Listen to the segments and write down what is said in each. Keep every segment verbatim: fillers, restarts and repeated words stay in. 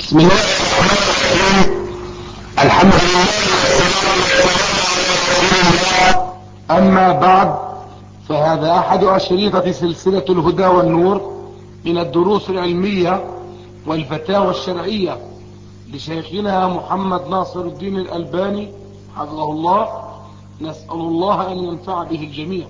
بسم الله الرحمن الرحيم. الحمد لله والصلاة والسلام على رسول الله. أما بعد، فهذا أحد أشريطة سلسلة الهدى والنور من الدروس العلمية والفتاوى الشرعية لشيخنا محمد ناصر الدين الألباني حفظه الله. نسأل الله أن ينفع به الجميع.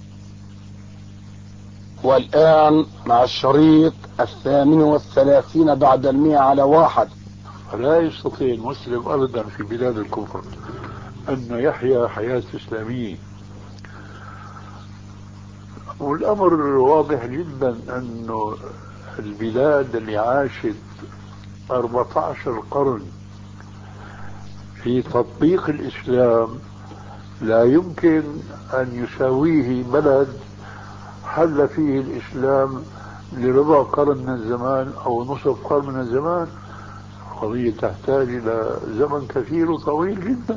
والآن مع الشريط الثامن والثلاثين بعد المئة على واحد. لا يستطيع المسلم أبدا في بلاد الكفر أن يحيا حياة إسلامية، والأمر واضح جدا أنه البلاد اللي عاشت أربعة عشر قرن في تطبيق الإسلام لا يمكن أن يساويه بلد حل فيه الإسلام لربع قرن من الزمان أو نصف قرن من الزمان. قضية تحتاج إلى زمن كثير وطويل جدا،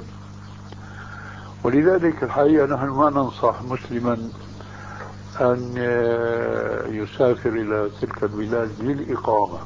ولذلك الحقيقة نحن ما ننصح مسلما أن يسافر إلى تلك البلاد للإقامة،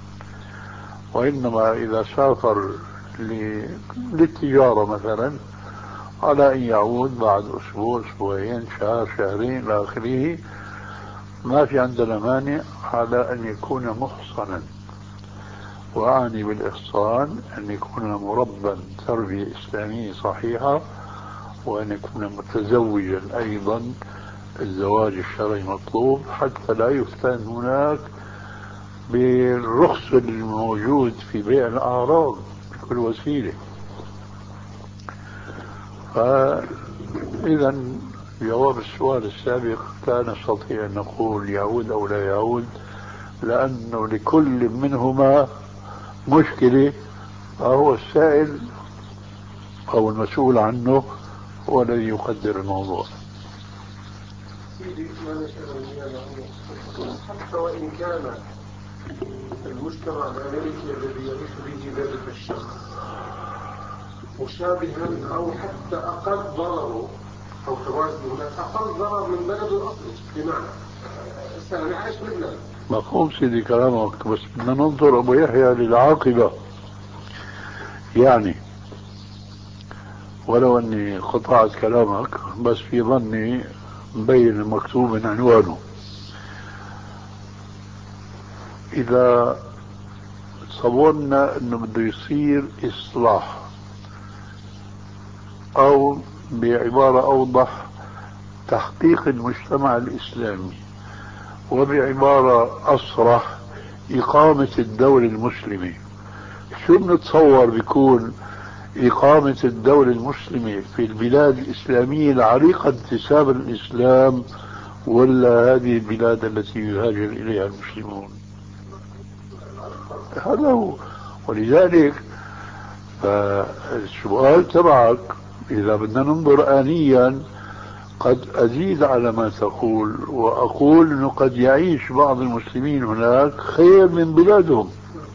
وإنما إذا سافر للتجارة مثلا على أن يعود بعد أسبوع أسبوعين شهر شهرين إلى آخره. ما في عندنا مانع على أن يكون محصنا، وأعني بالإحصان أن يكون مربا تربية إسلامية صحيحة، وأن يكون متزوجا أيضا. الزواج الشرعي مطلوب حتى لا يفتن هناك بالرخص الموجود في بيع الأعراض بكل وسيلة. فإذا جواب السؤال السابق لا نستطيع أن نقول يعود أو لا يعود، لأنه لكل منهما مشكلة، فهو السائل أو المسؤول عنه هو الذي يقدر الموضوع. سيدي ما نسأل حتى وإن كان المجتمع الأمريكي الذي يعيش به ذلك الشخص مشابها أو حتى أقل ضرره أو توازن هناك أقل ضرر من بلده الأصلي، بمعنى أنا عايش في لبنان. مفهوم سيدي كلامك، بس بدنا ننظر أبو يحيى للعاقبة. يعني ولو أني قطعت كلامك بس في ظني مبين المكتوب من عنوانه. إذا تصورنا أنه بده يصير إصلاح، أو بعبارة أوضح تحقيق المجتمع الإسلامي، وبعبارة أصرح إقامة الدولة المسلمة، شو بنتصور بيكون إقامة الدولة المسلمة في البلاد الإسلامية العريقة انتسابا للإسلام، ولا هذه البلاد التي يهاجر إليها المسلمون؟ هذا هو. ولذلك فالسؤال تبعك إذا بدنا ننظر آنيا قد أزيد على ما تقول وأقول أنه قد يعيش بعض المسلمين هناك خير من بلادهم،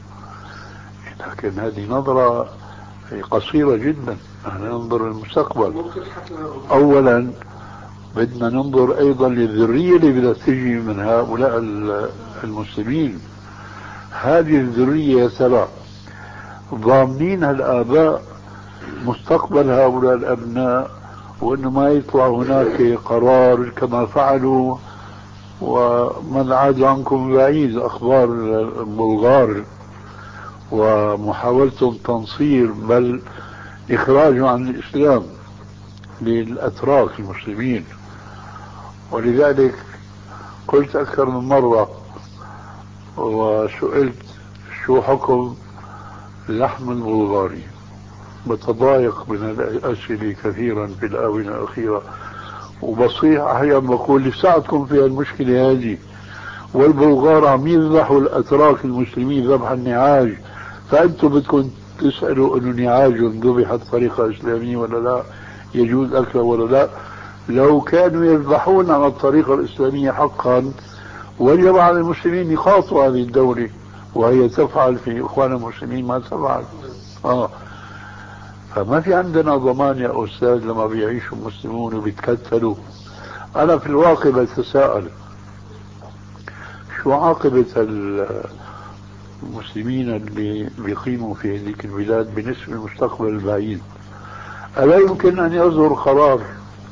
لكن هذه نظرة قصيرة جدا. نحن ننظر للمستقبل. أولا بدنا ننظر أيضا للذرية اللي بدها تجي من هؤلاء المسلمين. هذه الذرية ترى ضامنين الآباء مستقبل هؤلاء الأبناء، وأنه ما يطلع هناك قرار كما فعلوا ومن عاد عنكم بعيد أخبار البلغار ومحاولتهم تنصير بل إخراجه عن الإسلام للأتراك المسلمين. ولذلك قلت أكثر من مرة وسئلت شو حكم اللحم البلغاري، بتضايق من الأسئلة كثيرا في الآونة الأخيرة، وبصيح أحيانا بقول لساعدكم في المشكلة هذه. والبلغار عم يذبحوا الأتراك المسلمين ذبح النعاج، فأنتم بدكم تسألوا أنه نعاج ذبح بطريقة إسلامية ولا لا، يجوز أكله ولا لا. لو كانوا يذبحون على الطريقة الإسلامية حقا وجب على المسلمين يخاطوا هذه الدولة، وهي تفعل في إخوان المسلمين ما تفعل. آه. فما في عندنا ضمان يا أستاذ لما بيعيشوا المسلمون وبيتكتلوا. أنا في الواقع بتساءل شو عاقبة المسلمين اللي بيقيموا في هذه البلاد بالنسبة للمستقبل البعيد، ألا يمكن أن يصدر قرار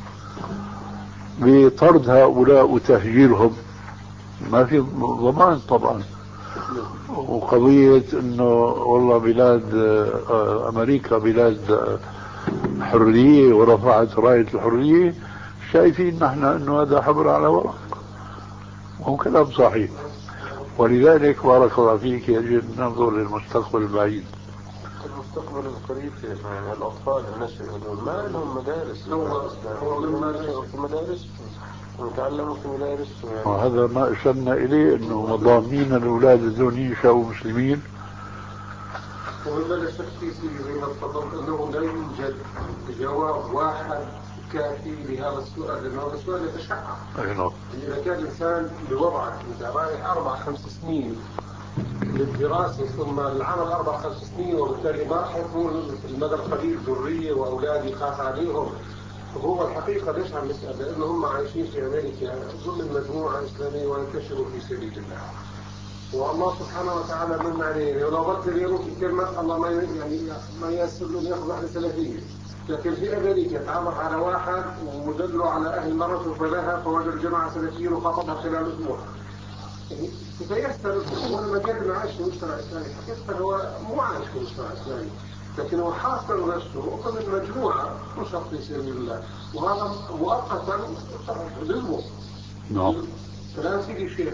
بطرد هؤلاء وتهجيرهم؟ ما في ضمان طبعا. وقضية انه والله بلاد امريكا بلاد حرية ورفعت راية الحرية، شايفين نحن انه هذا حبر على ورق، وهو كلام صحيح. ولذلك بارك الله فيك يجب ننظر للمستقبل البعيد. المستقبل القريب يعني الأطفال النشء هذول ما لهم مدارس، هو لما نشأوا في مدارس وتعلموا في مدارس يعني. وهذا ما أشرنا إليه، أنه مضامين الأولاد الذين ينشأوا مسلمين. ولا لا شك في زي ما تفضلت أنه لا يوجد جواب واحد كافي لهذا السؤال، لأن هذا السؤال يتشعب. إذا كان الإنسان بوضعك أنت رايح أربع خمس سنين للدراسة ثم العمل أربع خمس سنين، وبالتالي ما راح يكون في المدى القريب ذرية وأولادي خاف عليهم. هو الحقيقة ليش عم نسأل؟ لأنه هم عايشين في أمريكا ضمن مجموعة إسلامية وينتشروا في سبيل الله، والله سبحانه وتعالى من عليه. ولو ضربت اليوم في كلمة الله ما يعني ما ييسر له ياخذ واحدة سلفية، لكن في أمريكا تعرف على واحد ودله على أهل مرته فلها فوجد جماعة سلفيين وخاطبها خلال أسبوع. تتيسر هو لما كان عايش في مجتمع إسلامي، حقيقة هو مو عايش في مجتمع إسلامي، لكن هو حاصر نفسه ضمن مجموعة نشط في سبيل الله، وهذا مؤقتا ظلمه. نعم. فلا سيدي شيء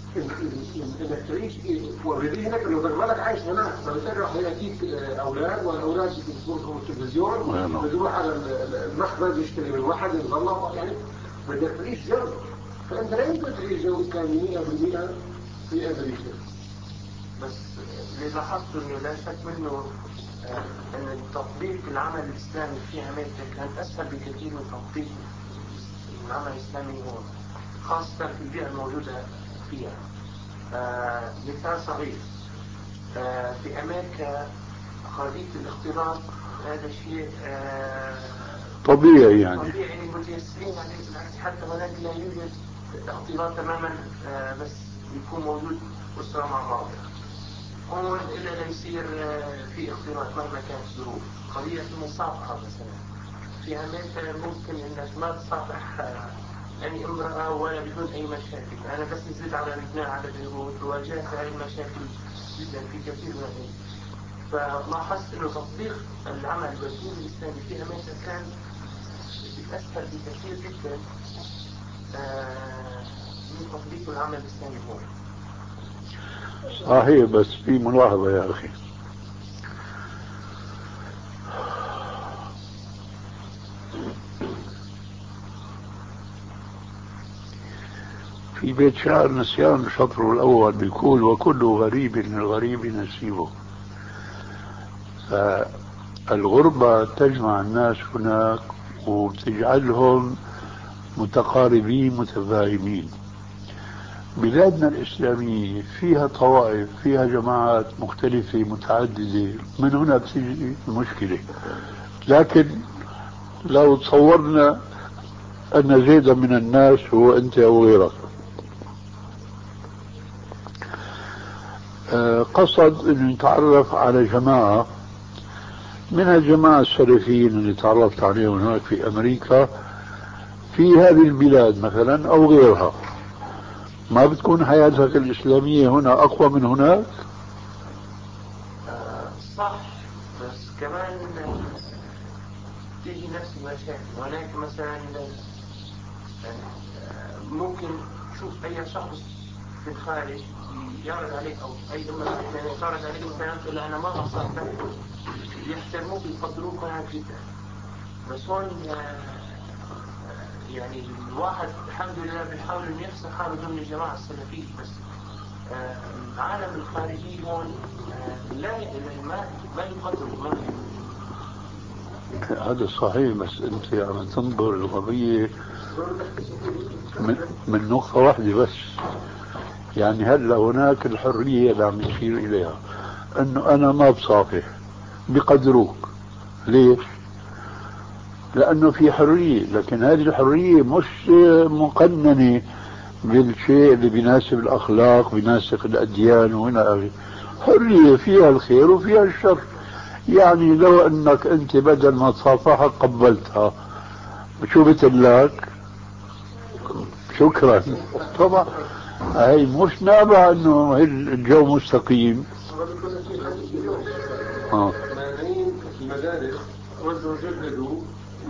انك تعيش وبذهنك انه بالك عايش هناك، فبالتالي راح ياتيك اولاد، والاولاد يشوفوا التلفزيون بيروح على المخبز يشتري من واحد يتغلط، يعني بدك تعيش جو، فانت لا يمكن تعيش جو اسلامي مئة بالمئة في امريكا. بس اللي لاحظته انه لا شك منه ان تطبيق العمل الاسلامي في امريكا كان اسهل بكثير من تطبيق العمل الاسلامي هون، خاصة في البيئة الموجودة فيها. آه مثال صغير، آه في أمريكا قضية الاختلاط هذا شيء آه طبيعي يعني طبيعي متيسرين عليه، بالعكس حتى هناك لا يوجد اختلاط تماما، آه بس يكون موجود أسرة مع بعض. هون إلا لا يصير آه في اختلاط مهما كانت الظروف. قضية المصافحة مثلا في أمريكا ممكن إنك ما تصافح آه يعني امرأة ولا بدون أي مشاكل. أنا بس نزلت على لبنان على بيروت وواجهت هاي المشاكل جدا في كثير من الناس، فلاحظت إنه تطبيق العمل والدين الإسلامي في أمريكا كان أسهل بكثير جدا من تطبيق العمل الإسلامي هون. صحيح، بس في ملاحظة يا أخي، في بيت شعر نسيان شطره الأول بيقول: وكل غريب للغريب نسيبه. فالغربة تجمع الناس هناك وتجعلهم متقاربين متفاهمين. بلادنا الإسلامية فيها طوائف، فيها جماعات مختلفة متعددة، من هنا بتيجي المشكلة. لكن لو تصورنا أن زيدا من الناس هو أنت أو غيرك، قصد أن يتعرف على جماعة من الجماعة السلفيين اللي تعرفت عليهم هناك في أمريكا في هذه البلاد مثلا أو غيرها، ما بتكون حياتك الإسلامية هنا أقوى من هناك؟ صح، بس كمان تيجي نفس المشاكل. هناك مثلا ممكن تشوف أي شخص في الخارج يعرض عليك أو أي امرأة يعرض عليك مثلا تقول أنا ما أصابتك، يحترموك يقدروك هناك جدا. بس هون يعني الواحد الحمد لله بيحاول انه يفصل حاله ضمن الجماعة السلفية، بس العالم الخارجي هون لا ما ما يقدروا ما. هذا صحيح، بس انت عم تنظر القضية من, من نقطة واحدة بس. يعني هلا هناك الحرية اللي عم يشير إليها، انه انا ما بصافح بقدروك. ليش؟ لانه في حرية، لكن هذه الحرية مش مقننة بالشيء اللي بيناسب الاخلاق بيناسب الاديان وهنا الحرية فيها الخير وفيها الشر. يعني لو انك انت بدل ما تصافحها قبلتها شو بتقلك؟ شكرا. طبعا هي مش نابع انه الجو مستقيم. اه مانعين في المدارس رجعوا جددوا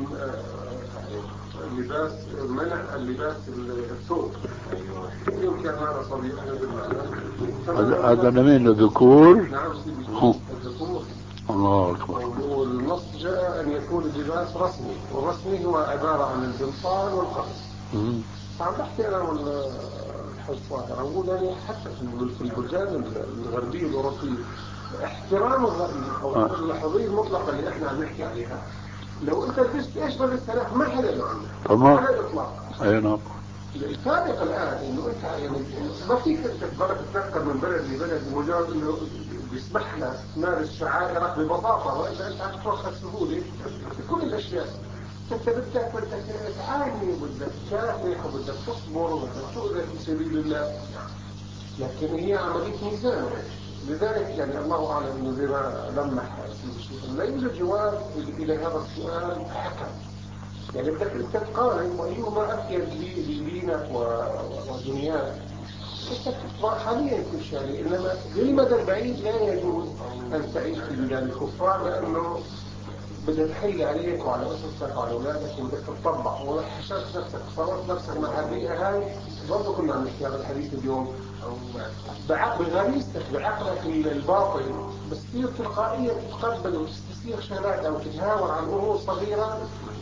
لباس منع اللباس الثوب. اليوم كان معنا صبي هذا لمين الذكور؟ نعم الذكور. الله اكبر. والنص جاء ان يكون اللباس رسمي، والرسمي هو عباره عن القمصان والقميص. فعم بحكي انا والحج طاهر اقول يعني حتى في البلدان الغربيه الاوروبيه احترام الراي او اللحظيه المطلقه اللي احنا عم نحكي عليها، لو انت لبست ايش بدك تلاقي ما حدا له عنه تمام على الاطلاق. اي نعم. الفارق الان انه انت يعني ما فيك انت تتنقل من بلد لبلد مجرد انه بيسمح لك تمارس شعائرك ببساطه، والا انت عم تتوخى سهوله في كل الاشياء. انت بدك بدك تعاني وبدك تكافح وبدك تصبر وبدك تؤذى في سبيل الله، لكن هي عمليه ميزان. لذلك يعني الله اعلم انه زي ما لمح لا يوجد جواب الى هذا السؤال حكم. يعني بدك انت تقارن وايهما افيد لدينك ودنياك. حاليا كل شيء، انما للمدى البعيد لا يجوز ان تعيش في بلاد الكفار، لانه بدها تحيي عليك وعلى اسرتك وعلى اولادك وبدك تطبع وحشرت نفسك صورت نفسك مع البيئه هاي. برضه كنا عم نحكي هذا الحديث اليوم، بغريزتك بعقلك الباطن بتصير تلقائيا تتقبل وتصير شغلات او تتهاون عن امور صغيره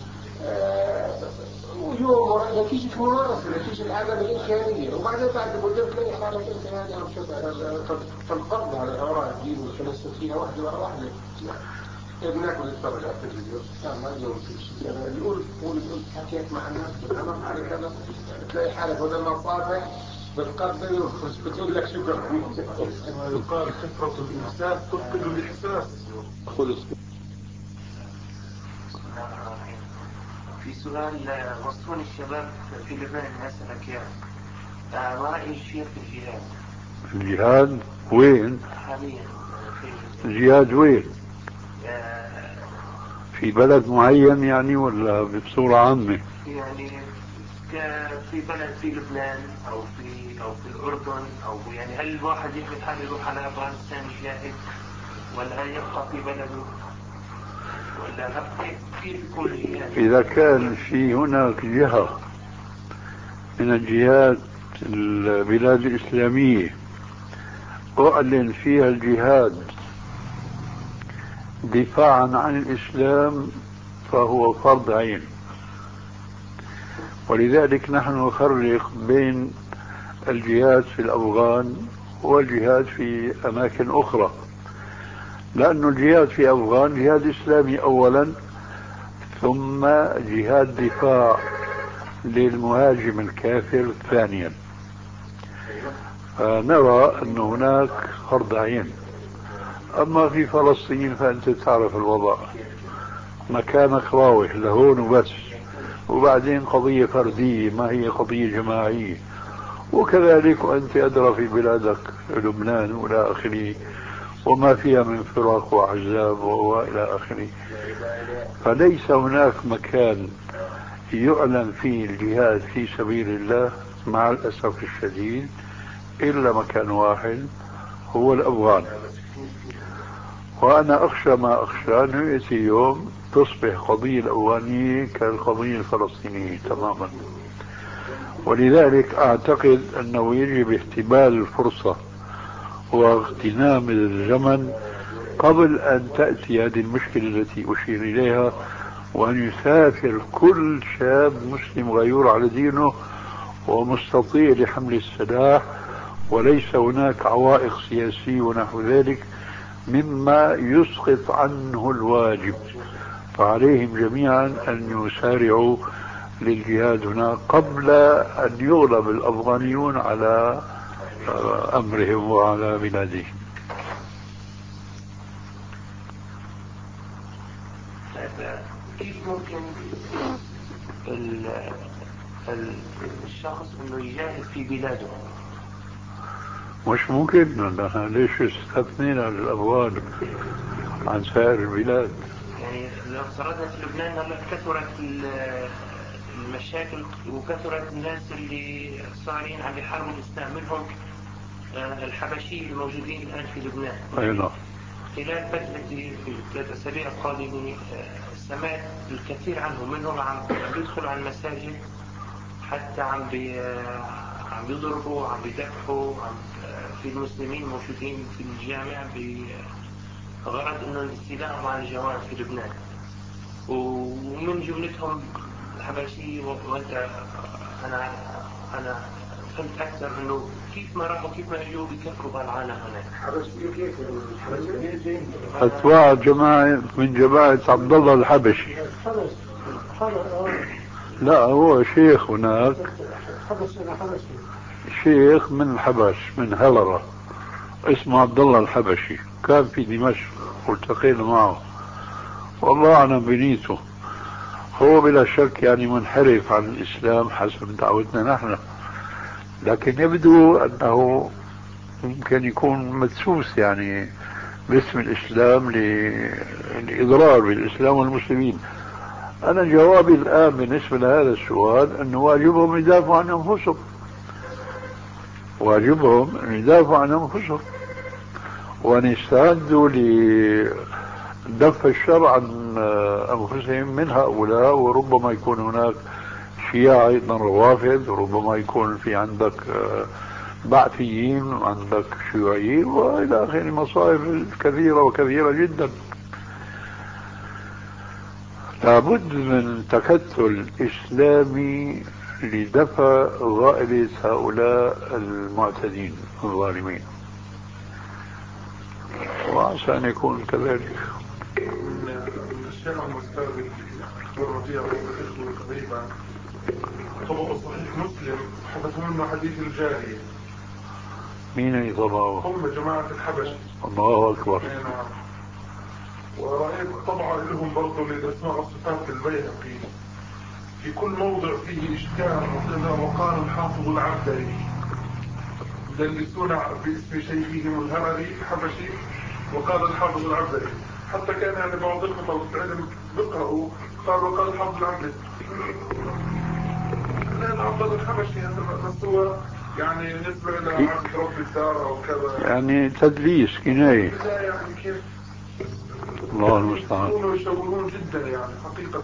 ويوم ورا نتيجة ممارسة نتيجة العدم الإمكانية، وبعدين بعد مدة تلاقي حالك أنت يعني عم تنقض على الأوراق الدين وتمسك فيها واحدة ورا واحدة. بناكل نتفرج على التلفزيون ما اليوم كل شيء يعني يقول يقول حكيت مع الناس بالعمل على كذا تلاقي حالك بدل ما صافح بتقبل وبتقول لك شكرا. يقال كثرة الإحساس تفقد الإحساس. خلص. في سؤال وصفوني الشباب في لبنان أسألك يا ما رأي الشيخ في الجهاد؟ الجهاد وين؟ حاليا في الجهاد وين؟ في بلد معين يعني ولا بصورة عامة؟ يعني في بلد في لبنان أو في أو في الأردن أو يعني هل الواحد يحمل حاله يروح على أفغانستان يجاهد ولا يبقى في بلده؟ ولا كيف يكون الجهاد؟ إذا كان في هناك جهة من الجهات البلاد الإسلامية أعلن فيها الجهاد دفاعا عن الإسلام فهو فرض عين. ولذلك نحن نفرق بين الجهاد في الأفغان والجهاد في أماكن أخرى، لأن الجهاد في أفغان جهاد إسلامي أولا، ثم جهاد دفاع للمهاجم الكافر ثانيا. فنرى أن هناك فرض عين. أما في فلسطين فأنت تعرف الوضع، مكانك راوح لهون وبس، وبعدين قضية فردية ما هي قضية جماعية. وكذلك وأنت أدرى في بلادك لبنان وإلى آخره وما فيها من فرق وأحزاب وإلى آخره. فليس هناك مكان يعلن فيه الجهاد في سبيل الله مع الأسف الشديد إلا مكان واحد هو الأفغان. وأنا أخشى ما أخشى أنه يأتي يوم تصبح قضية الأفغانية كالقضية الفلسطينية تماما. ولذلك أعتقد أنه يجب احتمال الفرصة واغتنام الزمن قبل أن تأتي هذه المشكلة التي أشير إليها، وأن يسافر كل شاب مسلم غيور على دينه ومستطيع لحمل السلاح، وليس هناك عوائق سياسية ونحو ذلك مما يسقط عنه الواجب. فعليهم جميعا أن يسارعوا للجهاد هناك قبل أن يغلب الأفغانيون على أمرهم وعلى بلادهم. كيف ممكن الشخص انه يجاهد في بلاده؟ مش ممكن ليش استثنينا الأفغان عن سائر البلاد؟ يعني لو افترضنا في لبنان هلا كثرت المشاكل وكثرت الناس اللي صارين عم يحاربوا الإسلام، منهم الحبشي الموجودين الآن في لبنان. أي نعم. خلال فترة في الثلاث أسابيع القادمة سمعت الكثير عنهم، منهم عم بيدخلوا على المساجد حتى عم بي عم بيضربوا، عم بيذبحوا، عم في المسلمين موجودين في الجامع بغرض انه الاستيلاء على الجواد في لبنان، ومن جملتهم الحبشي. وانت انا انا فهمت اكثر انه كيف ما راحوا كيف ما اجوا بيكفروا بالعالم هناك. حبشي كيف الحبشي؟ أتباع جماعة من جماعة عبد الله الحبشي. لا هو شيخ هناك، شيخ من الحبش من هلرة اسمه عبد الله الحبشي، كان في دمشق والتقينا معه، والله أعلم بنيته. هو بلا شك يعني منحرف عن الإسلام حسب دعوتنا نحن، لكن يبدو أنه يمكن يكون مدسوس يعني باسم الإسلام للإضرار بالإسلام والمسلمين. أنا جوابي الآن بالنسبة لهذا السؤال أنه واجبهم يدافعوا عن أنفسهم، واجبهم أن يدافعوا عن أنفسهم وأن يستعدوا لدفع الشر عن أنفسهم من هؤلاء. وربما يكون هناك شيعة أيضا روافض، وربما يكون في عندك بعثيين وعندك شيوعيين وإلى آخره، مصائب كثيرة وكثيرة جدا. لابد من تكتل إسلامي لدفع غائبة هؤلاء المعتدين الظالمين، وعسى أن يكون كذلك. من الشيء المستقبل مر فيها الإخوة قريبا طبق صحيح مسلم حدثوا منه حديث الجارية. مين اللي طبعه؟ هم جماعة الحبش. الله أكبر. نعم. ورأيت طبعا لهم برضو اللي اسمها صفات البيهقي، في كل موضع فيه إشكال وكذا. وقال الحافظ العبدري يدلسون باسم شيخهم الهرري الحبشي، وقال الحافظ العبدري. حتى كان يعني بعض الخطب العلم بقرأوا قال وقال الحافظ العبدري. لا الأفضل الحبشي بس هو يعني نسبة إلى عبد رب الدار أو كذا، يعني تدليس كناية. لا يعني كيف الله المستعان. يكونوا يشوهون جدا يعني حقيقة.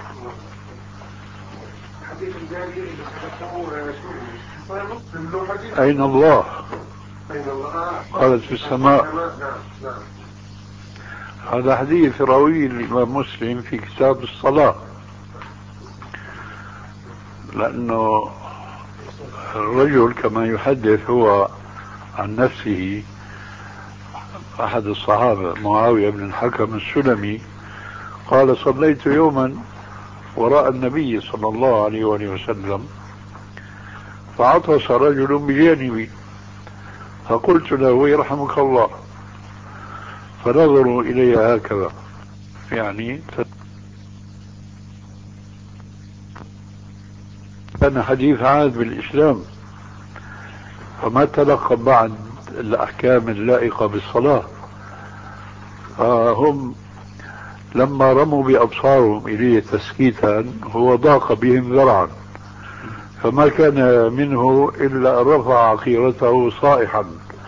حديث الجارية اللي حدثه شو صحيح مسلم له حديث أين الله؟ أين الله؟ قالت في السماء. نعم نعم. هذا حديث روي الإمام مسلم في كتاب الصلاة، لأنه الرجل كما يحدث هو عن نفسه أحد الصحابة معاوية بن الحكم السلمي قال صليت يوما وراء النبي صلى الله عليه وآله وسلم فعطس رجل بجانبي فقلت له يرحمك الله، فنظروا إلي هكذا يعني كان حديث عهد بالإسلام، فما تلقى بعد الأحكام اللائقة بالصلاة. فهم لما رموا بأبصارهم إليه تسكيتا هو ضاق بهم ذرعا، فما كان منه إلا أن رفع عقيرته صائحا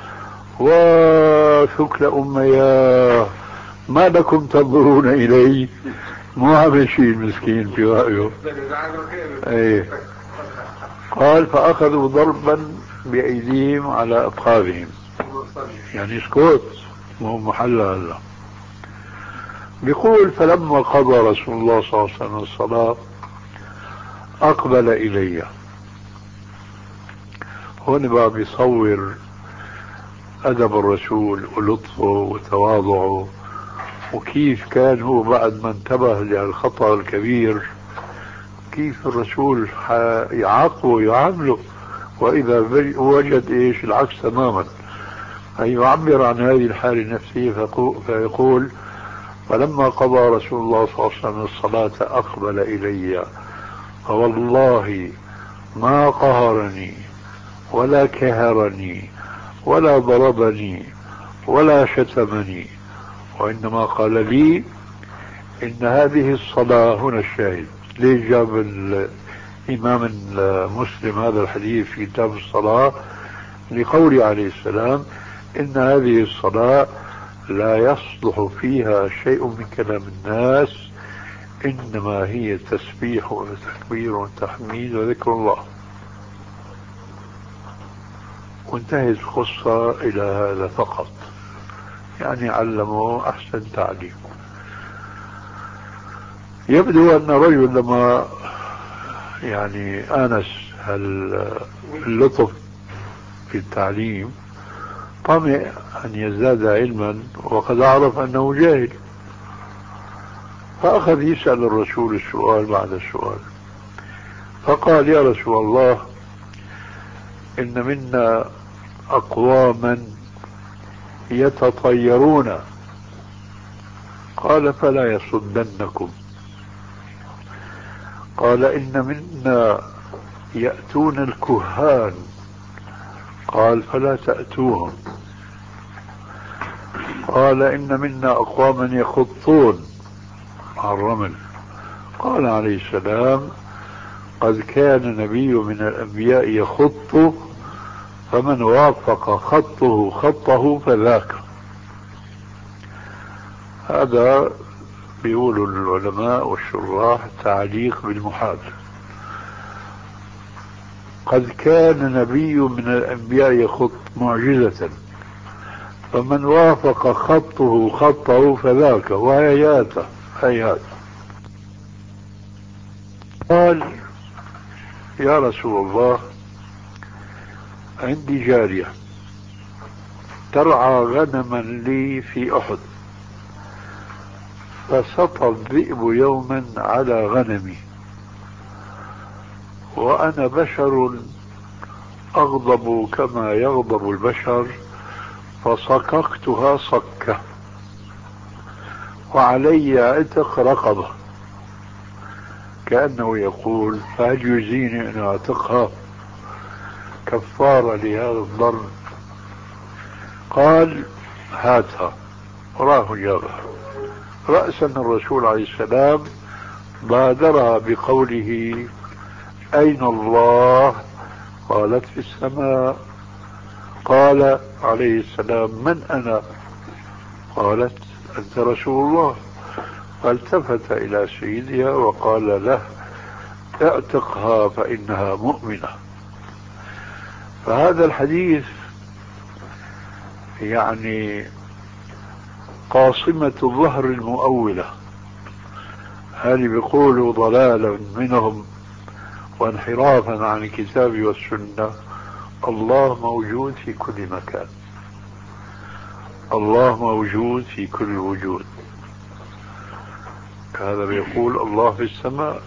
وثكل أمياه ما لكم تنظرون إلي، مو عامل شيء المسكين في رأيه. ايه. قال فأخذوا ضربا بأيديهم على أفخاذهم، يعني اسكت مو محل هذا. بيقول فلما قضى رسول الله صلى الله عليه وسلم الصلاة أقبل إلي. هون بقى بيصور أدب الرسول ولطفه وتواضعه، وكيف كان هو بعد ما انتبه للخطأ الكبير كيف الرسول يعاقبه يعامله، وإذا وجد إيش العكس تماما. أي يعبر عن هذه الحالة النفسية فيقول فلما قضى رسول الله صلى الله عليه وسلم الصلاة أقبل إلي فوالله ما قهرني ولا كهرني ولا ضربني ولا شتمني، وإنما قال لي إن هذه الصلاة. هنا الشاهد، ليش جاب الإمام المسلم هذا الحديث في كتاب الصلاة؟ لقوله عليه السلام إن هذه الصلاة لا يصلح فيها شيء من كلام الناس، إنما هي تسبيح وتكبير وتحميد وذكر الله. وانتهت القصة إلى هذا فقط، يعني علموا أحسن تعليم. يبدو أن رجل لما يعني آنس اللطف في التعليم طمع أن يزداد علما، وقد عرف أنه جاهل، فأخذ يسأل الرسول السؤال بعد السؤال، فقال يا رسول الله إن منا أقواما يتطيرون، قال فلا يصدنكم. قال إن منا يأتون الكهان، قال فلا تأتوهم. قال إن منا أقواما يخطون على الرمل، قال عليه السلام قد كان نبي من الأنبياء يخط، فمن وافق خطه خطه فذاك. هذا بيقولوا العلماء والشراح تعليق بالمحال. قد كان نبي من الأنبياء يخط معجزة، فمن وافق خطه خطه فذاك، وهياته هيات. قال يا رسول الله عندي جارية ترعى غنما لي في أحد، فسطى الذئب يوما على غنمي، وأنا بشر أغضب كما يغضب البشر، فصككتها صكة، وعلي عتق رقبة، كأنه يقول فهل يجزيني أن أعتقها كفارة لهذا الضرب؟ قال هاتها، وراه جابها. رأسا الرسول عليه السلام بادرها بقوله أين الله؟ قالت في السماء. قال عليه السلام من أنا؟ قالت أنت رسول الله. فالتفت إلى سيدها وقال له اعتقها فإنها مؤمنة. فهذا الحديث يعني قاصمة الظهر المؤولة، هل بيقولوا ضلالا منهم وانحرافا عن الكتاب والسنة. الله موجود في كل مكان، الله موجود في كل وجود. هذا بيقول الله في السماء.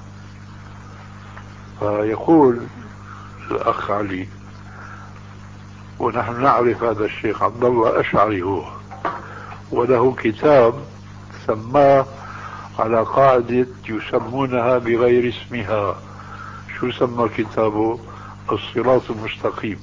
فيقول الأخ علي، ونحن نعرف هذا الشيخ عبد الله أشعري هو، وله كتاب سماه على قاعدة يسمونها بغير اسمها. شو سمى كتابه؟ الصراط المستقيم.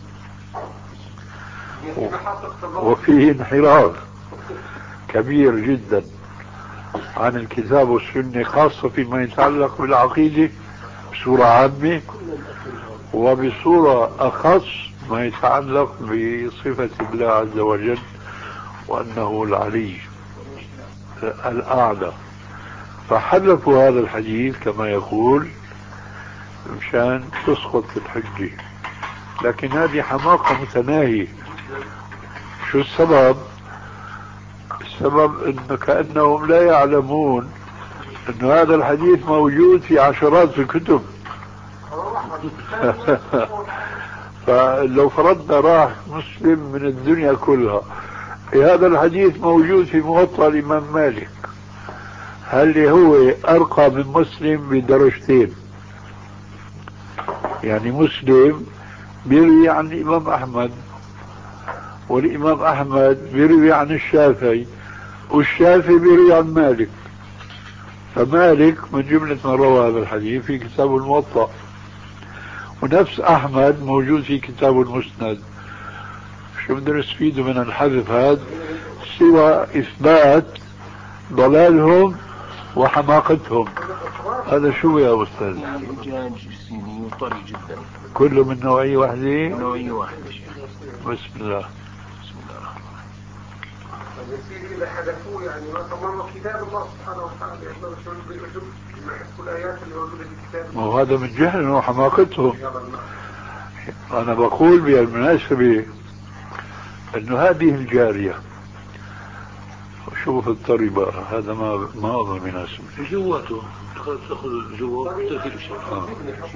وفيه انحراف كبير جدا عن الكتاب والسنة، خاصة فيما يتعلق بالعقيدة بصورة عامة، وبصورة أخص ما يتعلق بصفة الله عز وجل وأنه العلي الأعلى. فحذفوا هذا الحديث كما يقول مشان تسقط الحجة، لكن هذه حماقة متناهية. شو السبب؟ السبب انه كأنهم لا يعلمون ان هذا الحديث موجود في عشرات الكتب. فلو فرضنا راح مسلم من الدنيا كلها، هذا الحديث موجود في موطأ الإمام مالك، هل هو أرقى من مسلم بدرجتين؟ يعني مسلم بيروي عن الإمام أحمد، والإمام أحمد بيروي عن الشافعي، والشافعي بيروي عن مالك، فمالك من جملة من روى هذا الحديث في كتاب الموطأ، ونفس أحمد موجود في كتاب المسند. شو بدنا نستفيد من الحذف هذا سوى إثبات ضلالهم وحماقتهم؟ هذا شو يا أستاذ؟ إعجاج سيني وطري جدا، كله من نوعية واحدة؟ نوعية واحدة. بسم الله. بسم الله. يصير إذا حذفوه يعني ما تمر كتاب الله سبحانه وتعالى يقدر شو بيقول ما يحكوا الآيات اللي موجودة في الكتاب. وهذا من جهل وحماقتهم. أنا بقول بالمناسبة إنه هذه الجارية، شوف الطريبة هذا ما ما أظن مناسب. جواته تأخذ جوا تأكل شيء. آه.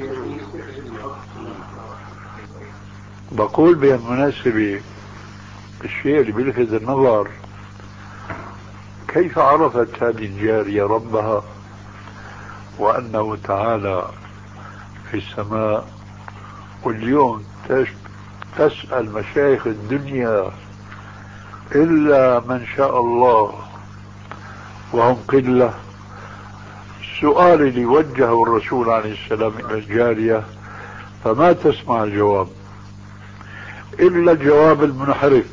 بقول بالمناسبة الشيء اللي بيلفت النظر كيف عرفت هذه الجارية ربها وأنه تعالى في السماء، واليوم تسأل مشايخ الدنيا إلا من شاء الله وهم قلة. السؤال اللي وجهه الرسول عليه السلام إلى الجارية فما تسمع الجواب إلا الجواب المنحرف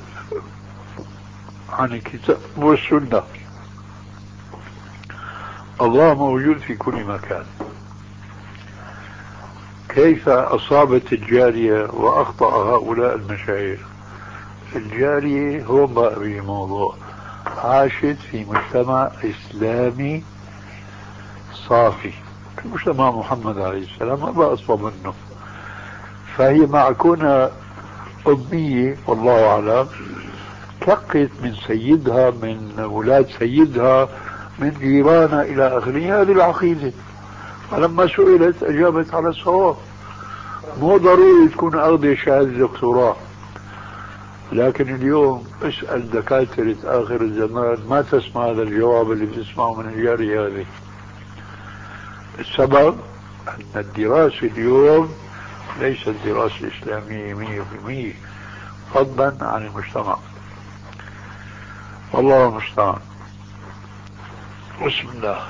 عن الكتاب والسنة. الله موجود في كل مكان. كيف أصابت الجارية وأخطأ هؤلاء المشايخ؟ الجارية هو بقى الموضوع عاشت في مجتمع إسلامي صافي، في مجتمع محمد عليه السلام ما بقى أصفى منه، فهي معكونة أمية والله أعلم، تلقت من سيدها من ولاد سيدها من جيرانها إلى آخره هذه العقيدة، فلما سئلت أجابت على الصواب. مو ضروري تكون أخذ شهادة دكتوراه، لكن اليوم اسأل دكاترة آخر الزمان ما تسمع هذا الجواب اللي بتسمعه من الجارية هذه. السبب أن الدراسة اليوم ليست دراسة إسلامية مية بالمية، فضلا عن المجتمع. والله المستعان. بسم الله.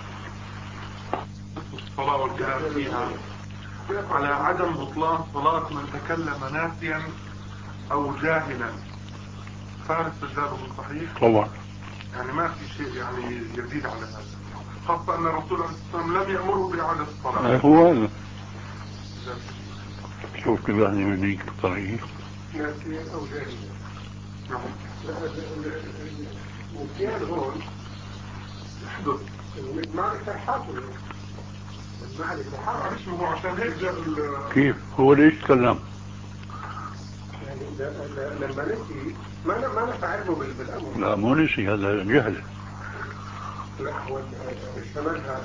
الصلاة والكلام فيها على عدم بطلان صلاة من تكلم ناسيا أو جاهلا، فهل استجابه صحيح؟ طبعا. يعني ما في شيء يعني يزيد على هذا، خاصة أن الرسول عليه الصلاة والسلام لم يأمره بإعادة الصلاة. هو هذا. شوف كيف يعني منيك الطريق. ناسيا أو جاهلا. النسيان هون يحدث المعرفة حاصلة. المعرفة حاصلة. معلش هو عشان هيك جاء كيف هو ليش تكلم؟ يعني لما نسي ما ما نفعله بالأمر. لا مو نسي، هذا جهل. لا هو اشتملها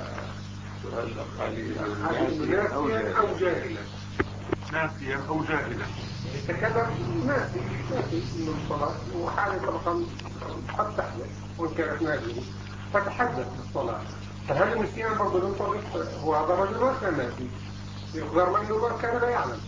ناسيا أو ناسيا أو جاهلا. ناسيا أو جاهلا. يتكلم ناسي ناسي من الصلاة وحالة طبقا قد تحدث وإن كانت ناسية فتحدث بالصلاة، فهل النسيان برضه ينطبق؟ هو هذا الرجل ما كان ناسي، يقدر منه ما كان لا يعلم،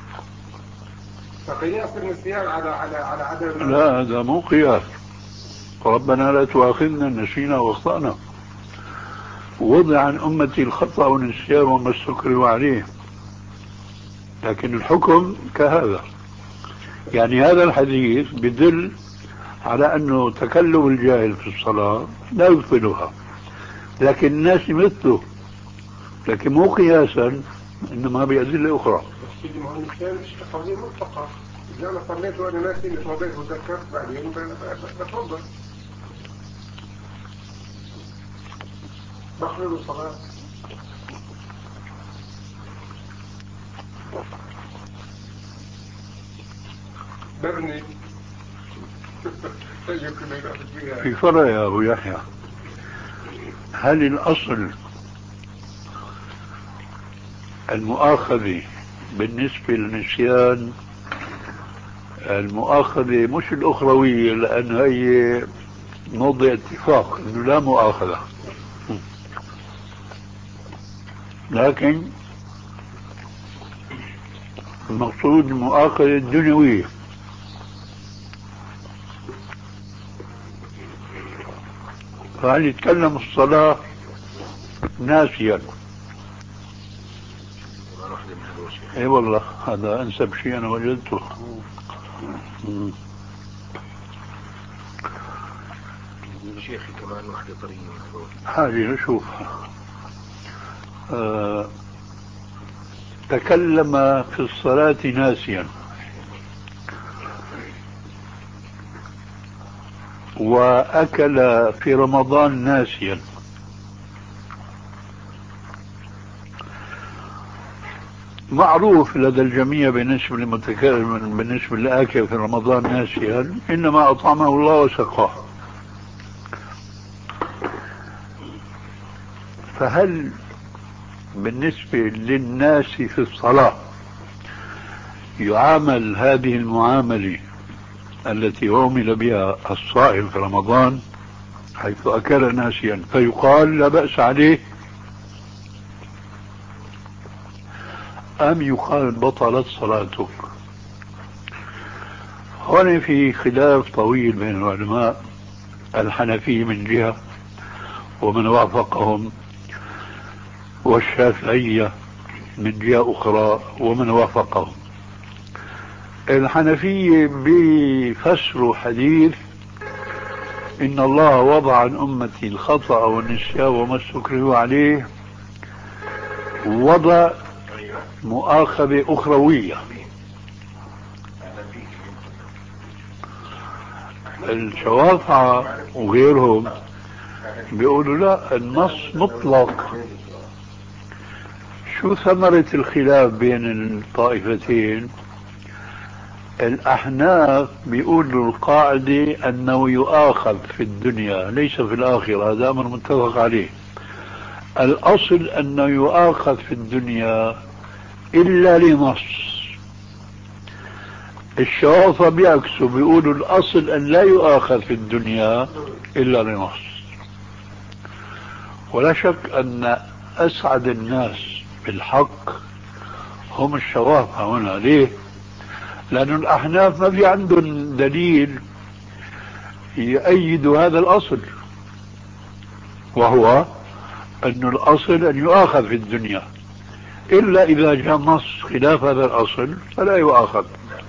فقياس النسيان على على على عدم. لا هذا مو قياس. ربنا لا تؤاخذنا نسينا واخطأنا، ووضع عن أمتي الخطأ والنسيان وما استكرهوا عليه، لكن الحكم كهذا. يعني هذا الحديث بدل على أنه تكلم الجاهل في الصلاة لا يبطلها، لكن الناس مثله، لكن مو قياسا، إنما بأدلة أخرى. سيدي ما هو النسيان قضية مطلقة، إذا أنا صليت وأنا ناسي إني صليت وذكرت بعدين بتفضل بخلل الصلاة. برني في فرق يا أبو يحيى، هل الأصل المؤاخذة بالنسبة للنسيان المؤاخذة مش الأخروية، لأن هي موضع اتفاق إنه لا مؤاخذة، لكن المقصود المؤاخذة الدنيوية. فهل يتكلم الصلاة ناسيا؟ اي والله هذا انسب شيء انا وجدته. شيخي كمان واحدة طرية من هذول. حاجة نشوف. آه تكلم في الصلاة ناسيا وأكل في رمضان ناسيا، معروف لدى الجميع بالنسبة للمتكلم بالنسبة للآكل في رمضان ناسيا إنما أطعمه الله وسقاه. فهل بالنسبة للناس في الصلاة يعامل هذه المعاملة التي عمل بها الصائم في رمضان حيث أكل ناسيا فيقال لا بأس عليه، أم يقال بطلت صلاتك؟ هنا في خلاف طويل بين العلماء، الحنفية من جهة ومن وافقهم، والشافعية من جهة أخرى ومن وافقهم. الحنفية بفسروا حديث إن الله وضع عن أمتي الخطأ والنسيان وما استكرهوا عليه، وضع مؤاخذة أخروية. الشوافعة وغيرهم بيقولوا لا، النص مطلق. شو ثمرة الخلاف بين الطائفتين؟ الأحناف بيقولوا القاعدة أنه يؤاخذ في الدنيا ليس في الآخرة، هذا أمر متفق عليه. الأصل أنه يؤاخذ في الدنيا إلا لنص. الشوافة بيعكسوا بيقولوا الأصل أن لا يؤاخذ في الدنيا إلا لنص. ولا شك أن أسعد الناس بالحق هم الشوافة هنا. ليه؟ لأن الأحناف ما في عندهم دليل يؤيد هذا الأصل، وهو أن الأصل أن يؤاخذ في الدنيا، إلا إذا جاء نص خلاف هذا الأصل فلا يؤاخذ.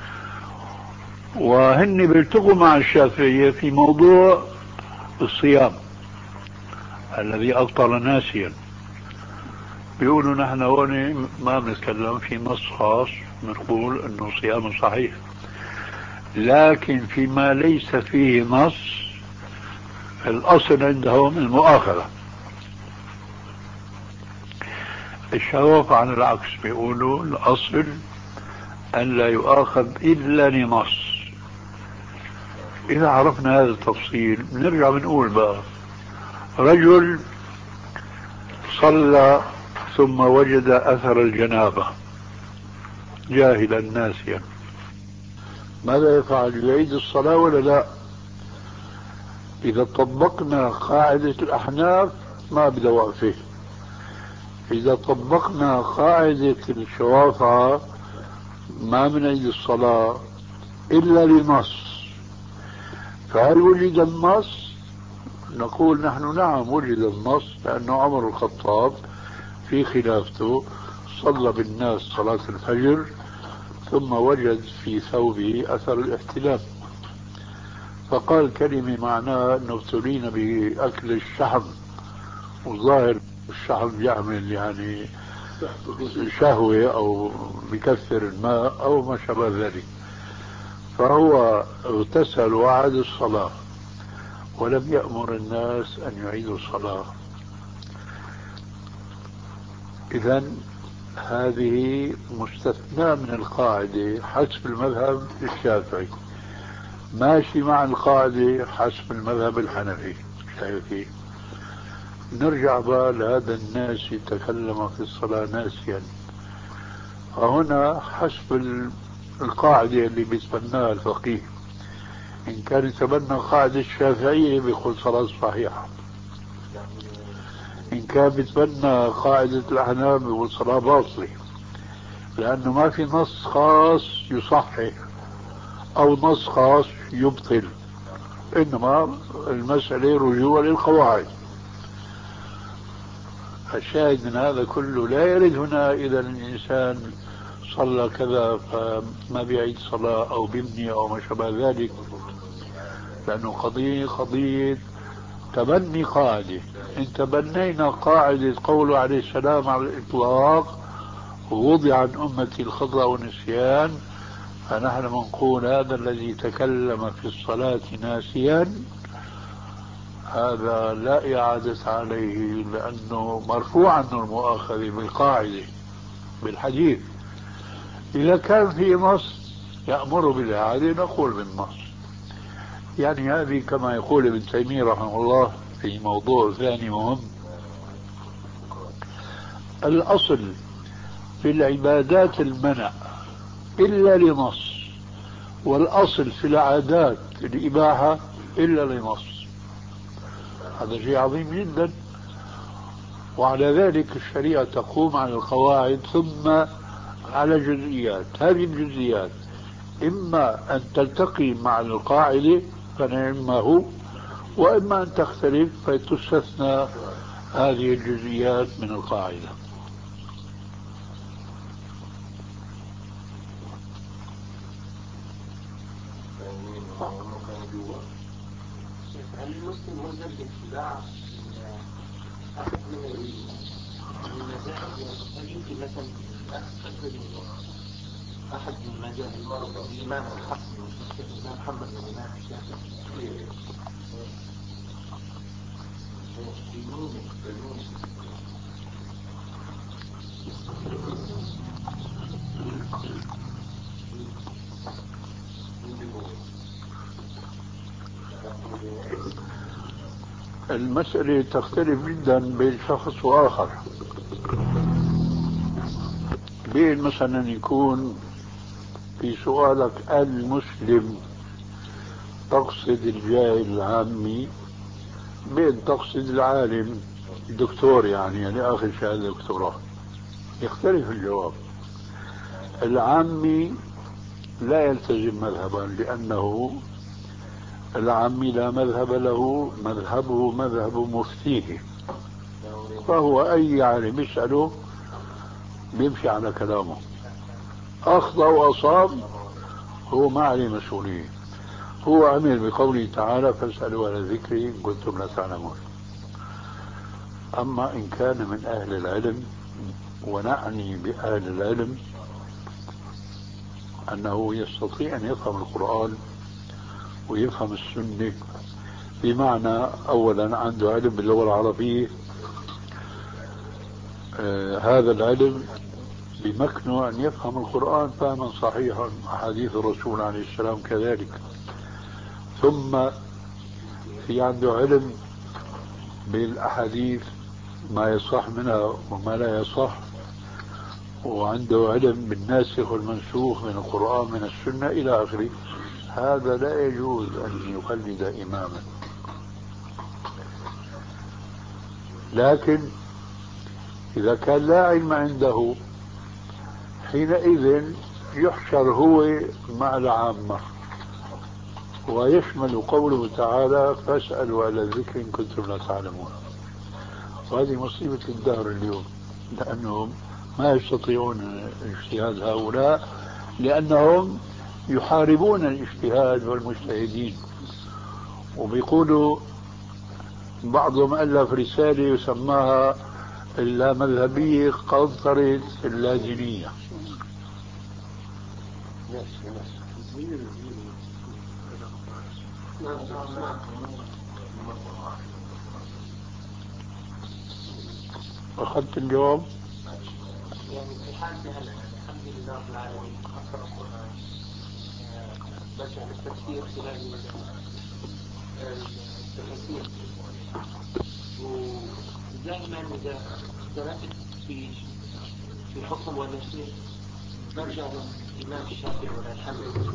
وهن بيلتقوا مع الشافعية في موضوع الصيام الذي أفطر ناسيا. بيقولوا نحن هون ما بنتكلم في نص خاص بنقول انه صيام صحيح، لكن فيما ليس فيه نص الاصل عندهم المؤاخذة. الشوافع عن العكس بيقولوا الاصل ان لا يؤاخذ الا لنص. اذا عرفنا هذا التفصيل نرجع بنقول بقى رجل صلى ثم وجد أثر الجنابة جاهلا ناسيا، ماذا يفعل؟ يعيد الصلاة ولا لا؟ إذا طبقنا قاعدة الأحناف ما بدأ وقفه، إذا طبقنا قاعدة الشوافعة ما بنعيد الصلاة إلا لنص. فهل وجد النص؟ نقول نحن نعم وجد النص، لأنه عمر الخطاب في خلافته صلى بالناس صلاة الفجر ثم وجد في ثوبه أثر الاحتلام، فقال كلمة معناها أنه ابتلينا بأكل الشحم، وظاهر الشحم يعمل يعني شهوة أو بكثر الماء أو ما شابه ذلك. فهو اغتسل وعاد الصلاة ولم يأمر الناس أن يعيدوا الصلاة. إذن هذه مستثناة من القاعدة حسب المذهب الشافعي، ماشي مع القاعدة حسب المذهب الحنفي. شايفين؟ نرجع بقى لهذا الناس يتكلم في الصلاة ناسيا. فهنا حسب القاعدة اللي بيتبناها الفقيه، إن كان يتبنى قاعدة الشافعية بيقول صلاة صحيحة، إن كان بيتبنى قاعدة الأحناف بيقول صلاة باطلة، لأنه ما في نص خاص يصحح أو نص خاص يبطل، إنما المسألة رجوع للقواعد. الشاهد من هذا كله لا يرد هنا إذا الإنسان صلى كذا فما بيعيد صلاة أو بيبني أو ما شابه ذلك، لأنه قضية قضية تبني قاعدة. إن تبنينا قاعدة قوله عليه السلام على الإطلاق ووضع عن أمتي الخطأ والنسيان، فنحن منقول هذا الذي تكلم في الصلاة ناسيا هذا لا إعادة عليه، لأنه مرفوع عنه المؤاخذة بالقاعدة بالحديث. إذا كان في نص يأمر بالإعادة نقول بالنص. يعني هذه كما يقول ابن تيمية رحمه الله في موضوع ثاني مهم، الأصل في العبادات المنع إلا لنص، والأصل في العادات الإباحة إلا لنص. هذا شيء عظيم جدا. وعلى ذلك الشريعة تقوم على القواعد ثم على جزئيات. هذه الجزئيات إما أن تلتقي مع القاعدة فنعم ما هو، وإما أن تختلف فتستثنى هذه الجزئيات من القاعدة. المسلم ملزم باتباع أحد من المذاهب، يمكن مثلا أحد من المذاهب الإمام الحسن الإمام محمد والإمام الشافعي المسألة تختلف جدا بين شخص وآخر. بين مثلا يكون في سؤالك المسلم تقصد الجاهل العامي، بين تقصد العالم الدكتور يعني يعني آخر شهادة دكتوراه، يختلف الجواب. العامي لا يلتزم مذهبا لأنه العامي لا مذهب له، مذهبه مذهب مفتيه، فهو أي عالم يسأله بيمشي على كلامه، أخطأ وأصاب هو ما عليه مسؤولية، هو عمل بقوله تعالى فاسألوا على ذكري إن كنتم لا تعلمون. أما إن كان من أهل العلم، ونعني بأهل العلم أنه يستطيع أن يفهم القرآن ويفهم السنة، بمعنى أولا عنده علم باللغة العربية، آه هذا العلم بمكنه أن يفهم القرآن فهما صحيحا، أحاديث الرسول عليه السلام كذلك. ثم في عنده علم بالأحاديث ما يصح منها وما لا يصح، وعنده علم بالناسخ والمنسوخ من القرآن من السنة إلى آخره. هذا لا يجوز أن يقلد إماما. لكن إذا كان لا علم عنده حينئذ يحشر هو مع العامة، ويشمل قوله تعالى فاسألوا على الذكر إن كنتم لا تعلمون. وهذه مصيبة الدهر اليوم، لأنهم ما يستطيعون اجتهاد هؤلاء، لأنهم يحاربون الاجتهاد والمجتهدين. وبيقولوا بعضهم ألف رسالة يسماها اللامذهبية قنطرة اللازمية. أخذت الجواب؟ يعني في حالتي هلا الحمد لله رب العالمين أقرأ القرآن، برجع للتفسير خلال التفاسير، ودائما إذا اختلفت في في حكم ولا شيء برجع للإمام الشافعي ولا الحنبلي.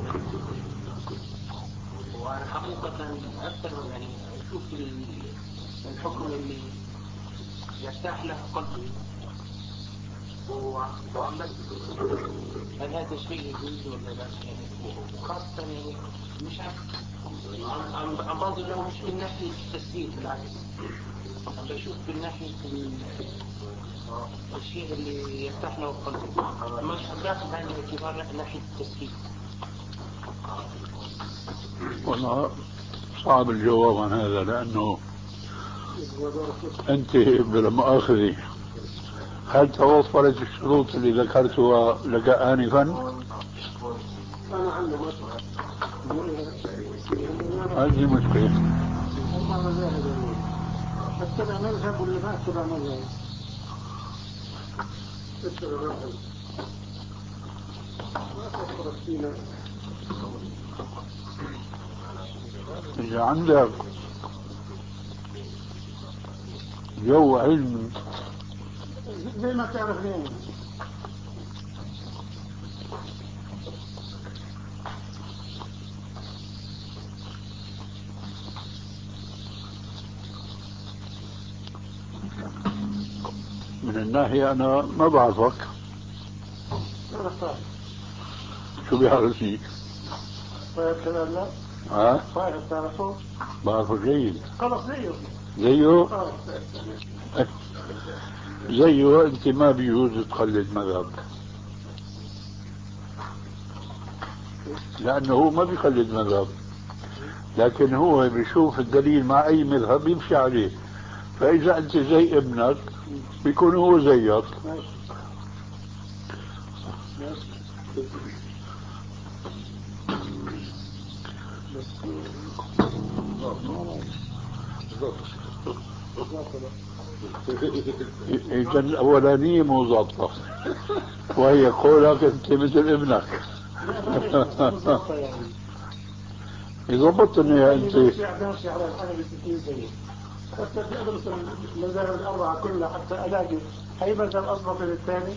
وأنا حقيقة أكثر يعني أشوف الحكم اللي يرتاح له قلبي وعم بس هل هذا شيء يجوز ولا لا؟ يعني وخاصة يعني مش عارف عم عم عم بنظر له مش من ناحية التسهيل، بالعكس عم بشوف من ناحية الشيء اللي يرتاح له قلبي، مش عم باخذ بعين الاعتبار ناحية التسهيل. والله صعب الجواب عن هذا، لأنه أنت بالمؤاخذة هل توفرت الشروط اللي ذكرتها لك آنفا؟ أنا عنده هذه مشكلة. اتبع مذهب ولا ما اتبع مذهب؟ اتبع مذهب. ما تفرق فينا. إذا عندك جو علم زي ما تعرف ليه. من الناحية أنا ما بعرفك. أنا صاحب. شو بيعرفني؟ صاحب كلام لا؟ ها؟ صاحب تعرفه؟ بعرفه جيد. خلص زيه. زيه؟ آه. زيه أنت ما بيجوز تقلد مذهب، لأنه هو ما بيقلد مذهب، لكن هو بيشوف الدليل مع أي مذهب يمشي عليه. فإذا أنت زي ابنك بيكون هو زيك. إذا الأولانية مو ظابطة، وهي قولك أنت مثل ابنك. يضبطني يا أنت. ماشي على الحنبي ستين سنة. حتى أدرس المذاهب الأربعة كلها حتى ألاقي أي مذهب أضبط من الثاني.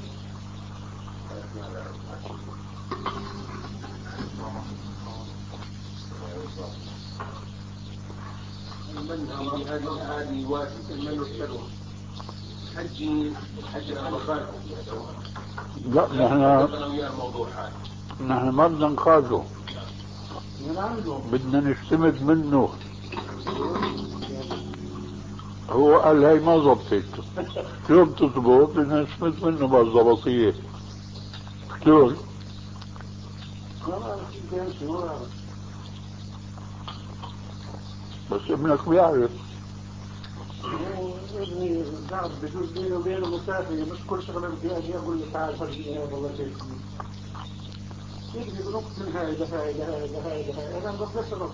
هذه هذه واجب المن والسلوى. حجي حج الأربعين. لا نحن نحن ما بدنا نقاده، بدنا نشتمد منه. هو قال هاي ما ضبطت، شو بتضبط؟ بدنا نشتمد منه بالضبطية. شلون؟ بس ابنك بيعرف. ابني قاعد بجوز بيني وبينه مسافر، مش كل شغله بدي اجي اقول له تعال فرجيني هذا والله كيف يبني بنقص من هاي لهاي لهاي لهاي لهاي. انا بقدرش انقص.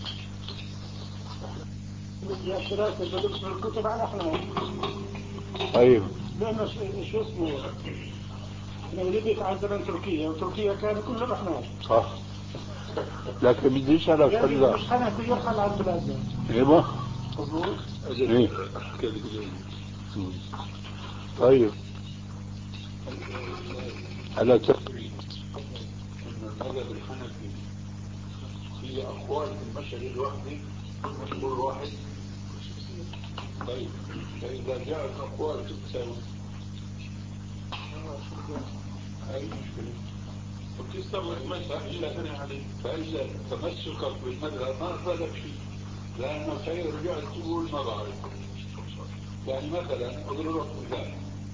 بدي الدراسه بدرس من الكتب على احنا. طيب. لانه شو اسمه انا ولدت على زمن تركيا، وتركيا كان كله احنا. صح. لكن بدي اسالك هلا مش حنفي يرحل عن بلادنا. ايوه. مضبوط. ايه. طيب ألا تدري أن المذهب الحنفي هي أقوال في المشهد الوحدي مشهور واحد؟ طيب فإذا جاءت أقوال تتساوي هاي مشكلة، وبتستمر المذهب إلا عليه. فإذا تمسكك بالمذهب ما أفادك شيء، لأنك هي رجعت تقول ما بعرف. يعني مثلا أضرب لك مثال،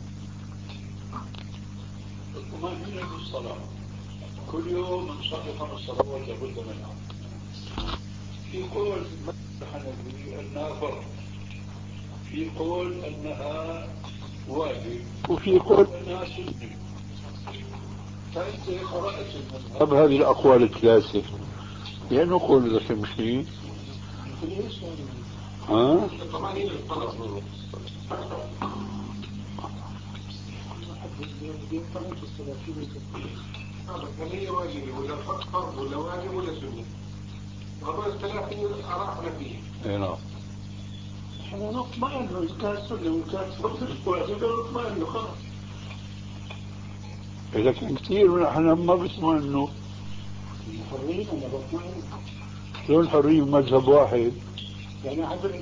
الطمأنينة في الصلاة كل يوم نصلي خمس صلوات لابد منها. في قول الحنفي انها فرض، في قول انها واجب، وفي قول انها سنة. فانت قرأت المذهب هذه الاقوال الثلاثة، لانه قول ذا شمشي. ها؟ هل هي واجبة ولا فرض ولا واجب ولا سنة؟ هذول الثلاثين أراحنا فيه. اي نعم. احنا نطمئن إذا كانت سنة وإن كانت فرض واجب نطمئن خلاص. لكن كثير من احنا ما بيطمئنوا. حرين أنا بطمئن. شلون حرية مذهب واحد؟ يعني حضر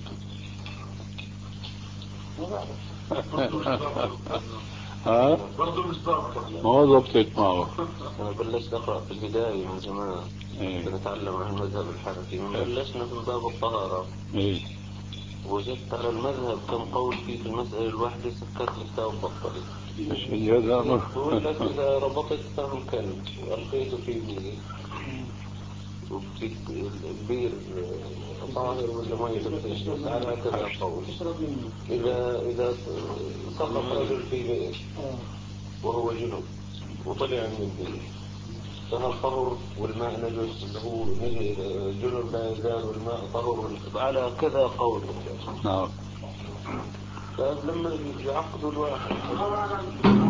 ما بعرف. ها؟ برضه مش ضابطة. ما ضبطت معه. أنا بلشت أقرأ في البداية من زمان. ايه. نتعلم عن المذهب الحنفي، بلشنا من باب الطهارة. ايه. وجدت على المذهب كم قول فيه في المسألة الواحدة، سكرت الكتاب بطلت. هذا أمر. بقول لك إذا ربطت فم كلب وألقيته في مية البير طاهر ولا ما يغتسل على هكذا القول. إذا إذا سقط رجل في بئر وهو جنب وطلع من البئر فهل طهر والماء نجس اللي هو جنب لا يزال والماء طهر على كذا قول. نعم. فلما يعقدوا الواحد الله أعلم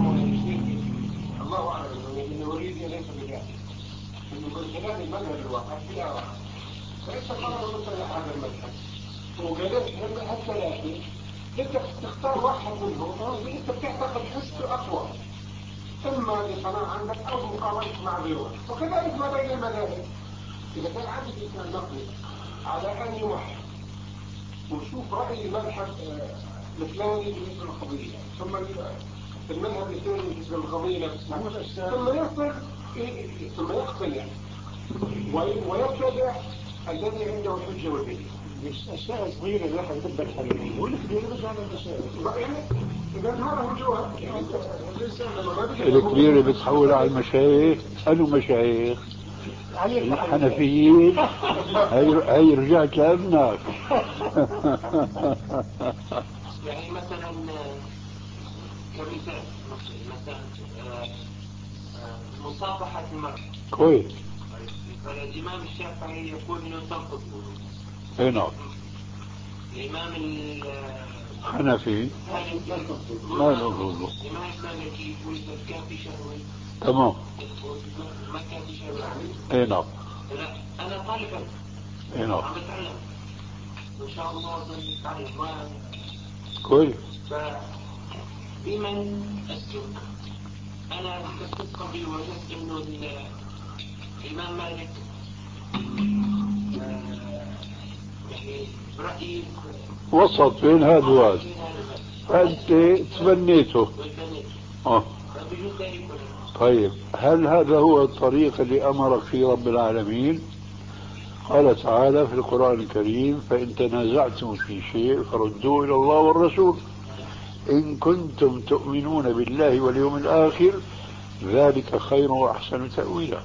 الله أعلم إن الوليد ليس بجاهل إنه من خلال المذهب الواحد في آراء فإنت قرر مثل هذا المذهب وقالت لما الثلاثة أنت تختار واحد منهم أنت بتعتقد حسه أقوى إما لقناعة عندك أو مقارنة مع غيره وكذلك ما بين المذاهب. إذا كان عندك إنسان نقلي على أن يوحد وشوف رأي المذهب الفلاني بالنسبة للقضية ثم المذهب الثاني بالنسبة للقضية نفسها ثم يصل ثم يقتنع ويبتدع الذي عنده الحجة والدليل. مش أشياء صغيرة الواحد يقدر حلها والكبير بس على الأشياء يعني إذا هذا هو الجواب الكبيرة بتحول على المشايخ. أنو مشايخ الحنفيين؟ هاي رجعت لابنك. يعني مثلا كمثال مثلا مصافحة المرأة كويس. فالإمام الشافعي يقول إنه تنقض الوضوء. اي نعم. الإمام الحنفي ما له وضوء. الإمام المالكي يقول إذا كان في شهوة تمام. ما كان في شهوة. اي نعم. لا أنا طالب اي نعم. عم بتعلم إن شاء الله بنتعلم ما كويس. فبمن أسلم أنا كنت قبل وجدت إنه الإمام مالك يعني برأيي وسط بين هذا وهذا فأنت تبنيته. آه. طيب هل هذا هو الطريق اللي أمرك فيه رب العالمين؟ قال تعالى في القرآن الكريم فإن تنازعتم في شيء فردوه إلى الله والرسول إن كنتم تؤمنون بالله واليوم الآخر ذلك خير وأحسن تأويلا.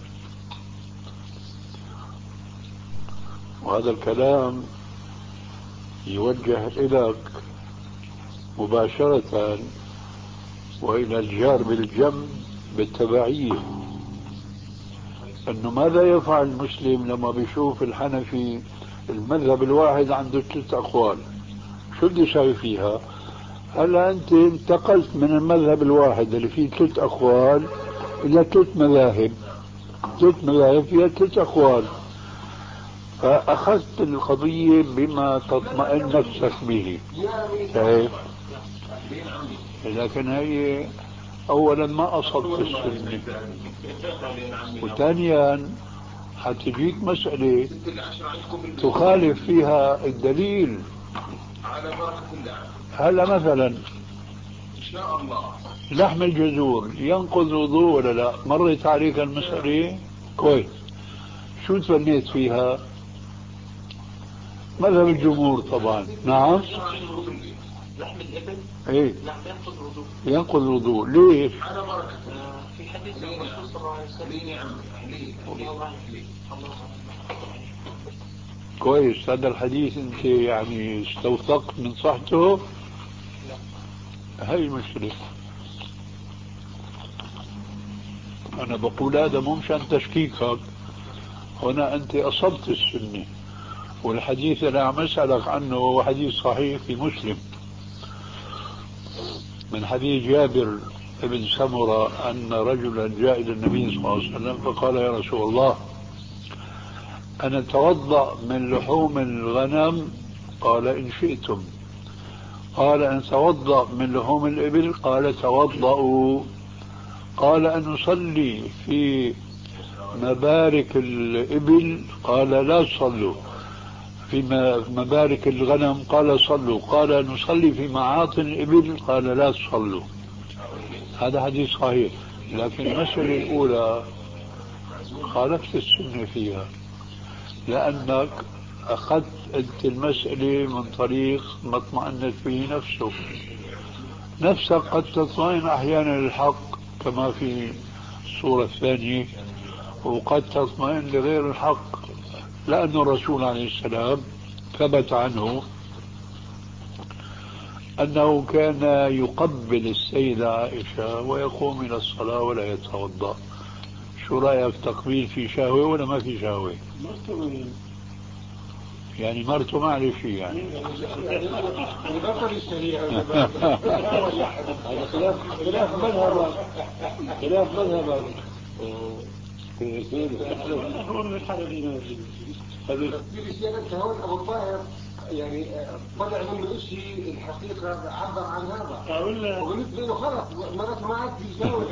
وهذا الكلام يوجه إليك مباشرة وإلى الجار بالجنب بالتبعية. أنه ماذا يفعل المسلم لما بيشوف الحنفي المذهب الواحد عنده ثلاث أقوال؟ شو بده يساوي فيها؟ هلا أنت انتقلت من المذهب الواحد اللي فيه ثلاث أقوال إلى ثلاث مذاهب ثلاث مذاهب فيها ثلاث أقوال فأخذت القضية بما تطمئن نفسك به. كيف؟ لكن هي أولا ما أصبت السنة وثانيا حتجيك مسألة تخالف فيها الدليل. هلا مثلا إن شاء الله لحم الجزور ينقض وضوء ولا لا؟ مرت عليك المسألة كويس. شو تبنيت فيها؟ مذهب الجمهور طبعا. نعم. لحم الإبل ايه نعم ينقض الوضوء. ينقض الوضوء. ليش؟ على بركة في حديث الرسول صلى الله عليه وسلم. كويس. هذا الحديث انت يعني استوثقت من صحته؟ هاي المشكلة. انا بقول هذا مو مشان تشكيكك، هنا انت اصبت السنة والحديث اللي عم اسألك عنه هو حديث صحيح في مسلم من حديث جابر بن سمرة أن رجلا جاء إلى النبي صلى الله عليه وسلم فقال يا رسول الله أنا أتوضأ من لحوم الغنم؟ قال إن شئتم. قال أن توضأ من لحوم الإبل؟ قال توضأوا. قال أن نصلي في مبارك الإبل؟ قال لا تصلوا. في مبارك الغنم؟ قال صلوا. قال نصلي في معاطن الإبل؟ قال لا تصلوا. هذا حديث صحيح. لكن المسألة الأولى خالفت السنة فيها لأنك أخذت أنت المسألة من طريق ما اطمأنت به نفسه. نفسك قد تطمئن أحيانا للحق كما في الصورة الثانية وقد تطمئن لغير الحق لأن الرسول عليه السلام ثبت عنه أنه كان يقبل السيدة عائشة ويقوم إلى الصلاة ولا يتوضأ. شو رأيك، تقبيل في شهوة ولا ما في شهوة؟ يعني مرته ما عليه شيء يعني. بطل الشريعة. هذا خلاف خلاف مذهب خلاف مذهب هو من الحرمين. هذا في الشيء انت هون ابو الطاهر يعني طلع منه شيء الحقيقه عبر عن هذا وبالنسبه له خلص مرات ما عاد بيجاوب.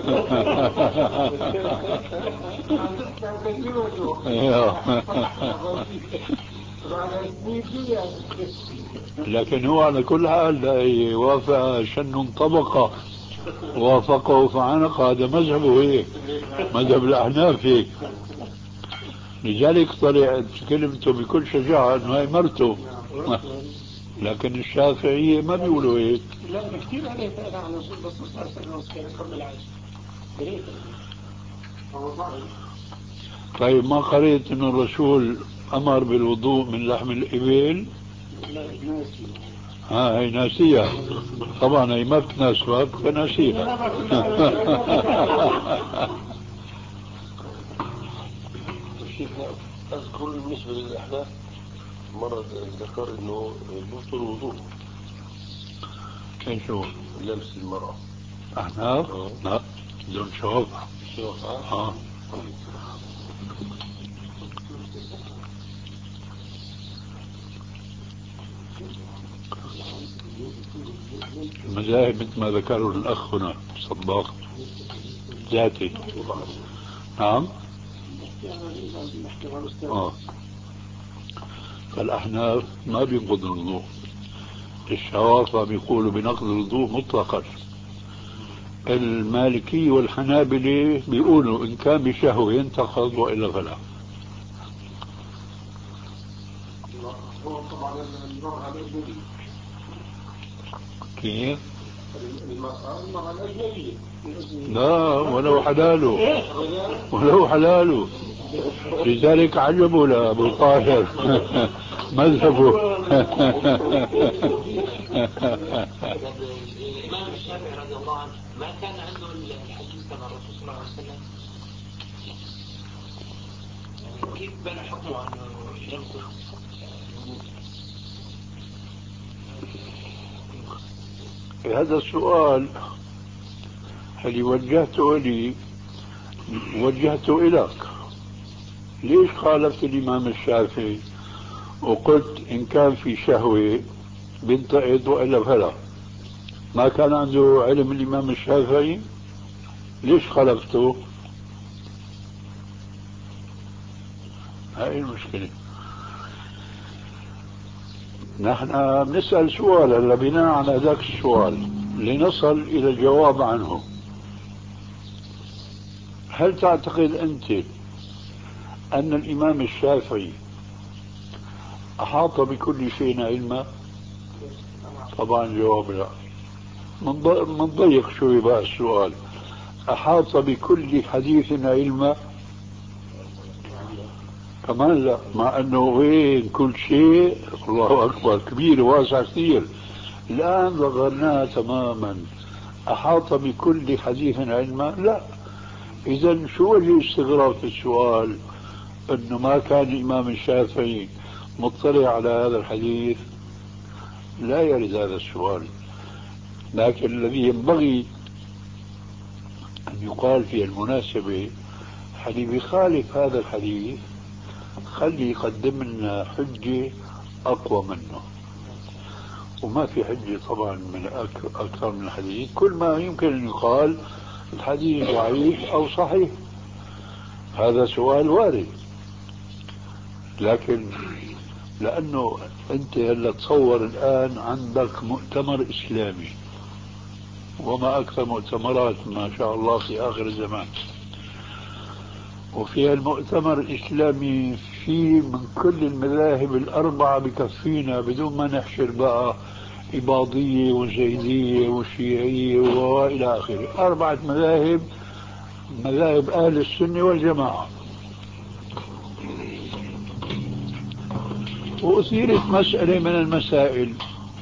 لكن هو على كل حال وافق شن انطبق وافقه فعنق. هذا مذهبه هيك، مذهب الأحناف هيك. لذلك طلع كلمته بكل شجاعة انه هي مرته. لكن الشافعية ما بيقولوا هيك. لا كثير عليه فعلا عن رسول الله صلى الله عليه وسلم قبل العيش. طيب ما قريت انه الرسول امر بالوضوء من لحم الابل؟ لا ناسي. ها هي ناسية طبعا، هي ما بتناسبك فناسيها. أذكر بالنسبة للأحناف مرة ذكر إنه يبطل الوضوء. ايش هو؟ لمس المرأة. أحناف؟ لا دون شوافة. شوافة؟ اه المذاهب مثل ما ذكروا الأخ هنا صداق ذاتي. نعم. آه. فالأحناف ما بينقض الوضوء، الشوافة بيقولوا بنقض الوضوء مطلقا. المالكي والحنابلة بيقولوا إن كان بشهوة ينتقض وإلا فلا. هو طبعا المرأة الأجنبية. كيف؟ المرأة المرأة الأجنبية. لا ولو حلاله ولو حلاله. لذلك عجبوا لأبو الطاهر مذهبه. الإمام الشافعي رضي الله عنه ما كان عنده الحديث عن الرسول صلى الله عليه وسلم، كيف بنى حكمه عن يمسك؟ هذا السؤال اللي وجهته لي وجهته إليك. ليش خالفت الإمام الشافعي وقلت إن كان في شهوة بنتقد وإلا فلا؟ ما كان عنده علم الإمام الشافعي؟ ليش خالفته؟ هاي المشكلة. نحن بنسأل سؤال هلا بناء على ذاك السؤال لنصل إلى الجواب عنه. هل تعتقد أنت أن الإمام الشافعي أحاط بكل شيء علما؟ طبعا جواب لا. منضيق شوي بقى السؤال، أحاط بكل حديث علما؟ كمان لا، مع أنه وين كل شيء الله أكبر كبير واسع كثير. الآن ضغرناها تماما. أحاط بكل حديث علما؟ لا. إذا شو وجه استغراب في السؤال أنه ما كان الإمام الشافعي مطلع على هذا الحديث؟ لا يرد هذا السؤال. لكن الذي ينبغي أن يقال في المناسبة حديث بيخالف هذا الحديث خلي يقدم لنا حجة أقوى منه. وما في حجة طبعا من أكثر من الحديث. كل ما يمكن أن يقال الحديث ضعيف أو صحيح، هذا سؤال وارد. لكن لأنه أنت هلا تصور الآن عندك مؤتمر إسلامي، وما أكثر مؤتمرات ما شاء الله في آخر الزمان، وفي المؤتمر الإسلامي في من كل المذاهب الأربعة بكفينا بدون ما نحشر بقى إباضية وزيدية وشيعية وإلى آخره. أربعة مذاهب، مذاهب أهل السنة والجماعة. وأثيرت مسألة من المسائل.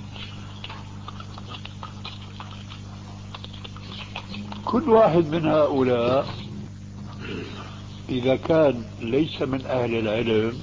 كل واحد من هؤلاء إذا كان ليس من أهل العلم،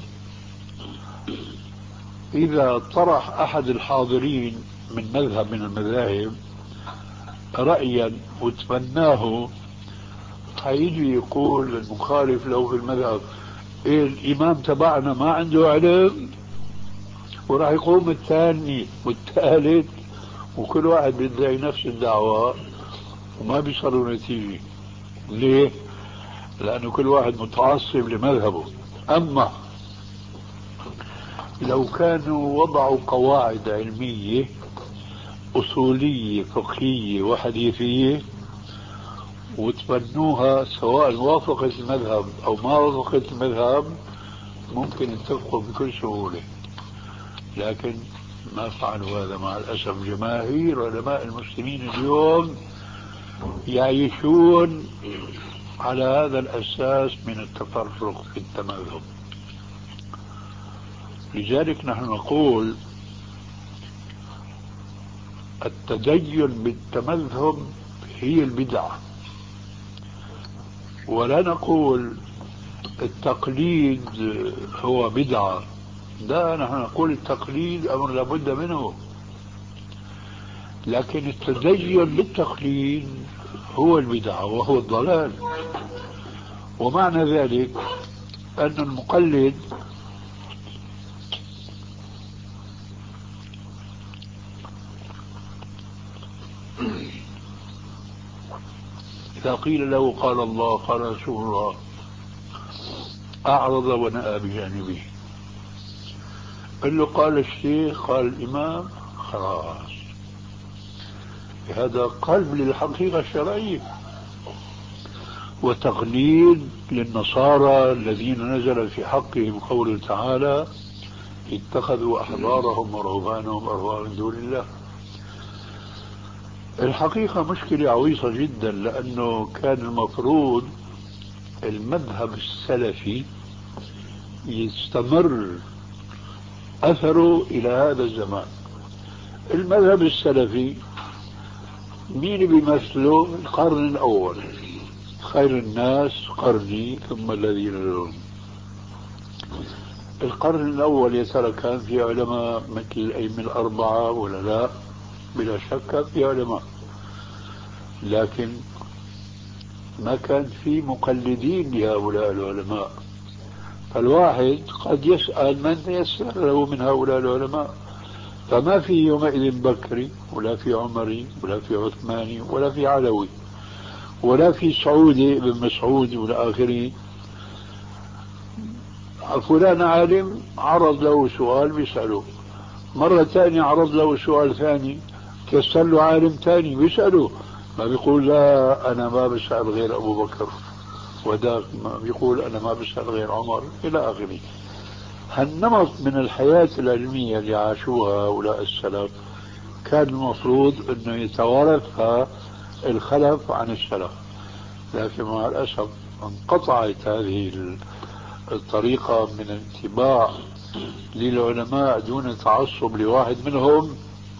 إذا طرح أحد الحاضرين من مذهب من المذاهب رأيا وتبناه، هيجي يقول المخالف له في المذهب إيه الإمام تبعنا ما عنده علم، وراح يقوم الثاني والثالث وكل واحد بيدعي نفس الدعوة وما بيصلوا نتيجة. ليه؟ لأنه كل واحد متعصب لمذهبه. أما لو كانوا وضعوا قواعد علمية أصولية فقهية وحديثية وتبنوها، سواء وافقت المذهب أو ما وافقت المذهب، ممكن يتفقوا بكل سهولة. لكن ما فعلوا هذا مع الأسف. جماهير علماء المسلمين اليوم يعيشون على هذا الأساس من التفرق في التمذهب. لذلك نحن نقول التدين بالتمذهب هي البدعة، ولا نقول التقليد هو بدعة. لا، نحن نقول التقليد أمر لابد منه، لكن التدين بالتقليد هو البدعة وهو الضلال. ومعنى ذلك أن المقلد إذا قيل له قال الله قال رسول الله أعرض ونأى بجانبه. قل له قال الشيخ قال الإمام، خلاص، هذا قلب للحقيقة الشرعية. وتقليد للنصارى الذين نزل في حقهم قوله تعالى اتخذوا أحبارهم ورهبانهم أربابا من دون الله. الحقيقة مشكلة عويصة جدا، لأنه كان المفروض المذهب السلفي يستمر أثره إلى هذا الزمان. المذهب السلفي مين بيمثله؟ القرن الأول، خير الناس قرني ثم الذين يلونهم. القرن الأول يا ترى كان في علماء مثل الأئمة الأربعة ولا لا؟ بلا شك في علماء، لكن ما كان في مقلدين لهؤلاء العلماء. فالواحد قد يسأل من يسأل له من هؤلاء العلماء، فما في يومئذ بكري ولا في عمري ولا في عثماني ولا في علوي ولا في سعودي بن مسعود ولا آخره. فلان عالم عرض له سؤال بيسأله، مرة ثانية عرض له سؤال ثاني تيسر له عالم ثاني بيسأله، ما بيقول لا أنا ما بسأل غير أبو بكر، وذاك ما بيقول أنا ما بسأل غير عمر، إلى آخره. هالنمط من الحياة العلمية اللي عاشوها هؤلاء السلف كان المفروض أنه يتوارثها الخلف عن السلف، لكن مع الأسف انقطعت هذه الطريقة من الاتباع للعلماء دون تعصب لواحد منهم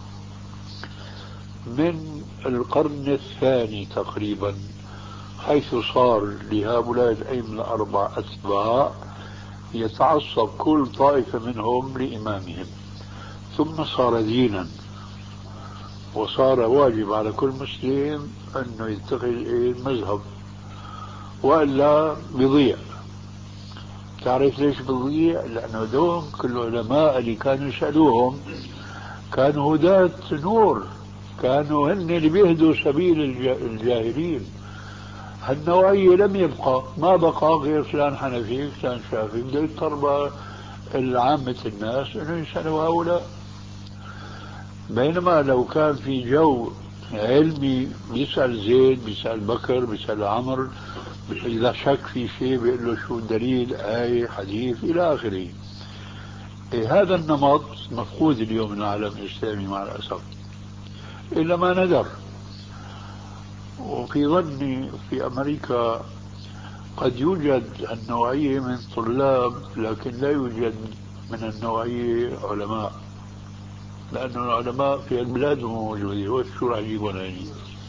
من القرن الثاني تقريبا، حيث صار لهؤلاء الأئمة الأربعة أتباع يتعصب كل طائفة منهم لإمامهم، ثم صار دينا، وصار واجب على كل مسلم أنه يتخذ المذهب، وإلا بيضيع. تعرف ليش بيضيع؟ لأنه دوم كل العلماء اللي كانوا يسألوهم كانوا هداة نور، كانوا هن اللي بيهدوا سبيل الجاهلين. هالنوعية لم يبقى، ما بقى غير فلان حنفي فلان شافعي، بده يضطر العامة الناس انه يسألوا هؤلاء. بينما لو كان في جو علمي بيسأل زيد بيسأل بكر بيسأل عمر، إذا شك في شيء بيقول له شو الدليل، آية حديث إلى آخره. إيه هذا النمط مفقود اليوم من العالم الإسلامي مع الأسف، إلا ما ندر. وفي ظني في أمريكا قد يوجد النوعية من الطلاب، لكن لا يوجد من النوعية علماء، لأن العلماء في البلاد موجودين، وشو راح يجيبون هني؟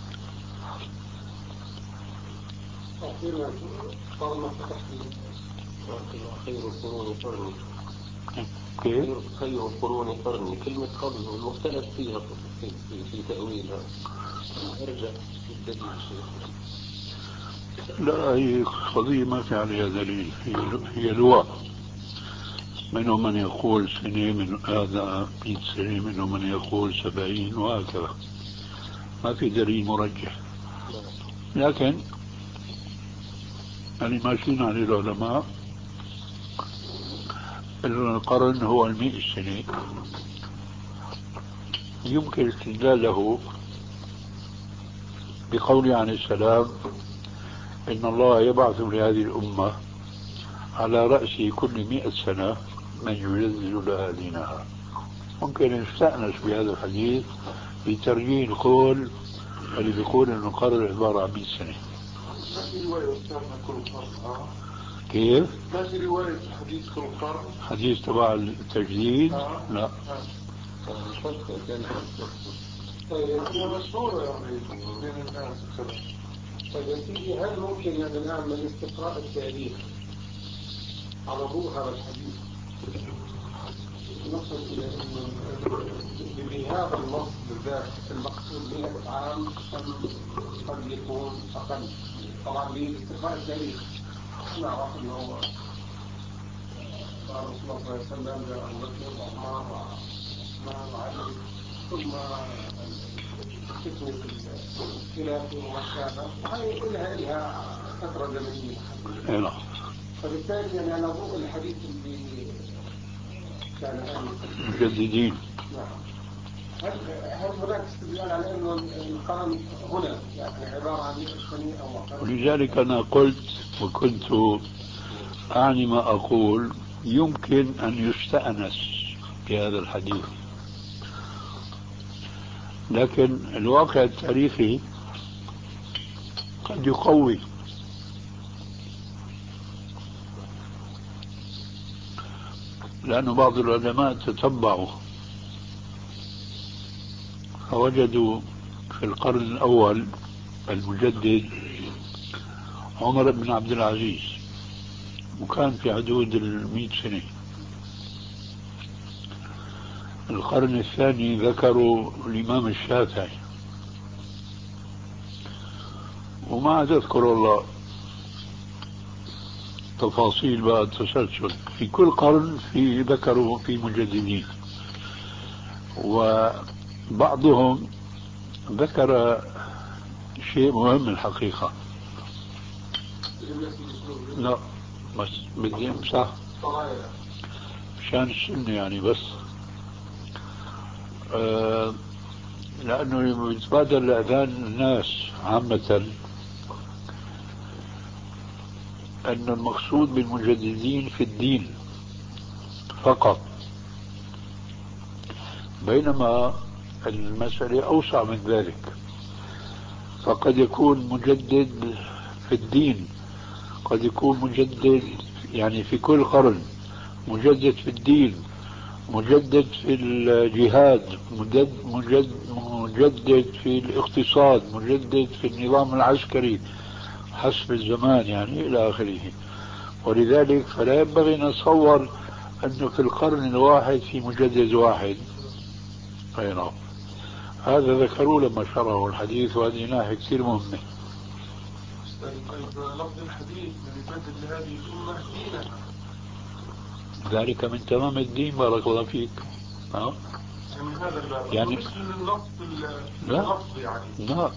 خير القرون قرني. كيف؟ خير القرون قرني، كلمة قرن المختلف فيها في, في, في تأويلها. ارجع للدليل شيخ. لا، هي قضية ما في عليها دليل، هي هي لغة. منهم من يقول سنة، من هذا مئة سنة، منهم من يقول سبعين، وهكذا. ما في دليل مرجح. لكن اللي ماشيين عليه العلماء القرن هو المئة سنة. يمكن استدلاله بقوله عليه السلام: إن الله يبعث لهذه الأمة على رأس كل مئة سنة من يجدد لها دينها. ممكن نستأنس بهذا الحديث بترجيح القول اللي بيقول إن القرن عبارة عن مئة سنة. ما في رواية أستاذنا كل قرن؟ كيف؟ ما في رواية حديث كل قرن؟ حديث تبع التجديد؟ آه. لا. آه. طيب هي مشهورة يعني بين الناس وكذا. طيب يا سيدي، هل ممكن يعني نعمل استقراء التاريخ على ضوء هذا الحديث؟ نصل إلى أنه بهذا النص بالذات المقصود مئة عام أم قد يكون أقل؟ طبعا باستقراء التاريخ نعرف أنه رسول الله صلى الله عليه وسلم جاء أبو بكر وعمر وعثمان وعلي، ثم فتنة الخلافة وما شابه، وهي إلها إلها فترة زمنية محددة. فبالتالي يعني على ضوء الحديث اللي كان آنفا مجددين. نعم، هل هل هناك استدلال على أنه القرن هنا يعني عبارة عن مئة سنة أو أقل؟ ولذلك أنا قلت وكنت أعني ما أقول، يمكن أن يستأنس بهذا الحديث، لكن الواقع التاريخي قد يقوي. لأن بعض العلماء تتبعوا فوجدوا في القرن الأول المجدد عمر بن عبد العزيز، وكان في حدود المئة سنة. القرن الثاني ذكروا الإمام الشافعي، وما تذكر الله تفاصيل بقى التسلسل. في كل قرن في ذكروا في مجددين، وبعضهم ذكر شيء مهم الحقيقة. لا بس بدي امسح مشان السنة يعني، بس آه لأنه يتبادر لأذهان الناس عامة أن المقصود بالمجددين في الدين فقط، بينما المسألة أوسع من ذلك. فقد يكون مجدد في الدين، قد يكون مجدد يعني في كل قرن، مجدد في الدين، مجدد في الجهاد، مجدد, مجدد, مجدد في الاقتصاد، مجدد في النظام العسكري حسب الزمان يعني إلى آخره. ولذلك فلا ينبغي نتصور أنه في القرن الواحد في مجدد واحد. أي نعم، هذا ذكروا لما شرحوا الحديث، وهذه ناحية كثير مهمة. طيب لفظ الحديث من يجدد لهذه الأمة دينها، ذلك من تمام الدين. بارك الله فيك. ها؟ يعني هذا الباب يعني مش من النص اللفظ يعني. لا،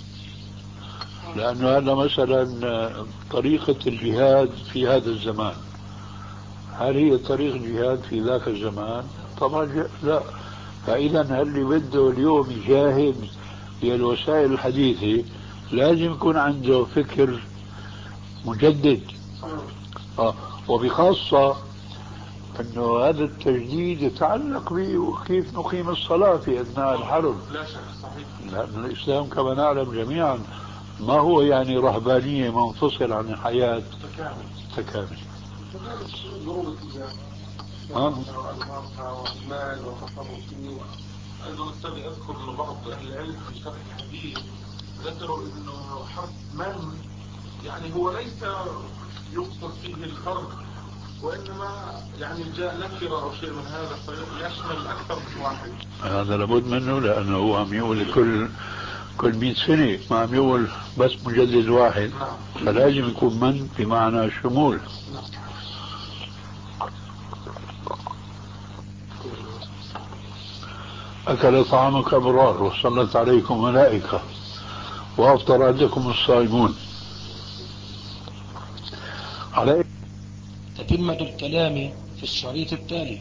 لأنه هذا مثلا طريقة الجهاد في هذا الزمان، هل هي طريقة الجهاد في ذاك الزمان؟ طبعا لا. فإذا اللي بده اليوم يجاهد بالوسائل الحديثة لازم يكون عنده فكر مجدد. آه. وبخاصة أنه هذا التجديد يتعلق بكيف نقيم الصلاة في أثناء الحرب. لا شك صحيح. لأن الإسلام كما نعلم جميعا ما هو يعني رهبانية منفصل عن الحياة تكامل. كذلك ضروب التجارة وأنواعها والمال والتصرف فيه. أيضا أستاذ أذكر بعض أهل العلم في شرح الحديث ذكروا إنه حرف من يعني هو ليس يقصد فيه الفرد، وإنما يعني جاء نكرة أو شيء من هذا فيشمل أكثر من واحد. هذا لابد منه، لأنه هو عم يقول كل كل مئة سنة، ما عم يقول بس مجدد واحد. فلازم يكون من بمعنى شمول. أكل طعامك أبرار وصلت عليكم ملائكة وأفطر عندكم الصائمون. على تتمة الكلام في الشريط التالي.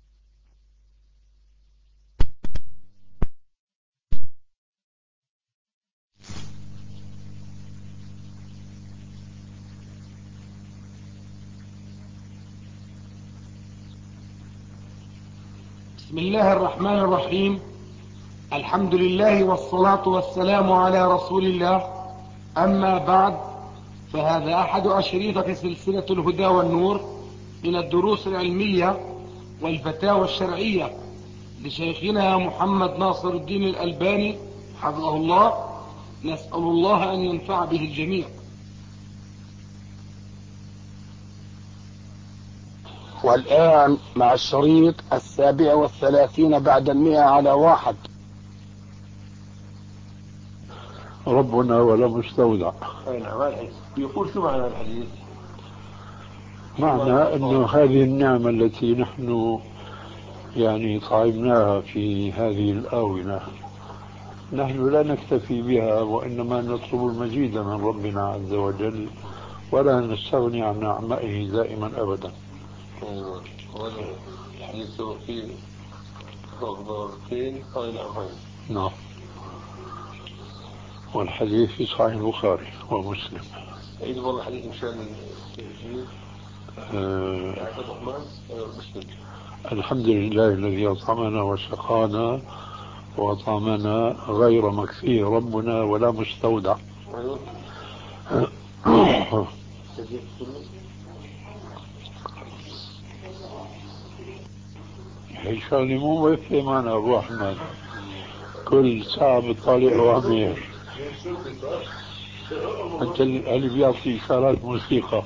بسم الله الرحمن الرحيم. الحمد لله والصلاة والسلام على رسول الله. أما بعد، فهذا أحد أشريطة سلسلة الهدى والنور من الدروس العلمية والفتاوى الشرعية لشيخنا محمد ناصر الدين الألباني حفظه الله. نسأل الله أن ينفع به الجميع. والآن مع الشريط السابع والثلاثين بعد المئة على واحد. ربنا ولا مستودع. يقول شو معنى الحديث؟ معنى أنه هذه النعمة التي نحن يعني طعمناها في هذه الآونة نحن لا نكتفي بها، وإنما نطلب المزيد من ربنا عز وجل، ولا نستغني عن نعمائه دائما أبدا. الحديث فيه ضربتين قائل أمرين. نعم. والحديث في صحيح البخاري ومسلم. عيد والله الحديث مشان التسجيل. أه الحمد لله الذي أطعمنا وسقانا وأطعمنا غير مكفي ربنا ولا مستودع. هي شغلة مو وقفة معنا أبو أحمد، كل ساعة بطالع وعمير. أنت اللي بيعطي إشارات موسيقى.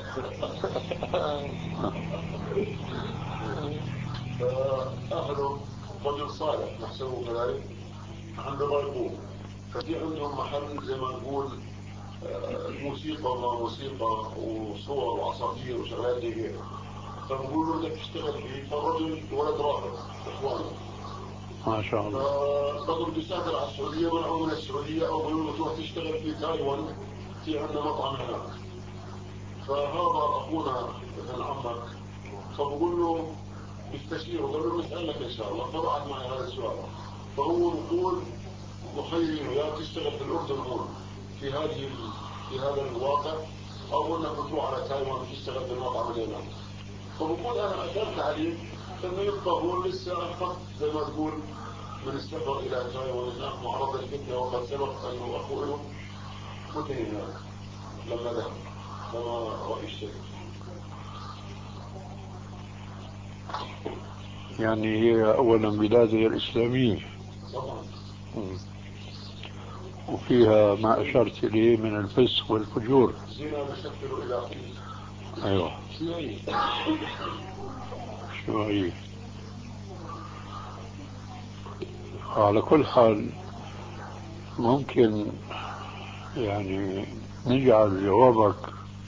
فأهله رجل صالح نحسبه كذلك، عنده ضيفوه، ففي عندهم محل زي ما نقول موسيقى وما موسيقى وصور وعصافير وشغلات زي هيك. فبقول له بدك تشتغل فيه، فالرجل ولد راغب اخوانه ما شاء الله. فبقول بدي اسافر على السعوديه، منعوا من السعوديه او بيقولوا له تروح تشتغل في تايوان، في عندنا مطعم هناك. فهذا اخونا ابن عمك، فبقول له بيستشيره، قال له نسالك ان شاء الله. فبعد معي هذا السؤال، فهو يقول مخيرين يا تشتغل في الاردن هون في هذه في هذا الواقع، او انك تروح على تايوان وتشتغل في المطعم اللي هناك. فبقول انا اشرت عليه انه يبقى هون لسه خط زي ما تقول من السفر الى تايوان هناك معرض الفتنه، وقد سبق انه اخو له فتن هناك لما ذهب كما راي الشيخ. يعني هي اولا بلادها الاسلاميه طبعا، وفيها ما اشرت اليه من الفسق والفجور. زنا نشكل الى حين. ايوه شيوعية. شيوعية. على كل حال ممكن يعني نجعل جوابك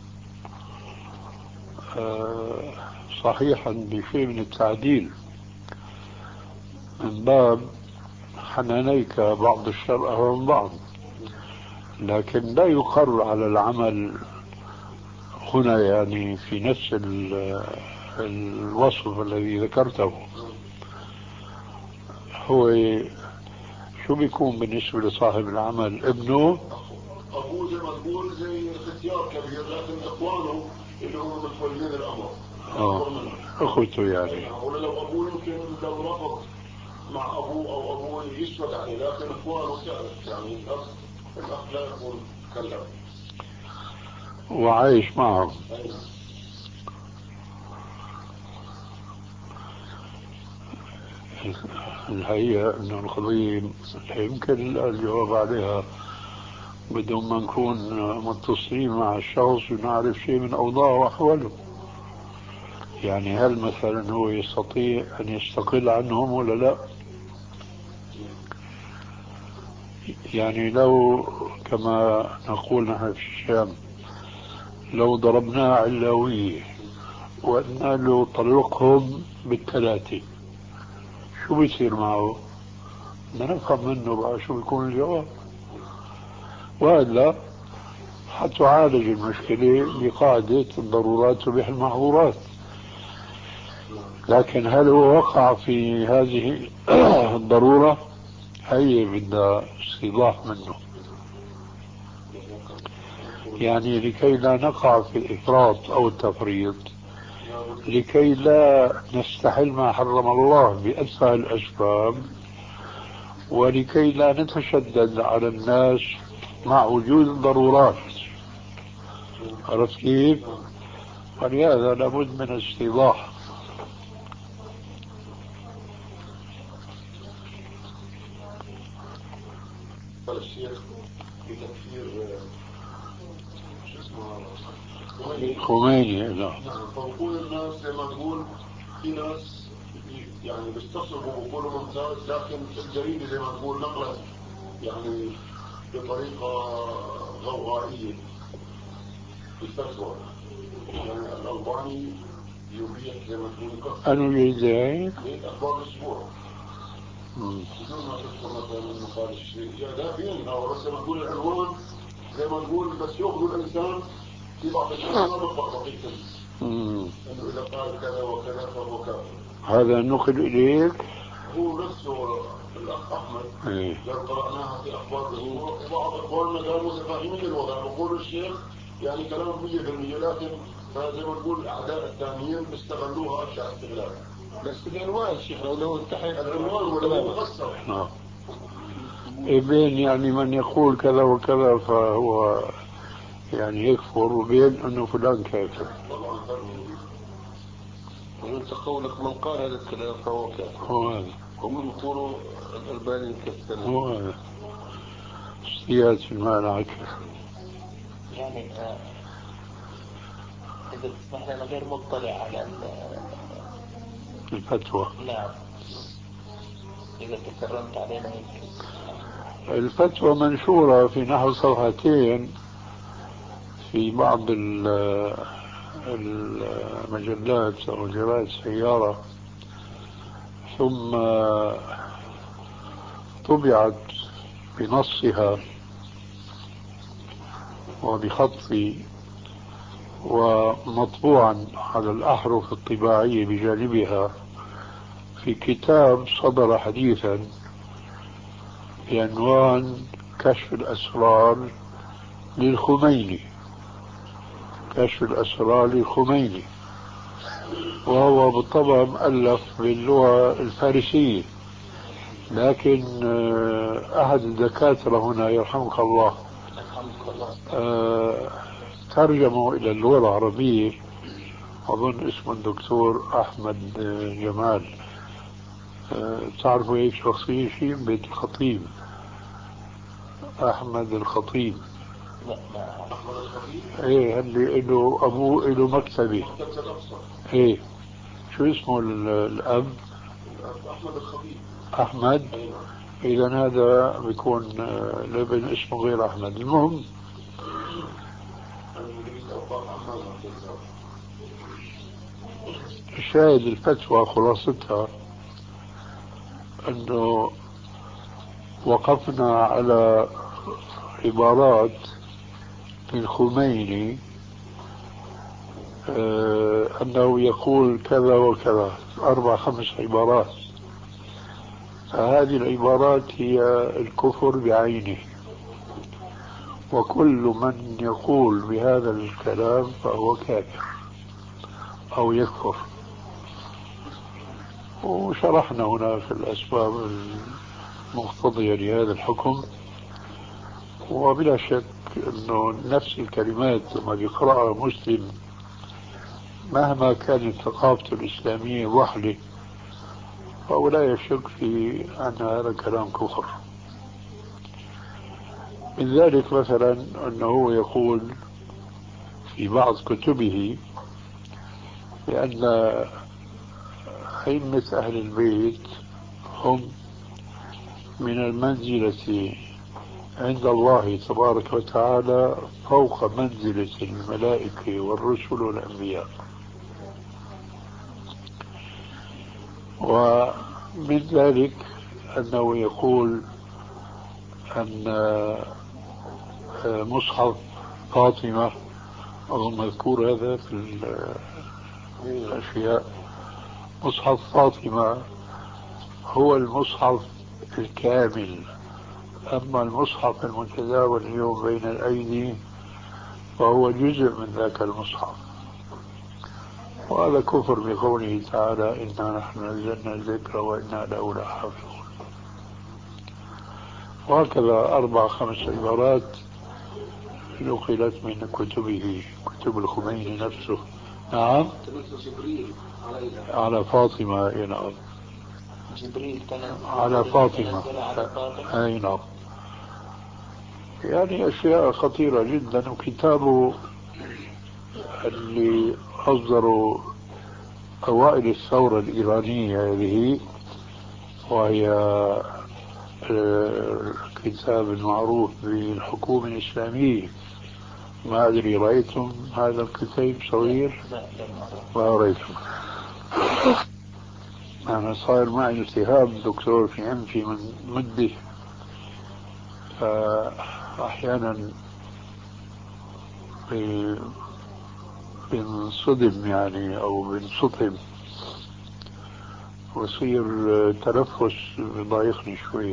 صحيحا بشيء من التعديل من باب حنانيك بعض الشر أمام بعض، لكن لا يقر على العمل هنا يعني في نفس الوصف الذي ذكرته. هو شو بيكون بالنسبة لصاحب العمل؟ ابنه ابوه زي ما تقول زي ختيار كبير، لكن اخوانه اللي هم متولين الامر اه اخوته يعني. ولا لو ابوه يمكن لو رفض مع ابوه او ابوه يشفق عليه، لكن اخوانه تعرف يعني الاخ الاخ لا يكون كالاب وعايش معهم. الحقيقة أن القضية يمكن الجواب عليها بدون ما نكون متصلين مع الشخص ونعرف شيء من أوضاعه وأحواله. يعني هل مثلا هو يستطيع أن يستقل عنهم ولا لا؟ يعني لو كما نقول نحن في الشام لو ضربناه علاوية وقلنا له طلقهم بالثلاثة شو بيصير معه؟ بدنا نفهم منه بقى شو بيكون الجواب. وإلا حتعالج المشكلة بقاعدة الضرورات تبيح المحظورات. لكن هل هو وقع في هذه الضرورة؟ هي بدها استيضاح منه. يعني لكي لا نقع في الإفراط أو التفريط، لكي لا نستحل ما حرم الله بأسهل الأسباب، ولكي لا نتشدد على الناس مع وجود الضرورات. عرفت كيف؟ ولهذا لابد من استيضاح. الشيخ بتكفير شو اسمه خميني. لا فبقول الناس زي ما تقول في ناس يعني بيستصرفوا بقولوا ممتاز، لكن الجريدة زي ما تقول نقلت يعني بطريقة غوغائية بالفتوى. يعني الألباني يبيح زي ما تقول يكفر. أنا جيدين أخبار الأسبوع بدون ما تذكر مثلا انه قال الشيء يعني لا فين او بس لما تقول العنوان زي ما تقول بس ياخذوا الانسان في بعض الناس ما بقرا بقيه انه اذا قال كذا وكذا فهو كافر. هذا نقل اليك هو نفسه الاخ احمد قال قراناها في اخبار الاسبوع وبعض اخبارنا قالوا متفاهمين الوضع. بقول الشيخ يعني كلام مية بالمية، لكن زي ما نقول الاعداء الثانيين استغلوها اشياء استغلال. بس العنوان شيخ لو لو انتهى العنوان ولا مفسر اه بين يعني من يقول كذا وكذا فهو يعني يكفر، وبين انه فلان كافر. طبعا وانت قولك من قال هذا الكلام فهو كافر. هو هذا هم يقولوا الألباني كفر. هو هذا سياسة المال عكر. يعني آه إذا تسمح لي أنا غير مطلع على الفتوى. نعم إذا تكرمت علينا يمكن. الفتوى منشورة في نحو صفحتين في بعض المجلات أو جرائد السيارة، ثم طبعت بنصها وبخطي ومطبوعا على الأحرف الطباعية بجانبها في كتاب صدر حديثا بعنوان كشف الأسرار للخميني. كشف الأسرار للخميني، وهو بالطبع مؤلف باللغة الفارسية، لكن أحد الدكاترة هنا يرحمك الله ترجمه إلى اللغة العربية، أظن اسمه الدكتور أحمد جمال. تعرفوا هيك شخصية شيء بيت الخطيب أحمد الخطيب؟ ايه اللي له أبوه له مكتبي. ايه شو اسمه الأب؟ أحمد الخطيب. أحمد. إذا هذا بيكون لابن اسمه غير أحمد. المهم الشاهد الفتوى خلاصتها أنه وقفنا على عبارات للخميني آه أنه يقول كذا وكذا، أربع خمس عبارات. فهذه العبارات هي الكفر بعينه، وكل من يقول بهذا الكلام فهو كافر أو يكفر. وشرحنا هنا في الأسباب المقتضية لهذا الحكم. وبلا شك أنه نفس الكلمات لما يقرأها مسلم مهما كانت ثقافته الإسلامية وحلة فهو لا يشك في أن هذا كلام كفر. من ذلك مثلا أنه يقول في بعض كتبه بأن أئمة أهل البيت هم من المنزلة عند الله تبارك وتعالى فوق منزلة الملائكة والرسل والأنبياء. ومن ذلك أنه يقول أن مصحف فاطمة، أظن مذكور هذا في الأشياء، مصحف فاطمة هو المصحف الكامل، أما المصحف المتداول اليوم بين الأيدي فهو جزء من ذاك المصحف. وهذا كفر بقوله تعالى إنا نحن نزلنا الذكر وإنا له لحافظون. وهكذا أربع خمس عبارات نقلت من كتبه، كتب الخميني نفسه. نعم، على فاطمة. نعم، جبريل على فاطمة. أي نعم. يعني أشياء خطيرة جدا. وكتابه اللي أصدروا أوائل الثورة الإيرانية هذه، وهي الكتاب المعروف بالحكومة الإسلامية، ما أدري رأيتم هذا الكتاب صغير؟ ما رأيتم. أنا صاير معي التهاب دكتور في أنفي من مدة، فأحيانا بنصدم يعني أو بنصطم ويصير تنفس بضايقني شوي.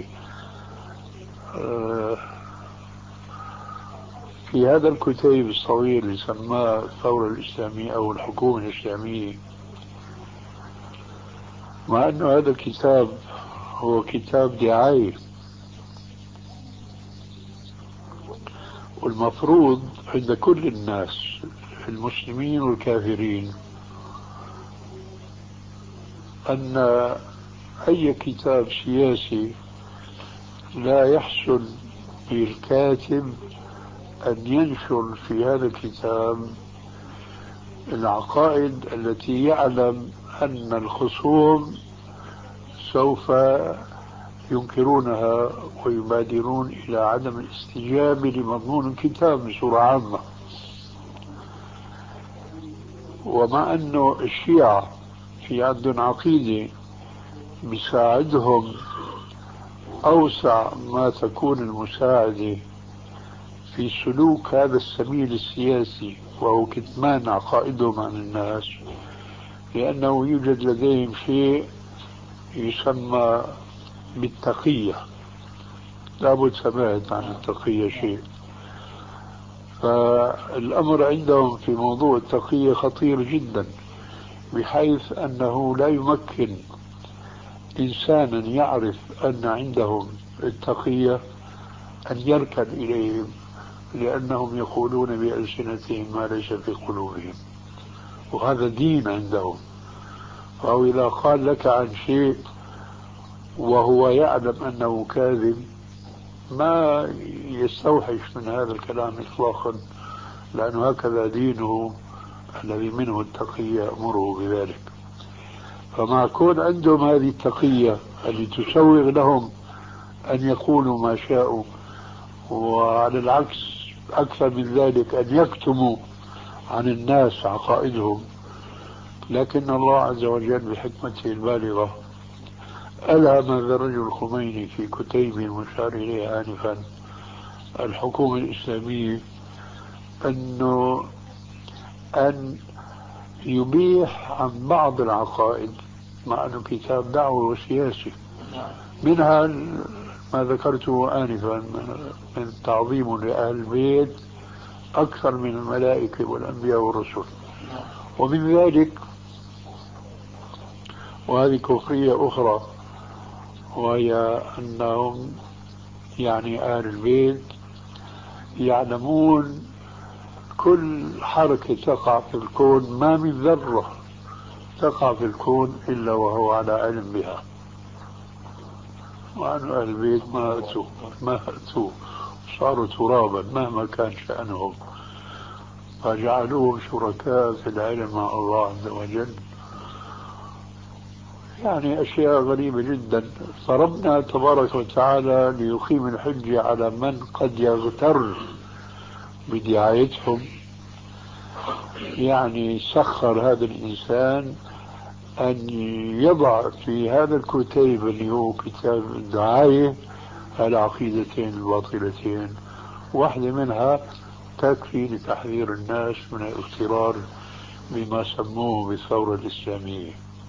في هذا الكتاب الصغير اللي سماه الثورة الإسلامية أو الحكومة الإسلامية، مع أنه هذا الكتاب هو كتاب دعاية، والمفروض عند كل الناس المسلمين والكافرين أن أي كتاب سياسي لا يحسن بالكاتب أن ينشر في هذا الكتاب العقائد التي يعلم أن الخصوم سوف ينكرونها ويبادرون إلى عدم الاستجابة لمضمون الكتاب بصورة عامة. ومع أنه الشيعة في عندهم عقيدة بيساعدهم أوسع ما تكون المساعدة في سلوك هذا السبيل السياسي، وهو كتمان عقائدهم عن الناس، لأنه يوجد لديهم شيء يسمى بالتقية. لابد سمعت عن التقية شيء. فالأمر عندهم في موضوع التقية خطير جدا، بحيث أنه لا يمكن إنسانا يعرف أن عندهم التقية أن يركن إليهم، لأنهم يقولون بألسنتهم ما ليس في قلوبهم، وهذا دين عندهم. فهو إذا قال لك عن شيء وهو يعلم أنه كاذب ما يستوحش من هذا الكلام إطلاقا، لأنه هكذا دينه الذي منه التقية يأمره بذلك. فمع كون عندهم هذه التقية التي تسوغ لهم أن يقولوا ما شاءوا، وعلى العكس أكثر من ذلك أن يكتموا عن الناس عقائدهم، لكن الله عز وجل بحكمته البالغة ألهم هذا الرجل الخميني في كتيبه المشار إليه آنفا الحكومة الإسلامية أنه أن يبيح عن بعض العقائد، مع أنه كتاب دعوة وسياسي، منها ما ذكرته آنفا من تعظيم لأهل البيت أكثر من الملائكة والأنبياء والرسل. ومن ذلك، وهذه كفرية أخرى، وهي أنهم يعني أهل البيت يعلمون كل حركة تقع في الكون، ما من ذرة تقع في الكون إلا وهو على علم بها. وعن أهل البيت ما أتوا ما أتوا صاروا ترابا مهما كان شأنهم، فجعلوهم شركاء في العلم مع الله عز وجل. يعني أشياء غريبة جدا. فربنا تبارك وتعالى ليقيم الحجة على من قد يغتر بدعايتهم، يعني سخر هذا الإنسان أن يضع في هذا الكتيب اللي هو كتاب الدعاية العقيدتين الباطلتين، واحدة منها تكفي لتحذير الناس من الاغترار بما سموه بالثورة الإسلامية.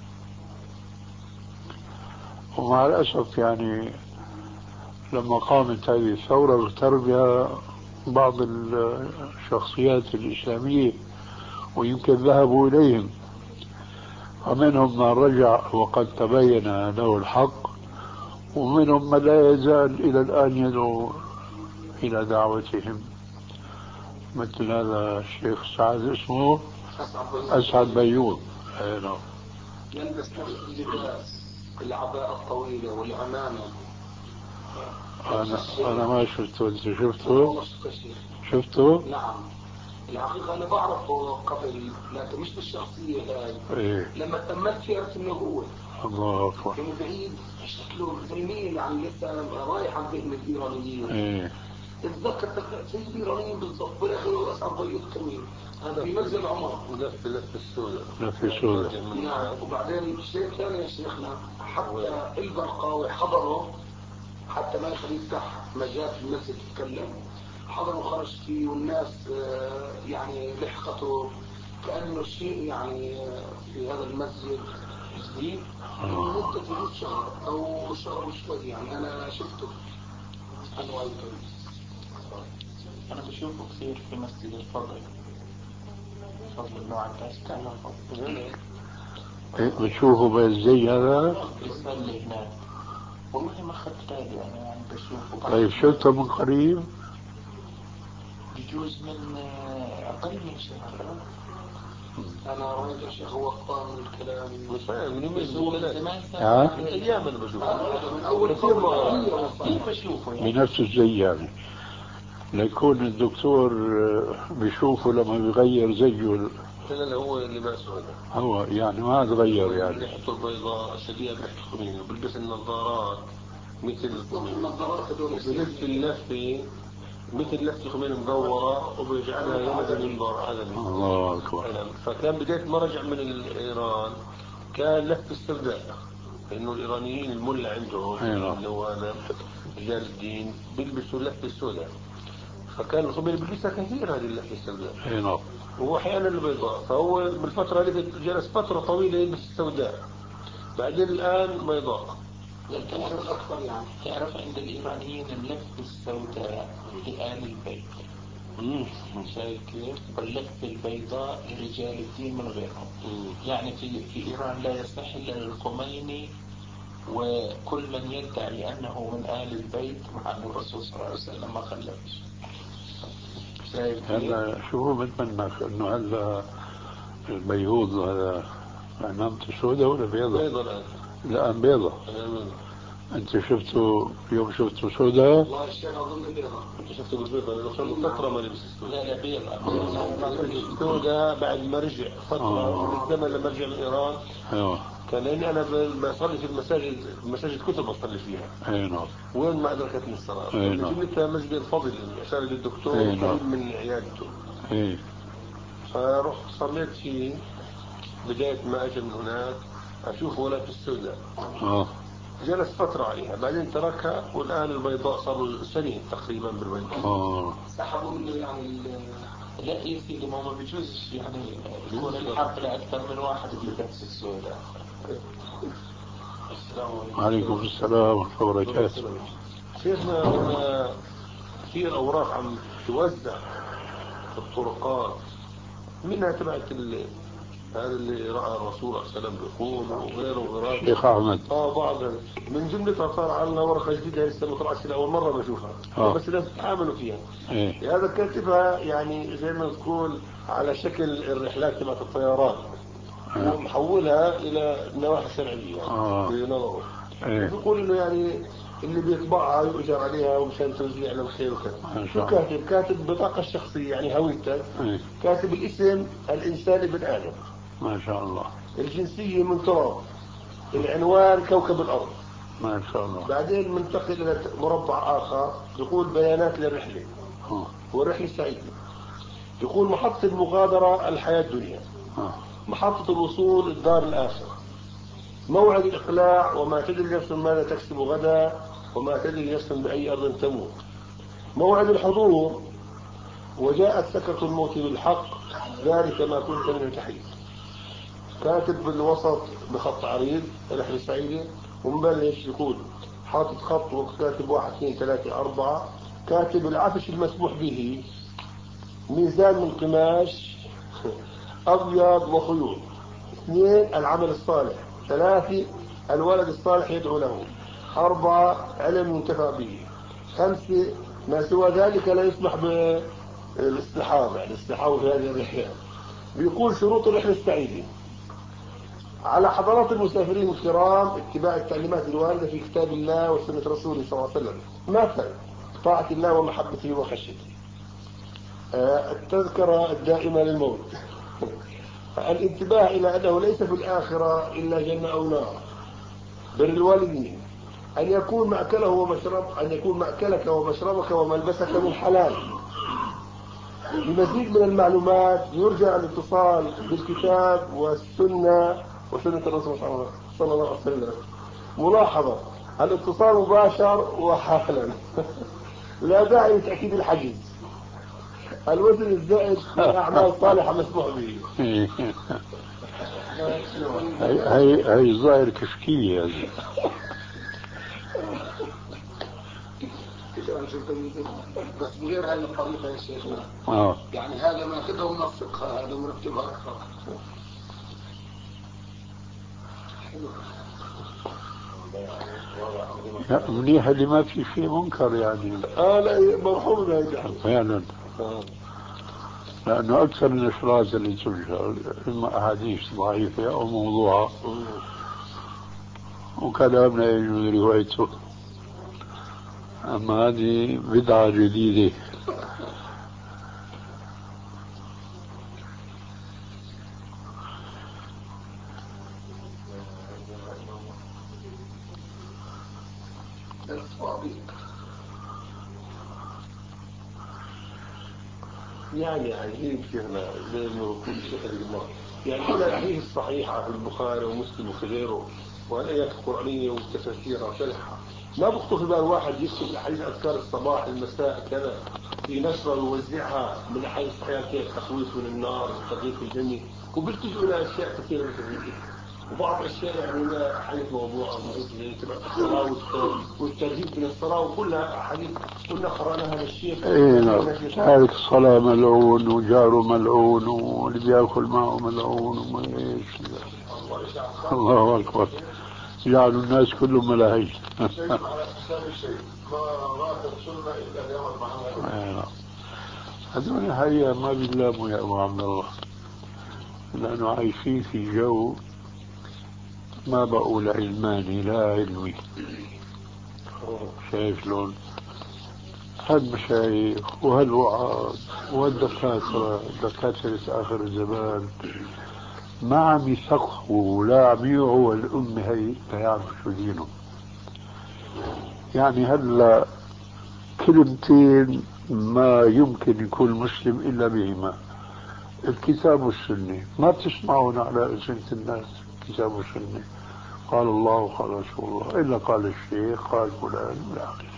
ومع الأسف يعني لما قامت هذه الثورة اغتر بها بعض الشخصيات الإسلامية، ويمكن ذهبوا إليهم، ومنهم من رجع وقد تبين له الحق، ومنهم من لا يزال إلى الآن يدعو إلى دعوتهم، مثل هذا الشيخ سعد اسمه أسعد بيوض. يلبس نفس اللباس، العباءة الطويلة والعمامة. أنا أنا ما شفته، أنت شفته؟ شفته؟ نعم. الحقيقة أنا بعرفه قبل، لكن مش بالشخصية هاي. إيه. لما تأملت فيه عرفت إنه هو. الله أكبر. من بعيد شكله زي مين يعني، لسه رايح عن ذهن الإيرانيين. إيه. تتذكر زي الإيرانيين بالضبط، بالآخر أسعد بيوض كمين. هذا في مسجد عمر. لف لف السوداء. لف السوداء. نعم. وبعدين شيء ثاني يا شيخنا، حتى البرقاوي حضره، حتى ما يخليه يفتح مجال في المسجد يتكلم، حضروا خرج فيه، والناس يعني لحقته كأنه شيء يعني في هذا المسجد جديد لمدة حدود شهر أو شهر وشوي. يعني أنا شفته أنا وعيته. أنا بشوفه كثير في مسجد الفضل، فضل بن عباس كان فضل. إيه بتشوفه بالزي هذا؟ بيصلي هناك. والله ما أخذت بالي أنا، يعني بشوفه. طيب شفته من قريب؟ بجوز من أقل من شهر. أنا رأيت الشيخ هو قام الكلام مش فاهم من يومين من زمان ها؟ من أيام أنا بشوفه من أول كثير مرة كيف بشوفه يعني؟ بنفس الزي يعني، ليكون الدكتور بيشوفه لما بيغير زيه. هذا هو لباسه هذا. هو يعني ما تغير يعني. ريحته البيضاء شبيهة بريحة الخميني، وبلبس النظارات مثل النظارات هذول بلف اللفة مثل لفة الخميني مدورة، وبيجعلها يمد المنبر هذا. الله أكبر. فكان بداية ما رجع من إيران كان لف السوداء، لأنه الإيرانيين الملة عندهم اللي هو هذا رجال الدين بيلبسوا اللفة السوداء، فكان الخميني بيلبسها كثير هذه اللفة السوداء. نعم. وأحيانا البيضاء، فهو بالفترة اللي جلس فترة طويلة يلبس السوداء، بعدين الآن بيضاء. تعرف أكثر يعني. تعرف عند الإيرانيين اللفة السوداء لآل البيت. شايف كيف؟ واللفة البيضاء لرجال الدين من غيرهم. مم. يعني في في إيران لا يصح إلا الخميني وكل من يدعي أنه من آل البيت، مع أن الرسول صلى الله عليه وسلم ما خلفش. شايف كيف؟ هلا شو بتمنى إنه هلا البيوض هذا عمامته سوداء ولا بيضاء؟ بيضاء الآن. الآن بيضاء. أنت شفته يوم شفته سوداء؟ والله الشيخ أظن بيضاء. أنت شفته بالبيضاء لأنه صار فترة ما لبس السوداء. لا لا بيضاء. السوداء بعد ما رجع فترة من الزمن لما رجع من إيران. أيوه. كان لأني أنا بصلي في المساجد، مساجد كتب بصلي فيها. أي نعم. وين ما أدركتني الصلاة. أي نعم. جبتها مسجد الفضل عشان الدكتور قريب من عيادته. إيه. فرحت صليت فيه بداية ما أجل من هناك أشوف ولا في السوداء. آه. جلس فترة عليها بعدين تركها، والآن البيضاء صار سنين تقريبا بالبيضاء. آه. سحبوا منه يعني. لا يا سيدي ما ما بيجوزش يعني يكون الحفلة أكثر من واحد بلبس السوداء. السلام عليكم. وعليكم السلام ورحمة الله وبركاته. شيخنا كثير أوراق عم توزع في الطرقات، منها تبعت هذا اللي رأى الرسول صلى الله عليه وسلم بيقول وغيره وغيره. الشيخ أحمد. اه بعض من جملتها صار عندنا ورقة جديدة لسه ما طلعتش أول مرة بشوفها. آه. بس لازم تتعاملوا فيها. إيه؟ هذا كاتبها يعني زي ما تقول على شكل الرحلات تبعت الطيران. آه. ومحولها إلى نواحي شرعية. آه. بنظره. إيه؟ بيقول إنه يعني اللي بيطبعها يؤجر عليها ومشان توزيع للخير وكذا. شو كاتب؟ كاتب بطاقة الشخصية يعني هويتك، كاتب الاسم الإنساني بن آدم ما شاء الله، الجنسية من تراب، العنوان كوكب الأرض ما شاء الله. بعدين منتقل إلى مربع آخر يقول بيانات للرحلة أوه. والرحلة سعيدة، يقول محطة المغادرة الحياة الدنيا، أوه. محطة الوصول الدار الآخرة، موعد الإقلاع وما تدري نفس ماذا تكسب غدا وما تدري نفس بأي أرض تموت، موعد الحضور وجاءت سكرة الموت بالحق ذلك ما كنت منه تحيد. كاتب بالوسط بخط عريض رحلة سعيدة ومبلش يقول حاطط خط وكاتب واحد اثنين ثلاثة أربعة، كاتب العفش المسموح به ميزان من قماش أبيض وخيوط، اثنين العمل الصالح، ثلاثة الولد الصالح يدعو له، أربعة علم ينتفع به، خمسة ما سوى ذلك لا يسمح بالاصطحاب يعني الاصطحاب في هذه الرحلة. بيقول شروط الرحلة السعيدة على حضرات المسافرين الكرام اتباع التعليمات الواردة في كتاب الله وسنة رسوله صلى الله عليه وسلم، مثل طاعة الله ومحبته وخشيته، التذكرة الدائمة للموت، الانتباه إلى أنه ليس في الآخرة إلا جنة أو نار، بر الوالدين، أن يكون مأكله ومشرب أن يكون مأكلك ومشربك وملبسك من حلال. لمزيد من المعلومات يرجى الاتصال بالكتاب والسنة وسنة الرسول صلى الله عليه وسلم. ملاحظة الاتصال مباشر وحالا لا داعي لتأكيد الحجز. الوزن الزائد من أعمال صالحة مسموح به. هي هي هي ظاهر كشكية هذه. بس بغير هذه الطريقة يا شيخنا اه يعني هذا ما أخذه من الفقه، هذا مرتبها أكثر. لا منيح اللي ما في شيء منكر يعني. اه لا مرحوم بهذا فعلا. لأنه أكثر النشرات اللي تنشر إما أحاديث ضعيفة أو موضوعة وكلام لا يجوز روايته، أما هذه بدعة جديدة. يعني عايزين شيخنا زي ما يقول الشيخ الجمار يعني كل الأحاديث الصحيحة في البخاري ومسلم وغيره والآيات القرآنية والتفاسير وشرحها ما بخطر في بال واحد يكتب الأحاديث أذكار الصباح المساء كذا في نشرة ويوزعها من الأحاديث الصحيحة كيف تخويف من النار والترغيب في الجنة وبيلتجوا إلى أشياء كثيرة مثل وبعض الأشياء يعني لا حديث موضوع زي تبع الصلاة والترهيب من الصلاة وكلها حديث كنا قرأنا هذا الشيء. إيه نعم. تارك الصلاة ملعون وجاره ملعون واللي بياكل معه ملعون وما إيش. الله أكبر. جعلوا الناس كلهم ملاهي. هذول الحقيقة ما بيلاموا يا أبو عبد الله، لأنه عايشين في جو ما بقول علماني لا علمي. شايف شلون؟ هالمشايخ وهالوعاظ والدكاترة دكاترة آخر الزمان ما عم يثقفوا ولا عم يوعوا الأمة هي تعرف شو دينهم. يعني هلا كلمتين ما يمكن يكون مسلم إلا بهما، الكتاب والسنة. ما بتسمعون على ألسنة الناس الكتاب والسنة، قال الله وقال رسول الله، إلا قال الشيخ قال فلان إلى آخره.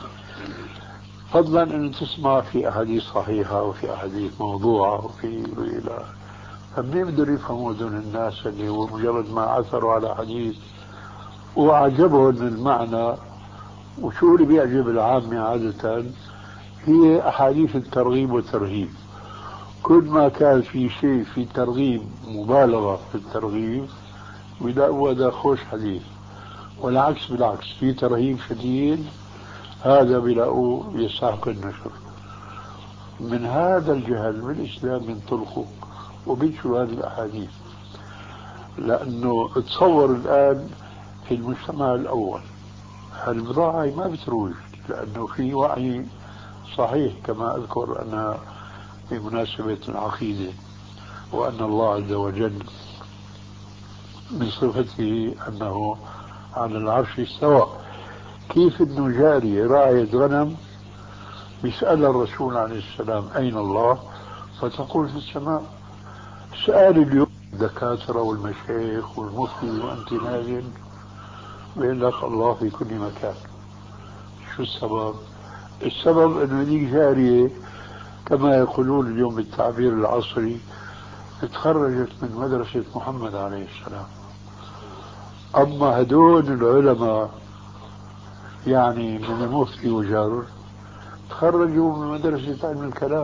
فضلا أن تسمع في أحاديث صحيحة وفي أحاديث موضوعة وفي إلى فمن بدهم يفهموا دون الناس اللي هو مجرد ما عثروا على حديث وأعجبهم المعنى. وشو اللي بيعجب العامة عادة هي أحاديث الترغيب والترهيب. كل ما كان في شيء في ترغيب مبالغة في الترغيب ويلاقوا هذا خوش حديث، والعكس بالعكس في ترهيب شديد هذا بيلاقوه يستحق النشر. من هذا الجهل بالإسلام ينطلقوا وبينشروا هذه الأحاديث، لأنه تصور الآن في المجتمع الأول البضاعة ما بتروج، لأنه في وعي صحيح كما أذكر أن في مناسبة العقيدة وأن الله عز وجل من صفته أنه على العرش استوى. كيف أنه جارية راعية غنم بيسأل الرسول عليه السلام أين الله، فتقول في السماء. سؤال اليوم الدكاترة والمشايخ والمفتي وأنت نازل بيقول لك الله في كل مكان. شو السبب؟ السبب أنه هذيك جارية كما يقولون اليوم بالتعبير العصري تخرجت من مدرسة محمد عليه السلام. أما هدول العلماء يعني من المفتي وجار تخرجوا من مدرسة علم الكلام.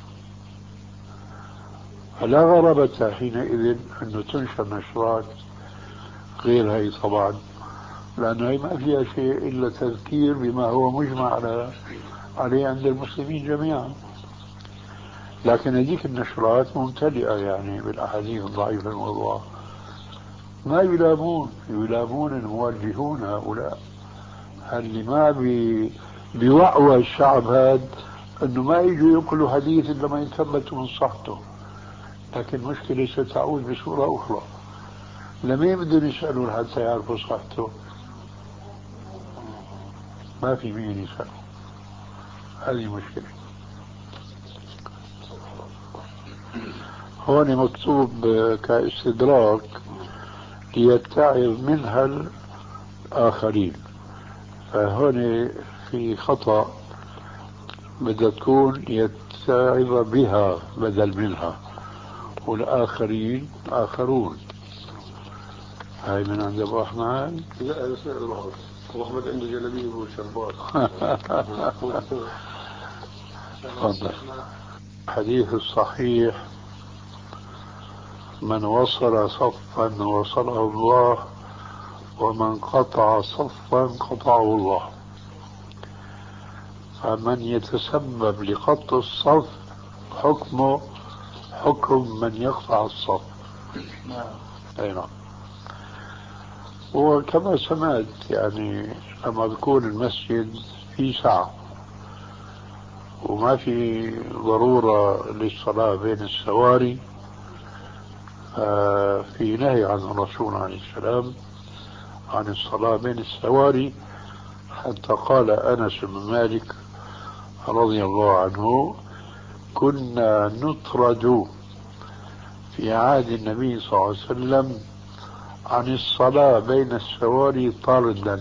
فلا غرابة حينئذ أنه تنشر نشرات غير هي طبعا، لأنه هي ما فيها شيء إلا تذكير بما هو مجمع على عليه عند المسلمين جميعا. لكن هذيك النشرات ممتلئة يعني بالأحاديث الضعيفة الموضوعة. ما يلامون يلامون الموجهون هؤلاء اللي ما بي بيوعوا الشعب هذا انه ما يجوا ينقلوا حديث الا ما يثبتوا من صحته. لكن المشكلة ستعود بصورة أخرى. لمين بدهم يسألوا حتى يعرفوا صحته؟ ما في مين يسألوا. هذه مشكلة. هون مكتوب كاستدراك ليتعظ منها الآخرين، فهون في خطأ، بدها تكون يتعظ بها بدل منها، والآخرين آخرون. هاي من عند أبو أحمد؟ لا أنا سمعت بعض أبو أحمد عنده جلبية وشربات. تفضل. الحديث الصحيح من وصل صفا وصله الله ومن قطع صفا قطعه الله. فمن يتسبب لقطع الصف حكمه حكم من يقطع الصف. نعم. أي نعم. وكما سمعت يعني لما تكون المسجد في ساعة وما في ضرورة للصلاة بين السواري، في نهي عن الرسول عليه السلام عن الصلاة بين السواري، حتى قال أنس بن مالك رضي الله عنه كنا نطرد في عهد النبي صلى الله عليه وسلم عن الصلاة بين السواري طردا.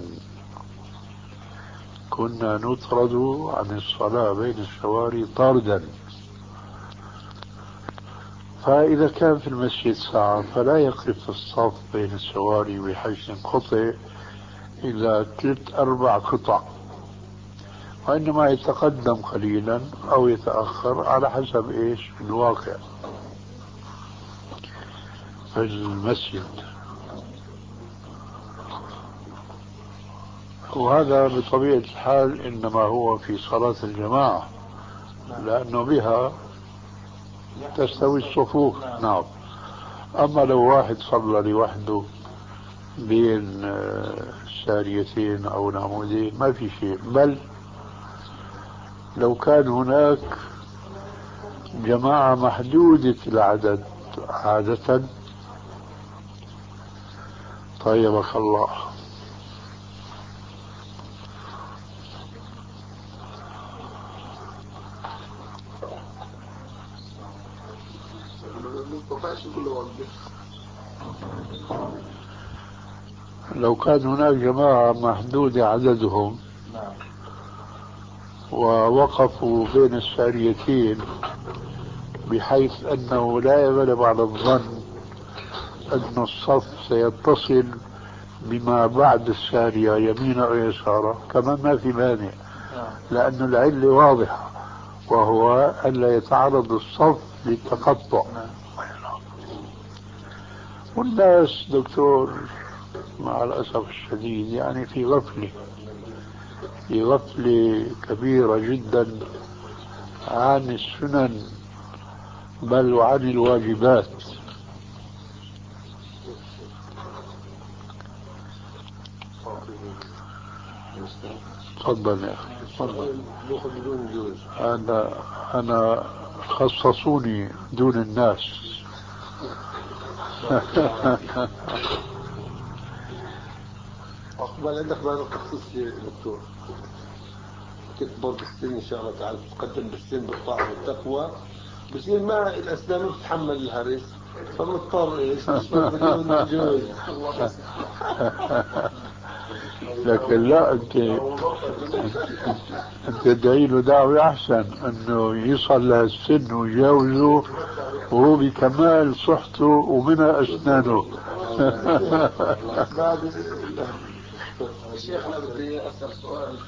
كنا نطرد عن الصلاة بين السواري طردا. فإذا كان في المسجد ساعة فلا يقف الصف بين السواري بحيث ينقطع إلى ثلاث أربع قطع، وإنما يتقدم قليلا أو يتأخر على حسب إيش الواقع في المسجد. وهذا بطبيعة الحال إنما هو في صلاة الجماعة، لأنه بها تستوي الصفوف. نعم. أما لو واحد صلى لوحده بين ساريتين أو نعمودين ما في شيء. بل لو كان هناك جماعة محدودة العدد عادة، طيبك الله، لو كان هناك جماعة محدودة عددهم ووقفوا بين الساريتين بحيث أنه لا يغلب على الظن أن الصف سيتصل بما بعد السارية يمين أو يسارا، كمان ما في مانع، لأن العلة واضحة وهو ألا يتعرض الصف للتقطع. والناس دكتور مع الأسف الشديد يعني في غفلة في غفلة كبيرة جدا عن السنن بل وعن الواجبات. تفضل يا أخي تفضل. أنا أنا خصصوني دون الناس. أقبل عندك بعد التخصيص يا دكتور، تكبر بالسن إن شاء الله تعالى، تتقدم بالسن بالطاعة والتقوى، بصير ما الأسنان ما بتتحمل الهرس، فمضطر إيش نشرب بدون جوز. لكن لا، أنت أنت تدعي له دعوة أحسن إنه يصل لهالسن ويجاوزه وهو بكمال صحته ومنها أسنانه. شيخ أنا بدي أسأل سؤال.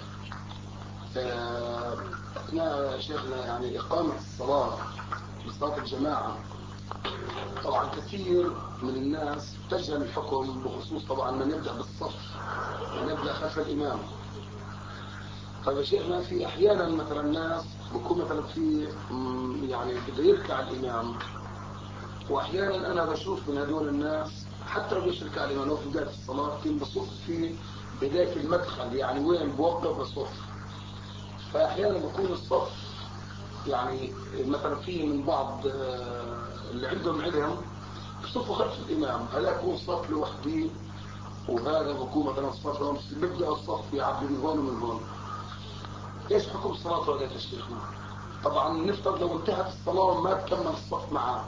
أثناء شيخنا يعني إقامة الصلاة بصلاة الجماعة، طبعا كثير من الناس تجهل الحكم بخصوص طبعا من يبدأ بالصف، من يبدأ خلف الإمام. طيب شيخنا في أحيانا مثلا الناس بكون مثلا في يعني بده يركع الإمام، وأحيانا أنا بشوف من هذول الناس حتى لو بيشرك على الإمام في بداية الصلاة كان بصف في بداية المدخل، يعني وين بوقف بصف. فأحيانا بكون الصف يعني مثلا في من بعض اللي عندهم علم بصفوا خلف الإمام، هلا يكون صف لوحده وهذا بكون مثلا الصف بيبدأ الصف يعبي من هون ومن هون. ايش حكم الصلاة ولا تشريخنا؟ طبعا نفترض لو انتهت الصلاة وما تكمل الصف معاه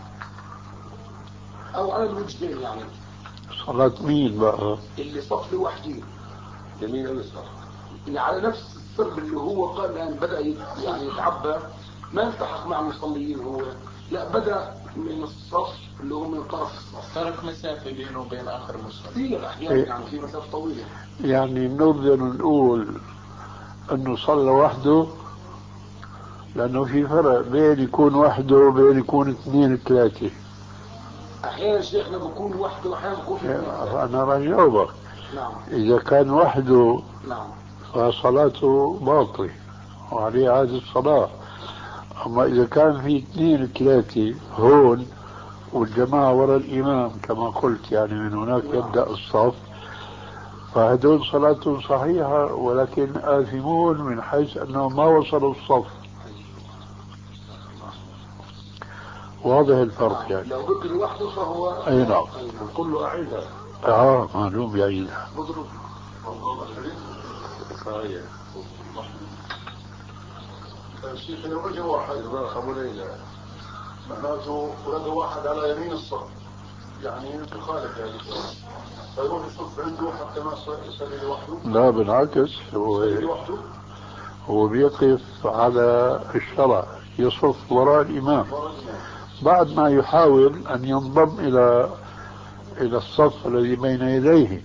او على الوجهين، يعني صلاة مين بقى؟ اللي صف لوحده يمين او يسار، يعني على نفس السرب اللي هو قال يعني بدأ يعني يتعبى، ما التحق مع المصليين، هو لا بدأ من الصف اللي هو من طرف الصف، ترك مسافة بينه وبين آخر مصلي. كثير أحيانا يعني في مسافة طويلة. يعني نقدر نقول انه صلى وحده، لانه في فرق بين يكون وحده وبين يكون اثنين ثلاثة. احيانا شيخنا بكون وحده واحيانا بكون اثنين. انا بجاوبك. نعم. اذا كان وحده نعم فصلاته باطلة وعليه عادة الصلاة. اما اذا كان في اثنين ثلاثة هون والجماعة وراء الامام كما قلت، يعني من هناك يبدأ الصف، فهدول صلاتهم صحيحة ولكن آثمون من حيث أنهم ما وصلوا الصف. واضح الفرق يعني. لو بقي لوحده فهو أي نعم. كله أعيدها. آه معلوم يعيدها. صحيح. الشيخ لو وجه واحد أبو ليلى معناته ولد واحد على يمين الصف، يعني يخالف يعني فيروح يصف عنده حتى ما يصلي لوحده. لا بالعكس، هو هو بيقف على الشرع، يصف وراء الإمام بعد ما يحاول أن ينضم إلى إلى الصف الذي بين يديه.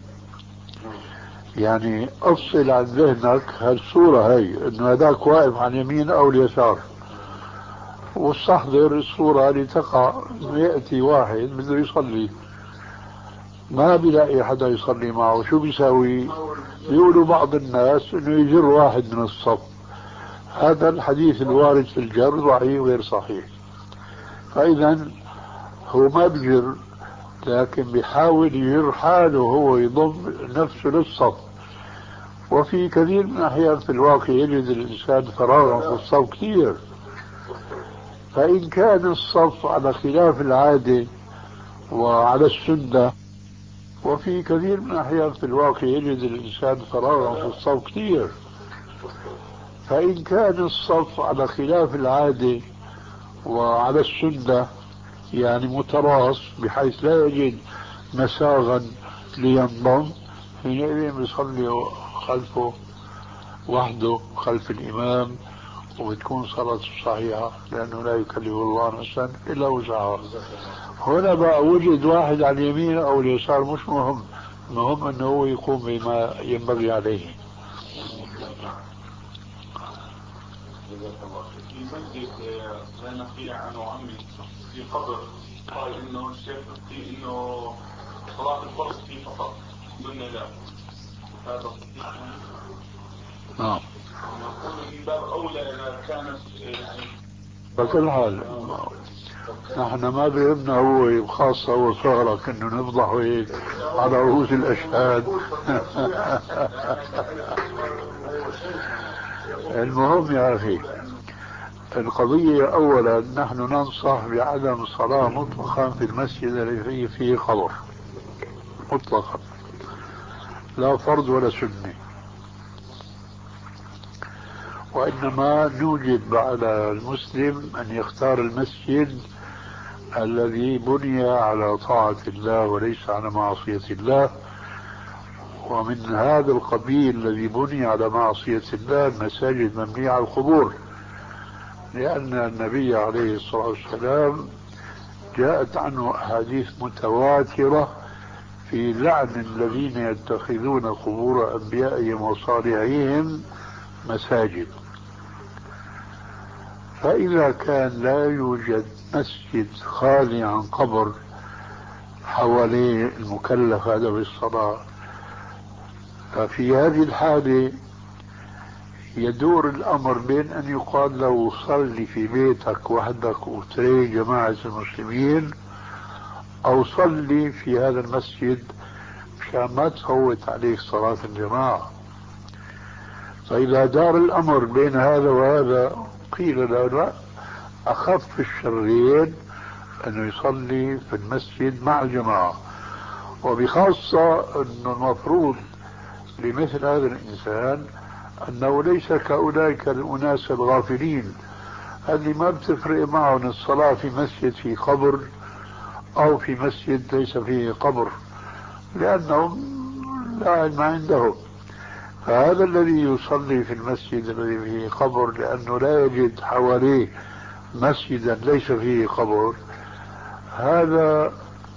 يعني أفصل عن ذهنك هالصورة هي إنه هذاك واقف عن يمين أو اليسار، واستحضر الصورة لتقع إنه يأتي واحد بده يصلي ما بيلاقي حدا يصلي معه، شو بيساوي؟ بيقولوا بعض الناس إنه يجر واحد من الصف. هذا الحديث الوارد في الجر ضعيف غير صحيح. فإذا هو ما بيجر، لكن بيحاول يجر حاله هو يضم نفسه للصف. وفي كثير من الأحيان في الواقع يجد الإنسان فراغا في الصف كثير، فإن كان الصف على خلاف العادة وعلى السنة، وفي كثير من الأحيان في الواقع يجد الإنسان فراغا في الصف كثير، فإن كان الصف على خلاف العادة وعلى السنة يعني متراص بحيث لا يجد مساغا لينضم، حينئذ يصلي خلفه وحده خلف الإمام وبتكون صلاته صحيحة، لأنه لا يكلف الله نفسا إلا وسعها. هنا بقى وجد واحد على اليمين أو اليسار مش مهم، المهم أنه هو يقوم بما ينبغي عليه. في مسجد لا نخفي عنه عمي في قبر قال انه الشيخ في انه صلاة الفرض فيه فقط سنة لا، هذا صحيح؟ نعم. نقول من باب اولى اذا كانت يعني بكل حال نحن ما بيهمنا هو خاصة وصارك انه نفضحه هيك على رؤوس الاشهاد. المهم يا أخي، القضية أولا نحن ننصح بعدم الصلاة مطلقا في المسجد الذي فيه قبر مطلقا، لا فرض ولا سنة، وإنما نوجب على المسلم أن يختار المسجد الذي بني على طاعة الله وليس على معصية الله. ومن هذا القبيل الذي بني على معصية الله المساجد مبنية على القبور، لأن النبي عليه الصلاة والسلام جاءت عنه أحاديث متواترة في لعن الذين يتخذون قبور أنبيائهم وصالحيهم مساجد. فإذا كان لا يوجد مسجد خالي عن قبر حواليه المكلف هذا بالصلاة، ففي هذه الحالة يدور الأمر بين أن يقال له صلي في بيتك وحدك وتري جماعة المسلمين، أو صلي في هذا المسجد مشان ما تفوت عليك صلاة الجماعة. فإذا دار الأمر بين هذا وهذا قيل له لا، أخف الشرين أنه يصلي في المسجد مع الجماعة، وبخاصة أنه المفروض لمثل هذا الإنسان أنه ليس كأولئك الأناس الغافلين اللي ما بتفرق معهم الصلاة في مسجد في قبر أو في مسجد ليس فيه قبر، لأنهم لا علم عندهم. فهذا الذي يصلي في المسجد الذي فيه قبر لأنه لا يجد حواليه مسجدا ليس فيه قبر، هذا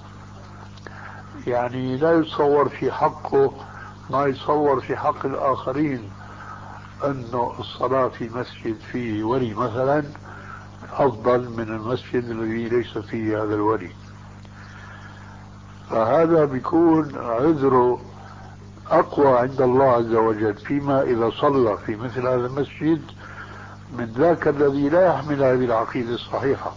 يعني لا يتصور في حقه ما يتصور في حق الآخرين، أنه الصلاة في مسجد فيه ولي مثلا أفضل من المسجد الذي ليس فيه هذا الولي. فهذا بيكون عذره أقوى عند الله عز وجل فيما إذا صلى في مثل هذا المسجد من ذاك الذي لا يحمل هذه العقيدة الصحيحة.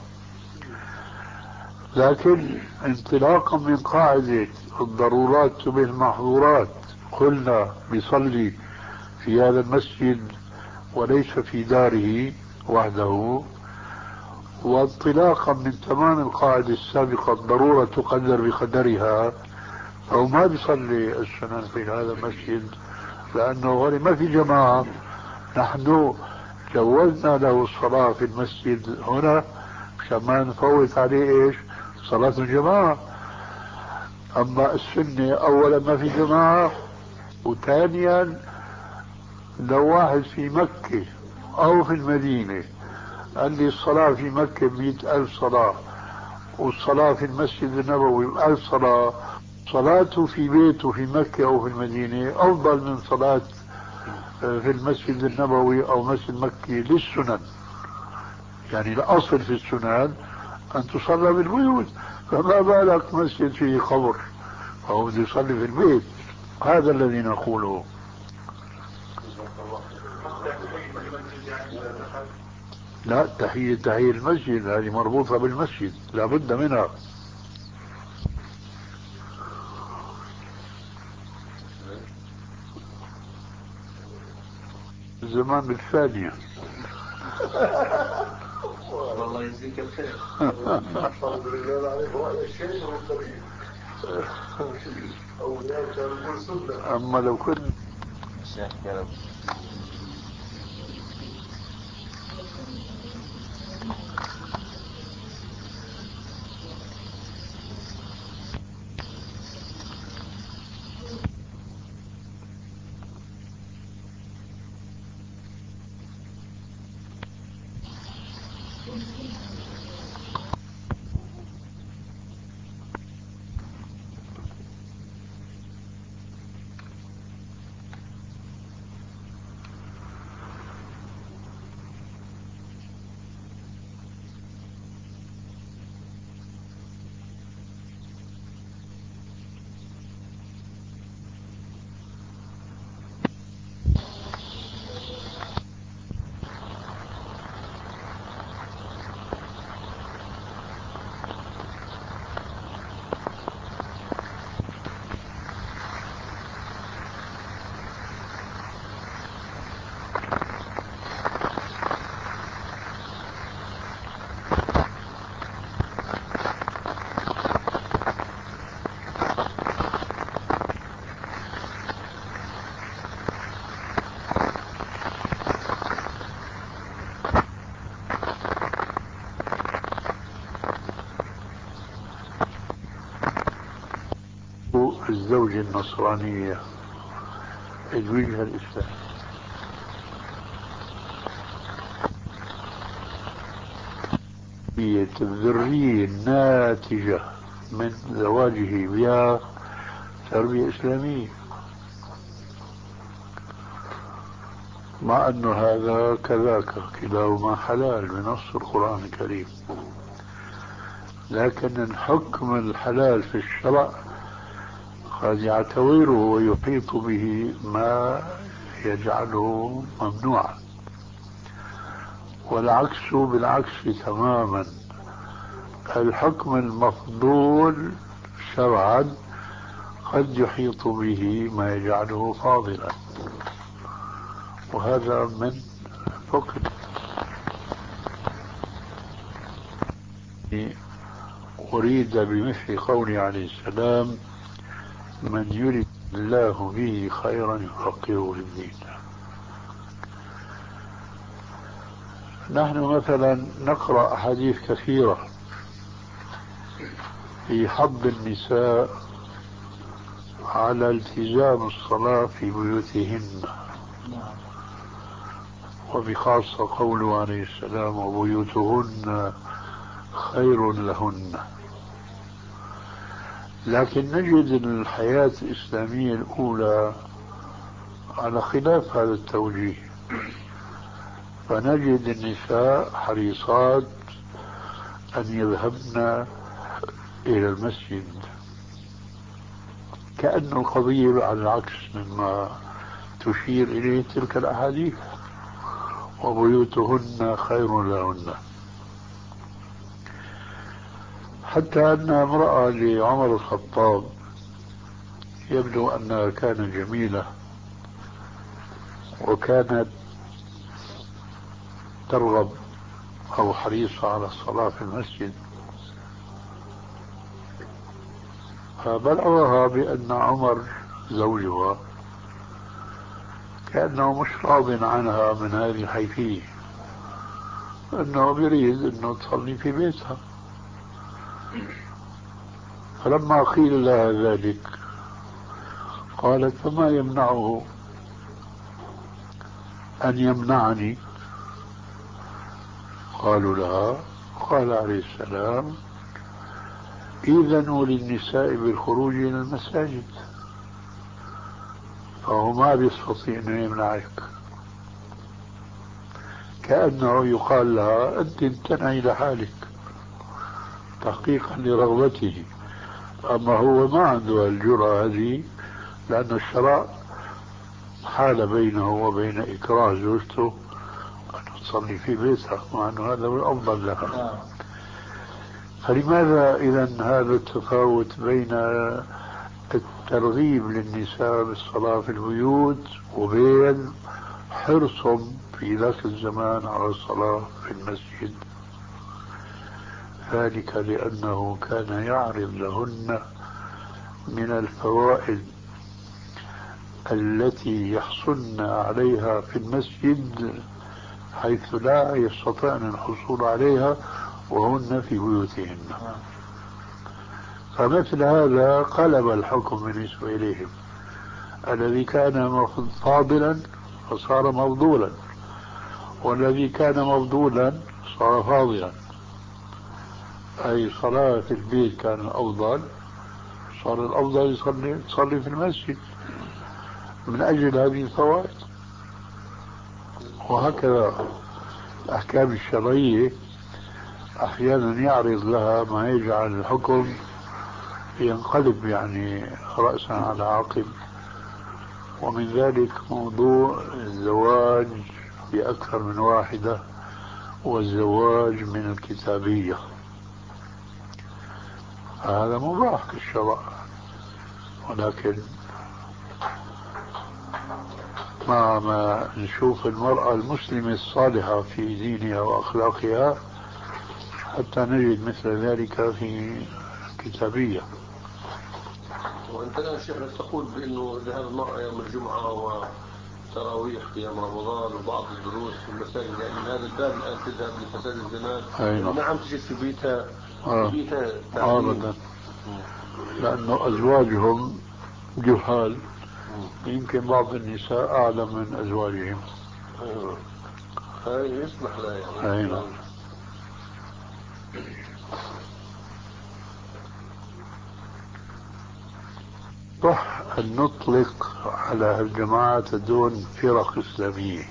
لكن انطلاقا من قاعدة الضرورات تبيح المحظورات قلنا بيصلي في هذا المسجد وليس في داره وحده، وانطلاقا من تمام القاعدة السابقة الضرورة تقدر بقدرها، أو ما بيصلي السنن في هذا المسجد لأنه غير ما في جماعة. نحن جوزنا له الصلاة في المسجد هنا مشان ما نفوت عليه إيش صلاة الجماعة. أما السنة أولا ما في جماعة، وثانيا لو واحد في مكة أو في المدينة قال لي الصلاة في مكة بمئة ألف صلاة والصلاة في المسجد النبوي بألف صلاة، صلاته في بيته في مكة أو في المدينة أفضل من صلاة في المسجد النبوي أو مسجد مكة للسنن. يعني الأصل في السنن أن تصلى بالبيوت، فما بالك مسجد فيه قبر فهو بده يصلي في البيت. هذا الذي نقوله. لا، تحية تحية المسجد هذه مربوطة بالمسجد لا بد منها. الزمان بالثانية. والله يجزيك الخير. الحمد لله عليك رأي الشيخ والطريق أو كان سنة. أما لو كنت الشيخ قال الزوجة النصرانية يزوجها الإسلام. الذرية الناتجة من زواجه بها تربية إسلامية، مع أن هذا كذاك كلاهما حلال بنص القرآن الكريم، لكن الحكم الحلال في الشرع قد يعتبره ويحيط به ما يجعله ممنوعا، والعكس بالعكس تماما. الحكم المفضول شرعا قد يحيط به ما يجعله فاضلا، وهذا من فقد. أريد بمثل قوله عليه السلام: من يرد الله به خيرا يفقهه في الدين. نحن مثلا نقرأ أحاديث كثيرة في حض النساء على التزام الصلاة في بيوتهن، وبخاصة قوله عليه السلام: وبيوتهن خير لهن. لكن نجد الحياة الإسلامية الأولى على خلاف هذا التوجيه، فنجد النساء حريصات أن يذهبن إلى المسجد، كأن القضية على العكس مما تشير إليه تلك الأحاديث: وبيوتهن خير لهن. حتى أن امرأة لعمر الخطاب يبدو أنها كانت جميلة وكانت ترغب أو حريصة على الصلاة في المسجد، فبلغها بأن عمر زوجها كأنه مش راض عنها من هذه الحيثية، أنه يريد أنه تصلي في بيتها. فلما قيل لها ذلك قالت: فما يمنعه أن يمنعني؟ قالوا لها: قال عليه السلام: إذنوا للنساء بالخروج إلى المساجد، فهو ما بيستطيع أن يمنعك. كأنه يقال لها: أنت امتنعي لحالك تحقيقا لرغبته، أما هو ما عنده الجرأة هذه، لأن الشرع حال بينه وبين إكراه زوجته أن تصلي في بيتها، مع أنه هذا هو الأفضل لها. فلماذا إذن هذا التفاوت بين الترغيب للنساء بالصلاة في البيوت وبين حرصهم في ذاك الزمان على الصلاة في المسجد؟ ذلك لأنه كان يعرض لهن من الفوائد التي يحصلن عليها في المسجد حيث لا يستطيعن الحصول عليها وهن في بيوتهن. فمثل هذا قلب الحكم بالنسبة إليهم، الذي كان فاضلا فصار مفضولا، والذي كان مفضولا صار فاضلا، أي صلاة في البيت كان الأفضل، صار الأفضل يصلي, يصلي في المسجد من أجل هذه الفوائد. وهكذا الأحكام الشرعية أحيانا يعرض لها ما يجعل الحكم ينقلب يعني رأسا على عقب. ومن ذلك موضوع الزواج بأكثر من واحدة والزواج من الكتابية، هذا مباح في الشرع، ولكن مع ما نشوف المرأة المسلمة الصالحة في دينها وأخلاقها حتى نجد مثل ذلك في الكتابية. وأنت الآن شيخنا تقول بأنه ذهاب المرأة يوم الجمعة وتراويح قيام رمضان وبعض الدروس في المساجد، يعني من هذا الباب الآن تذهب لفساد الزمان. أيوة. نعم، تجد في بيتها آه. في بيتها أبدا، لأنه أزواجهم جهال. يمكن بعض النساء أعلم من أزواجهم. هاي يصلح لا يعني. أيوة. صح أن نطلق على الجماعة دون فرق إسلامية.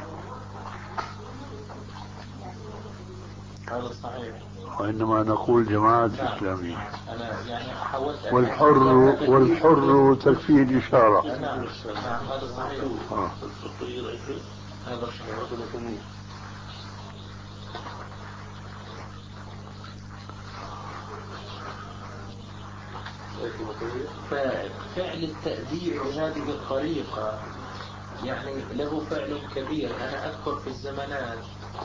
هذا صحيح. وإنما نقول جماعة إسلامية. أنا يعني حاولت أن والحر والحر تكفيه الإشارة. نعم نعم هذا صحيح. آه. هذا صحيح. ففعل التأديب بهذه الطريقة يعني له فعل كبير. أنا أذكر في الزمانات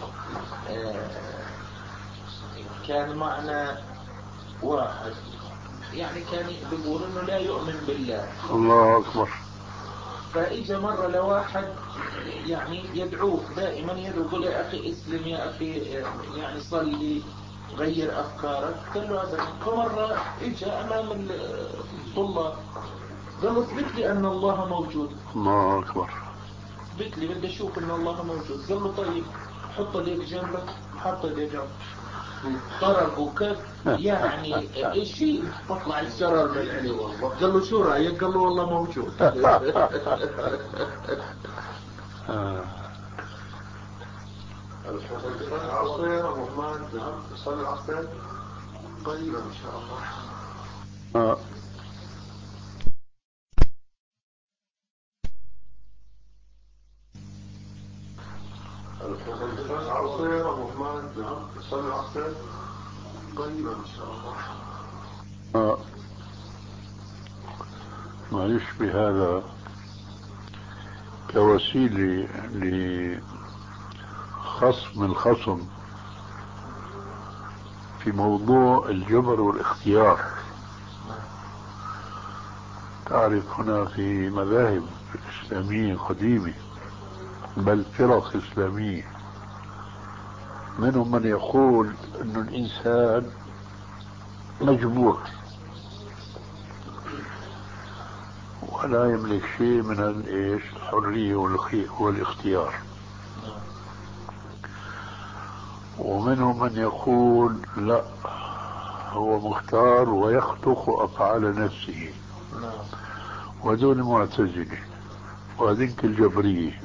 كان معنا واحد يعني كان بيقول إنه لا يؤمن بالله. الله أكبر. فإجا مرة لواحد يعني يدعوك دائما يدعو يقول يا أخي اسلم يا أخي يعني صلي غير أفكارك. قال له هذا. فمرة إجا أمام الطلاب قال له اثبت لي أن الله موجود. الله أكبر. اثبت لي بدي أشوف أن الله موجود. قال له طيب حط ليك جنبك. حط لي جنبك. طرقوا كف يعني شيء تطلع الشرر من عليه والله. قال له شو رأيك؟ قال له والله موجود. العصير الرحمن صلي العصير قريبا إن شاء الله. آه. العصير الرحمن صلي العصير قريبا إن شاء الله. آه. ما يشبه هذا كوسيلة لخصم الخصم في موضوع الجبر والاختيار. تعرف هنا في مذاهب إسلامية قديمة بل فرق إسلامية منهم من يقول أن الإنسان مجبور ولا يملك شيء من الإيش الحرية والاختيار. ومنهم من يقول لا هو مختار ويخلق أفعال نفسه ودون معتزلة وهذيك الجبرية.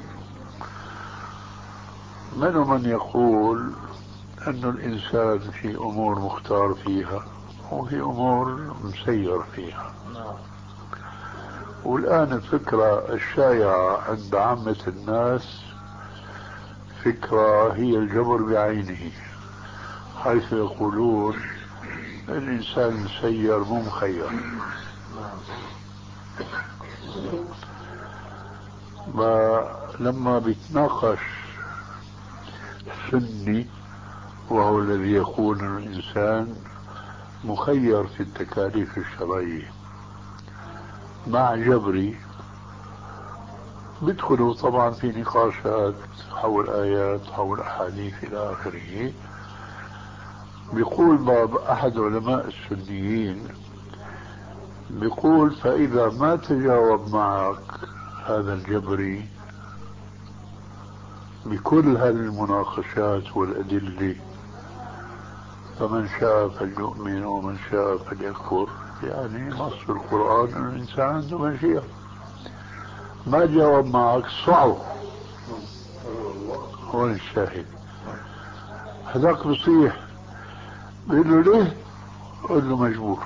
منهم من يقول أن الإنسان في أمور مختار فيها وفي أمور مسير فيها. والآن الفكرة الشائعة عند عامة الناس فكرة هي الجبر بعينه، حيث يقولون الإنسان مسير مو مخير. لما بيتناقش سني وهو الذي يقول أن الإنسان مخير في التكاليف الشرعية مع جبري بيدخلوا طبعا في نقاشات حول آيات حول أحاديث إلى آخره. بيقول باب أحد علماء السنيين بيقول فإذا ما تجاوب معك هذا الجبري بكل هذه المناقشات والأدلة فمن شاء فليؤمن ومن شاء فليكفر، يعني نص القرآن أن الإنسان عنده مشيئة. ما جاوب معك صعب. هون الشاهد. هذاك بصيح بيقول له ليه؟ قل له مجبور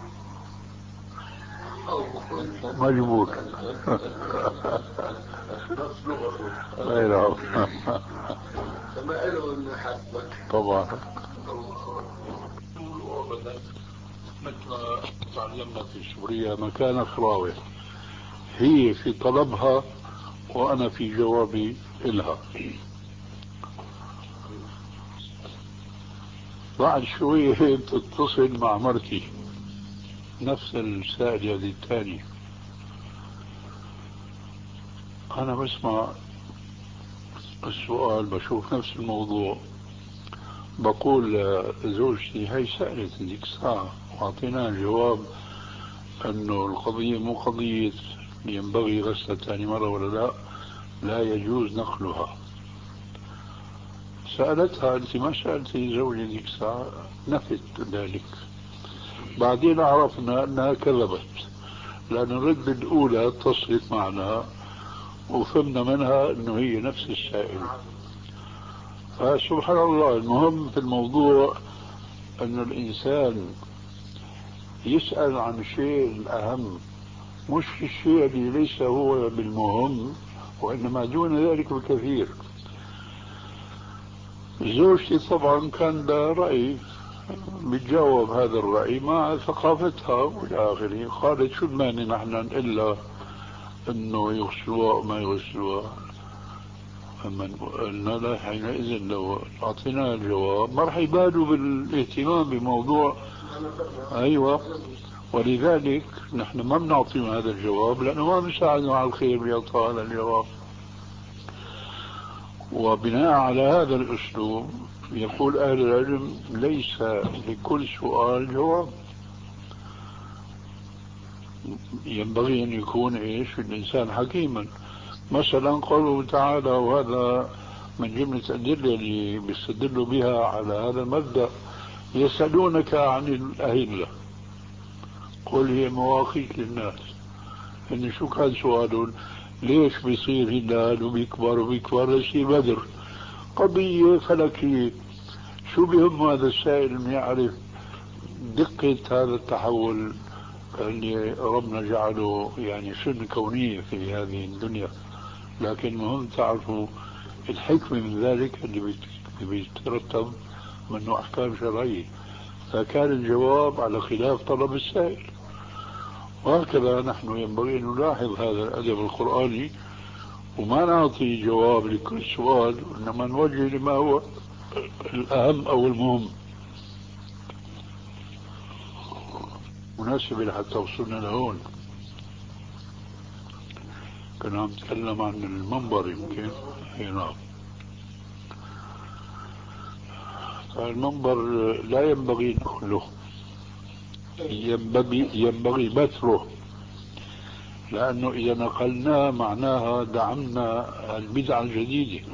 مجبور. غيره طبعا. مثل تعلمنا في سوريا مكان خراوة هي في طلبها وأنا في جوابي إلها. بعد شوية تتصل مع مرتي نفس السائل هذه الثاني، أنا بسمع السؤال بشوف نفس الموضوع بقول زوجتي هاي سألت ذيك الساعة وأعطينا الجواب أنه القضية مو قضية ينبغي غسلها ثاني مرة ولا لا، لا يجوز نقلها. سألتها أنت ما سألتي زوجي ذيك الساعة، نفت ذلك. بعدين عرفنا أنها كذبت، لأن الرد الأولى اتصلت معنا وفهمنا منها أنه هي نفس السائل. فسبحان الله، المهم في الموضوع أن الإنسان يسأل عن الشيء الأهم، مش الشيء اللي ليس هو بالمهم وإنما دون ذلك بكثير. زوجتي طبعا كان لها رأي، بتجاوب هذا الرأي مع ثقافتها والى اخره. قالت شو المانع نحن الا انه يغسلوها وما يغسلوها. اما قلنا لا، حينئذ لو اعطيناها الجواب ما راح يبالوا بالاهتمام بموضوع. ايوه، ولذلك نحن ما بنعطيهم هذا الجواب لانه ما بنساعدهم على الخير بيعطوا هذا الجواب. وبناء على هذا الاسلوب يقول أهل العلم ليس لكل سؤال جواب. ينبغي أن يكون إيش الإنسان حكيما. مثلا قوله تعالى، وهذا من جملة الأدلة اللي بيستدلوا بها على هذا المبدأ، يسألونك عن الأهلة قل هي مواقيت للناس. إن شو كان سؤالهم؟ ليش بيصير هلال وبيكبر وبيكبر يصير بدر؟ قضية فلكية. شو بهم هذا السائل أن يعرف دقة هذا التحول اللي ربنا جعله يعني سنة كونية في هذه الدنيا؟ لكن مهم تعرفوا الحكمة من ذلك اللي بيترتب منه أحكام شرعية. فكان الجواب على خلاف طلب السائل. وهكذا نحن ينبغي أن نلاحظ هذا الأدب القرآني وما نعطي جواب لكل سؤال، إنما نوجه لما هو الأهم أو المهم. مناسبة لحتى وصلنا لهون. كنا عم نتكلم عن المنبر يمكن. اي نعم. المنبر لا ينبغي نقله، ينبغي ينبغي بثره، لأنه إذا نقلناه معناها دعمنا البدعة الجديدة.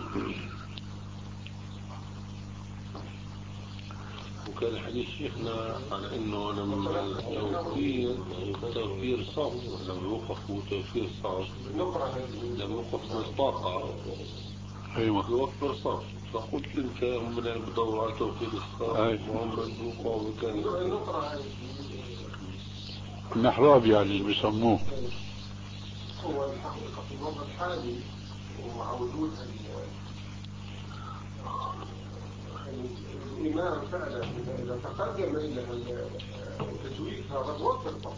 وكان حديث شيخنا على انه لما التوفير توفير صف، لما يوقفوا توفير صف لما يوقف من الطاقة ايوه يوفر صف. فقلت انت هم اللي بدوروا على توفير الصف وهم بيوقعوا مكان المحراب يعني اللي بيسموه. هو الحقيقة في الوضع الحالي ومع وجود الإمام فعلا إذا تقدم إلى تجويد هذا بوفر طبعا.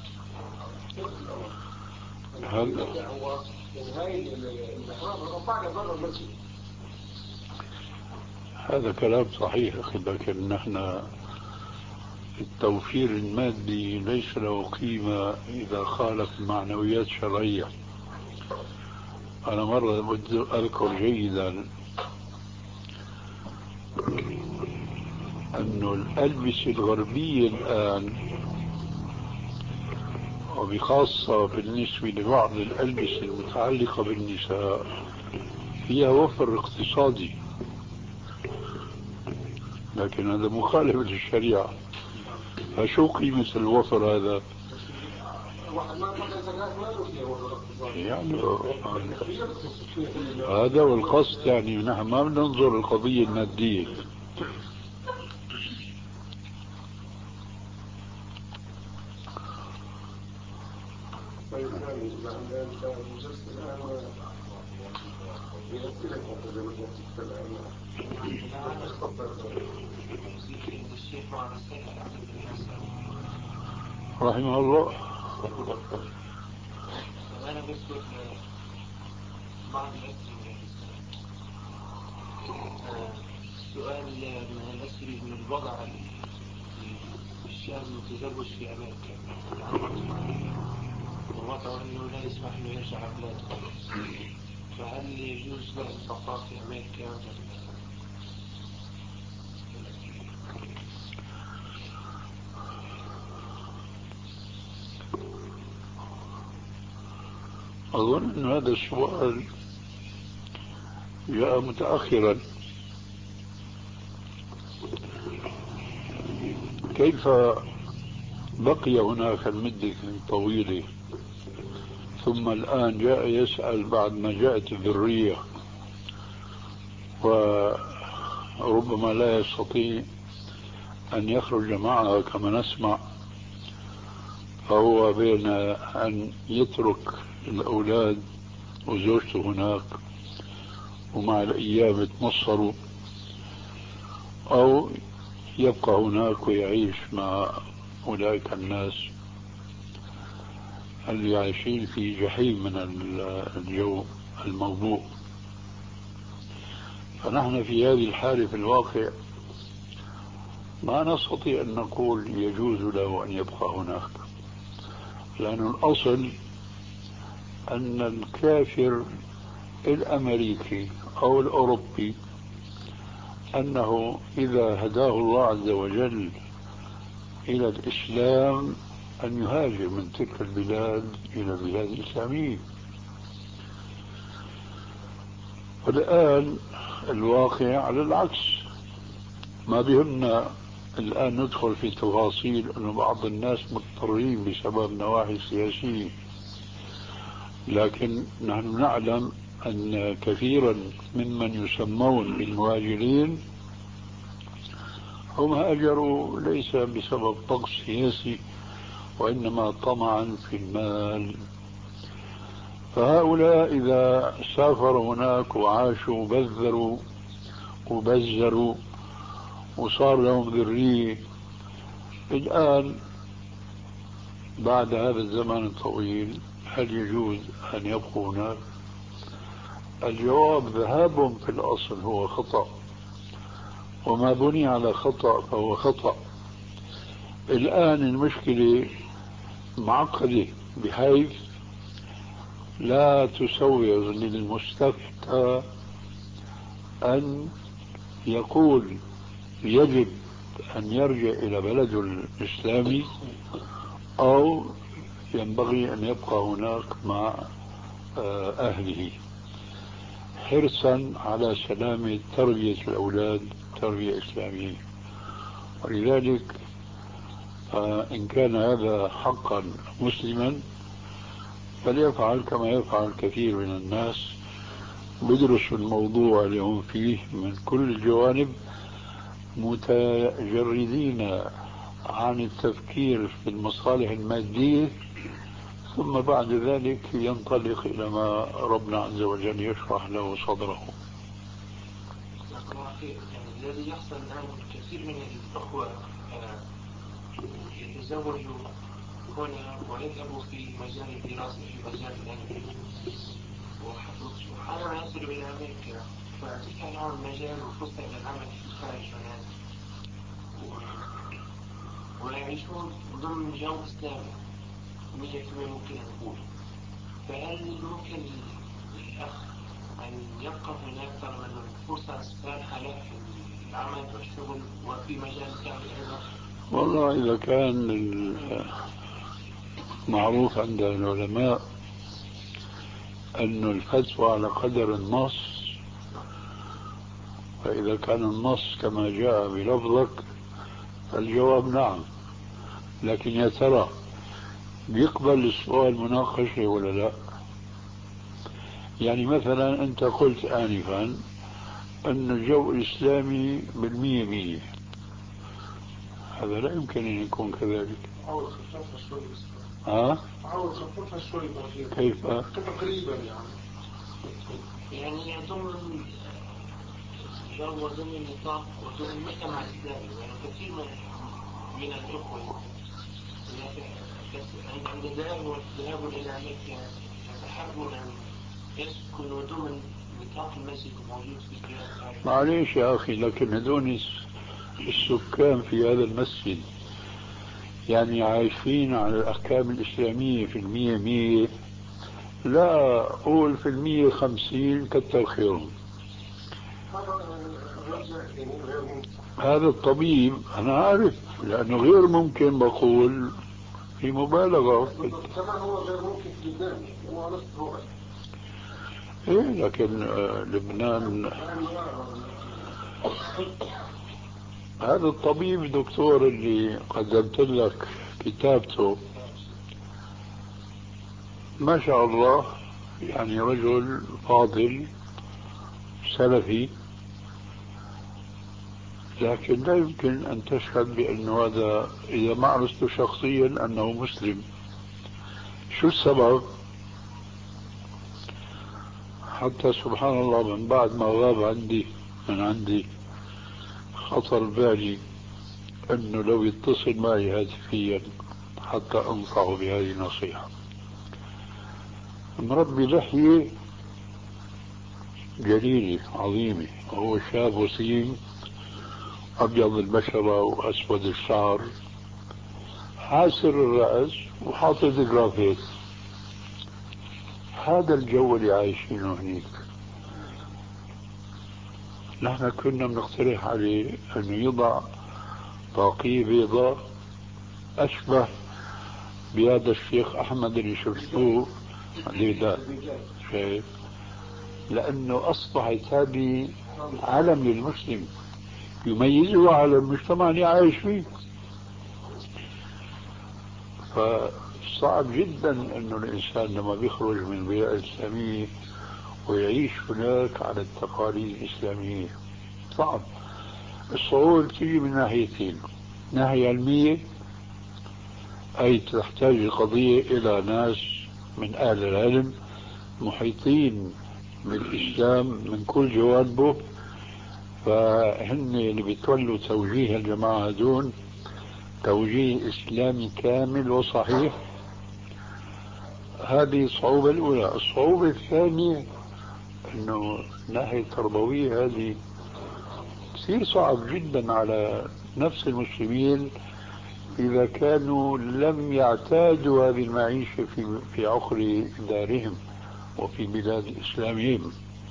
هذا هو هاي المحراب رفعنا برا المسجد. هذا كلام صحيح أخي، لكن نحن التوفير المادي ليس له قيمة إذا خالف المعنويات الشرعية. أنا مرة بدي أذكر جيدا أنه الألبسة الغربية الآن، وبخاصة بالنسبة لبعض الألبسة المتعلقة بالنساء، فيها وفر اقتصادي، لكن هذا مخالف للشريعة. فشو قيمة الوفر هذا؟ يعني هذا والقصد، يعني نحن ما بننظر القضية المادية. رحمه الله. أنا بذكر بعض الأسئلة. سؤال من الأسئلة من الوضع الشاب المتزوج في أمريكا ووضعه أنه لا يسمح له يرجع بلاد خالص، فهل يجوز له البقاء في أمريكا ولا لا؟ أظن أن هذا السؤال جاء متأخرا. كيف بقي هناك المدة طويلة ثم الآن جاء يسأل بعد ما جاءت الذرية وربما لا يستطيع أن يخرج معها كما نسمع، فهو بين أن يترك الأولاد وزوجته هناك ومع الأيام يتنصروا، أو يبقى هناك ويعيش مع أولئك الناس اللي عايشين في جحيم من الجو الموضوع. فنحن في هذه الحالة في الواقع ما نستطيع أن نقول يجوز له أن يبقى هناك، لأن الأصل أن الكافر الأمريكي أو الأوروبي أنه إذا هداه الله عز وجل إلى الإسلام أن يهاجر من تلك البلاد إلى البلاد الإسلامية. والآن الواقع على العكس. ما بهمنا الآن ندخل في تفاصيل أن بعض الناس مضطرين بسبب نواحي سياسية، لكن نحن نعلم أن كثيرا ممن يسمون بالمهاجرين هم هاجروا ليس بسبب طقس سياسي وإنما طمعا في المال. فهؤلاء إذا سافروا هناك وعاشوا وبذروا وبزروا وصار لهم ذرية، الآن بعد هذا الزمن الطويل هل يجوز أن يبقوا هناك؟ الجواب ذهابهم في الأصل هو خطأ، وما بني على خطأ فهو خطأ. الآن المشكلة معقدة بحيث لا تسوغ للمستفتى أن يقول يجب أن يرجع إلى بلده الإسلامي أو ينبغي أن يبقى هناك مع أهله، حرصا على سلامة تربية الأولاد تربية إسلامية. ولذلك إن كان هذا حقا مسلما فليفعل كما يفعل كثير من الناس، بدرسوا الموضوع اللي هم فيه من كل الجوانب، متجردين عن التفكير في المصالح المادية، ثم بعد ذلك ينطلق إلى ما ربنا عز وجل يشرح له صدره. يعني الذي يحصل الآن كثير من الأخوة يتزوجوا هنا ويذهبوا في مجال الدراسة في مجال العلم، وحاولوا يصلوا إلى أمريكا ففتح لهم مجال وفرصة للعمل في الخارج هناك، ويعيشون ضمن جو إسلامي مية في المية ممكن نقول. فهل ممكن الأخ أن يبقى هناك طالما أن الفرصة صالحة له في العمل والشغل وفي مجال الدعوة أيضا؟ والله إذا كان معروف عند العلماء أن الفتوى على قدر النص، فإذا كان النص كما جاء بلفظك فالجواب نعم. لكن يا ترى بيقبل السؤال مناقشة ولا لا؟ يعني مثلا أنت قلت آنفا أن الجو الإسلامي بالمية مية، هذا لا يمكن أن يكون كذلك. عاوز خففها شوي بس. ها؟ عاوز خففها شوي بقى. كيف؟ تقريبا يعني. يعني ضمن جو وضمن نطاق وضمن المجتمع الإسلامي، يعني كثير من الأخوة عند ذهاب إلى أمريكا يتحرون أن يسكنوا ضمن نطاق المسجد الموجود في البلاد. معليش يا أخي، لكن هذول السكان في هذا المسجد يعني عايشين على الأحكام الإسلامية في المية مية، لا أقول في المية خمسين كتر خيرهم. هذا الطبيب أنا عارف، لأنه غير ممكن بقول في مبالغة. كمان هو غير ممكن في لبنان، هو نفس اللغة. إيه لكن لبنان هذا الطبيب دكتور اللي قدمت لك كتابته ما شاء الله، يعني رجل فاضل سلفي، لكن لا يمكن أن تشهد بأنه هذا إذا ما عرفته شخصيا أنه مسلم. شو السبب؟ حتى سبحان الله من بعد ما غاب عندي من عندي خطر بالي أنه لو يتصل معي هاتفيا حتى أنصحه بهذه النصيحة. مربي لحية جليلة عظيمة، وهو شاب وسيم أبيض البشرة وأسود الشعر، حاسر الرأس وحاطط جرافيت. هذا الجو اللي عايشينه هنيك. نحن كنا بنقترح عليه أنه يضع طاقية بيضاء أشبه بهذا الشيخ أحمد اللي شفتوه هذا، شايف؟ لأنه أصبحت هذه علم للمسلم يميزه على المجتمع اللي عايش فيه. فصعب جدا أنه الإنسان لما بيخرج من البيئة الإسلامية ويعيش هناك على التقاليد الإسلامية صعب. الصعوبة تيجي من ناحيتين: ناحية علمية، أي تحتاج القضية إلى ناس من أهل العلم محيطين بالإسلام من كل جوانبه، فهن اللي بيتولوا توجيه الجماعة دون توجيه إسلامي كامل وصحيح. هذه الصعوبة الأولى. الصعوبة الثانية أنه الناحية التربوية هذه كثير صعب جدا على نفس المسلمين إذا كانوا لم يعتادوا هذه المعيشة في في عقر دارهم وفي بلاد إسلامهم.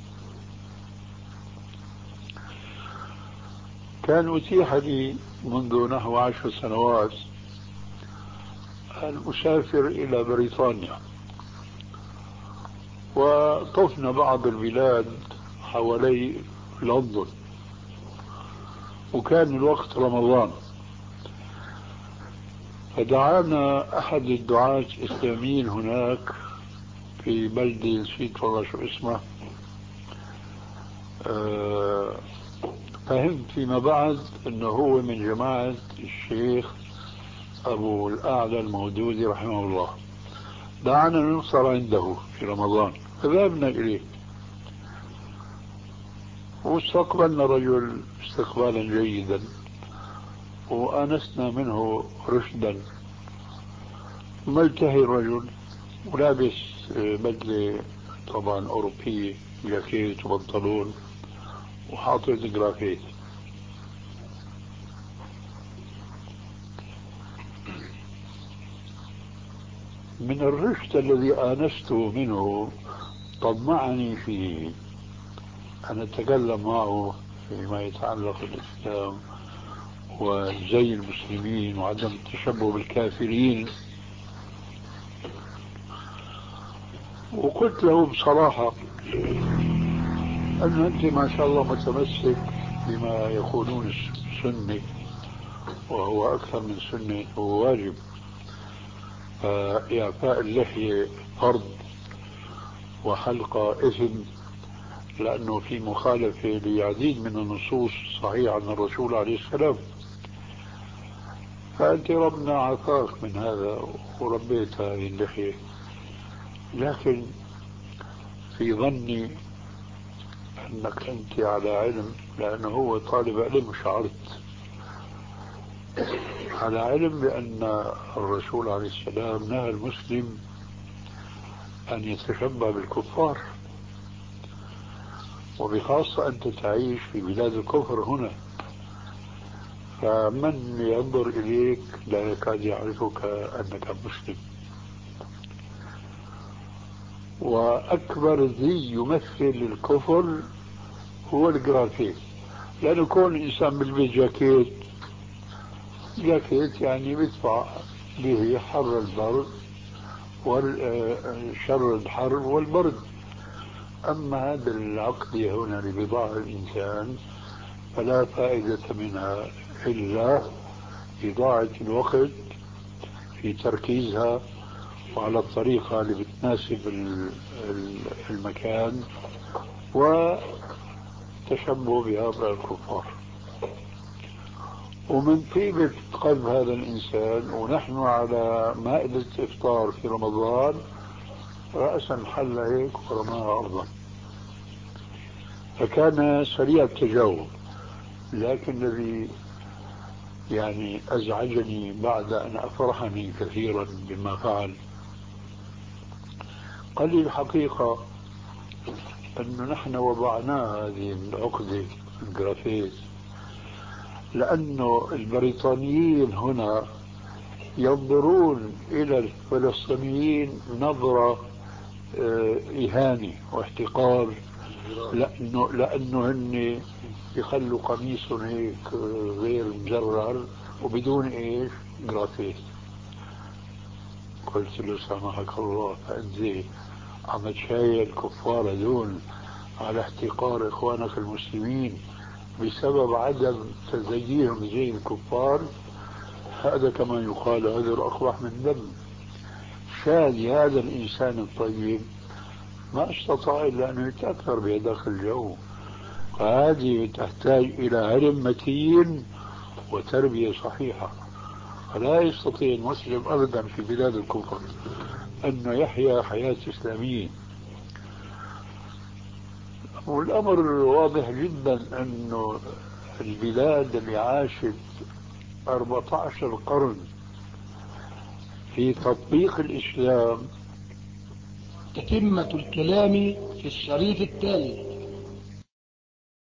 كان أتيح لي منذ نحو عشر سنوات أن أسافر إلى بريطانيا، وطفنا بعض البلاد حوالي لندن، وكان الوقت رمضان. فدعانا أحد الدعاة الإسلاميين هناك في بلدة نسيت والله شو اسمه، أه فهمت فيما بعد أنه هو من جماعة الشيخ أبو الأعلى المودودي رحمه الله. دعانا نفطر عنده في رمضان، فذهبنا إليه واستقبلنا الرجل استقبالا جيدا، وآنسنا منه رشدا. ملتهي الرجل ولابس بدلة طبعا أوروبية، جاكيت وبنطلون وحاطط جرافيت. من الرشد الذي آنسته منه طمعني فيه أن أتكلم معه فيما يتعلق بالإسلام وزي المسلمين وعدم التشبه بالكافرين. وقلت له بصراحة أن أنت ما شاء الله متمسك بما يقولون السنة، وهو أكثر من سنة، هو واجب. فإعفاء اللحية فرض وحلقة إثم، لأنه في مخالفة لعديد من النصوص صحيحة عن الرسول عليه السلام. فأنت ربنا عافاك من هذا وربيت هذه اللحية، لكن في ظني أنك أنت على علم، لأنه هو طالب علم، شعرت على علم بأن الرسول عليه السلام نهى المسلم أن يتشبه بالكفار، وبخاصة أنت تعيش في بلاد الكفر هنا، فمن ينظر إليك لا يكاد يعرفك أنك مسلم. وأكبر ذي يمثل الكفر هو الجرافيت، لأنه كون الإنسان بالبيت جاكيت جاكيت يعني بيدفع به حر البرد وشر الحر والبرد. أما هذا العقد هنا لبضاعة الإنسان فلا فائدة منها إلا إضاعة الوقت في تركيزها وعلى الطريقة اللي بتناسب المكان وتشبه بهؤلاء الكفار. ومن طيبة قلب هذا الإنسان ونحن على مائدة إفطار في رمضان رأسا حل هيك ورماها أرضا، فكان سريع التجاوب. لكن الذي يعني أزعجني بعد أن أفرحني كثيرا بما فعل، قال لي الحقيقة أنه نحن وضعنا هذه العقدة الجرافيت لأنه البريطانيين هنا ينظرون إلى الفلسطينيين نظرة إهانة واحتقار، لأنه لأنه هن يخلوا قميصهم هيك غير مجرر وبدون إيش جرافيت. قلت له سامحك الله، فأنت عم تشايل الكفار هذول على احتقار إخوانك المسلمين بسبب عدم تزييهم زي الكفار؟ هذا كما يقال هذا الأقبح من دم. شان هذا الإنسان الطيب ما استطاع إلا أن يتأثر بهذاك الجو. فهذه تحتاج إلى علم متين وتربية صحيحة. فلا يستطيع المسلم أبدا في بلاد الكفر أنه يحيا حياة إسلامية. والأمر واضح جدا أنه البلاد اللي عاشت أربعة عشر قرن في تطبيق الإسلام. تتمة الكلام في الشريط التالي.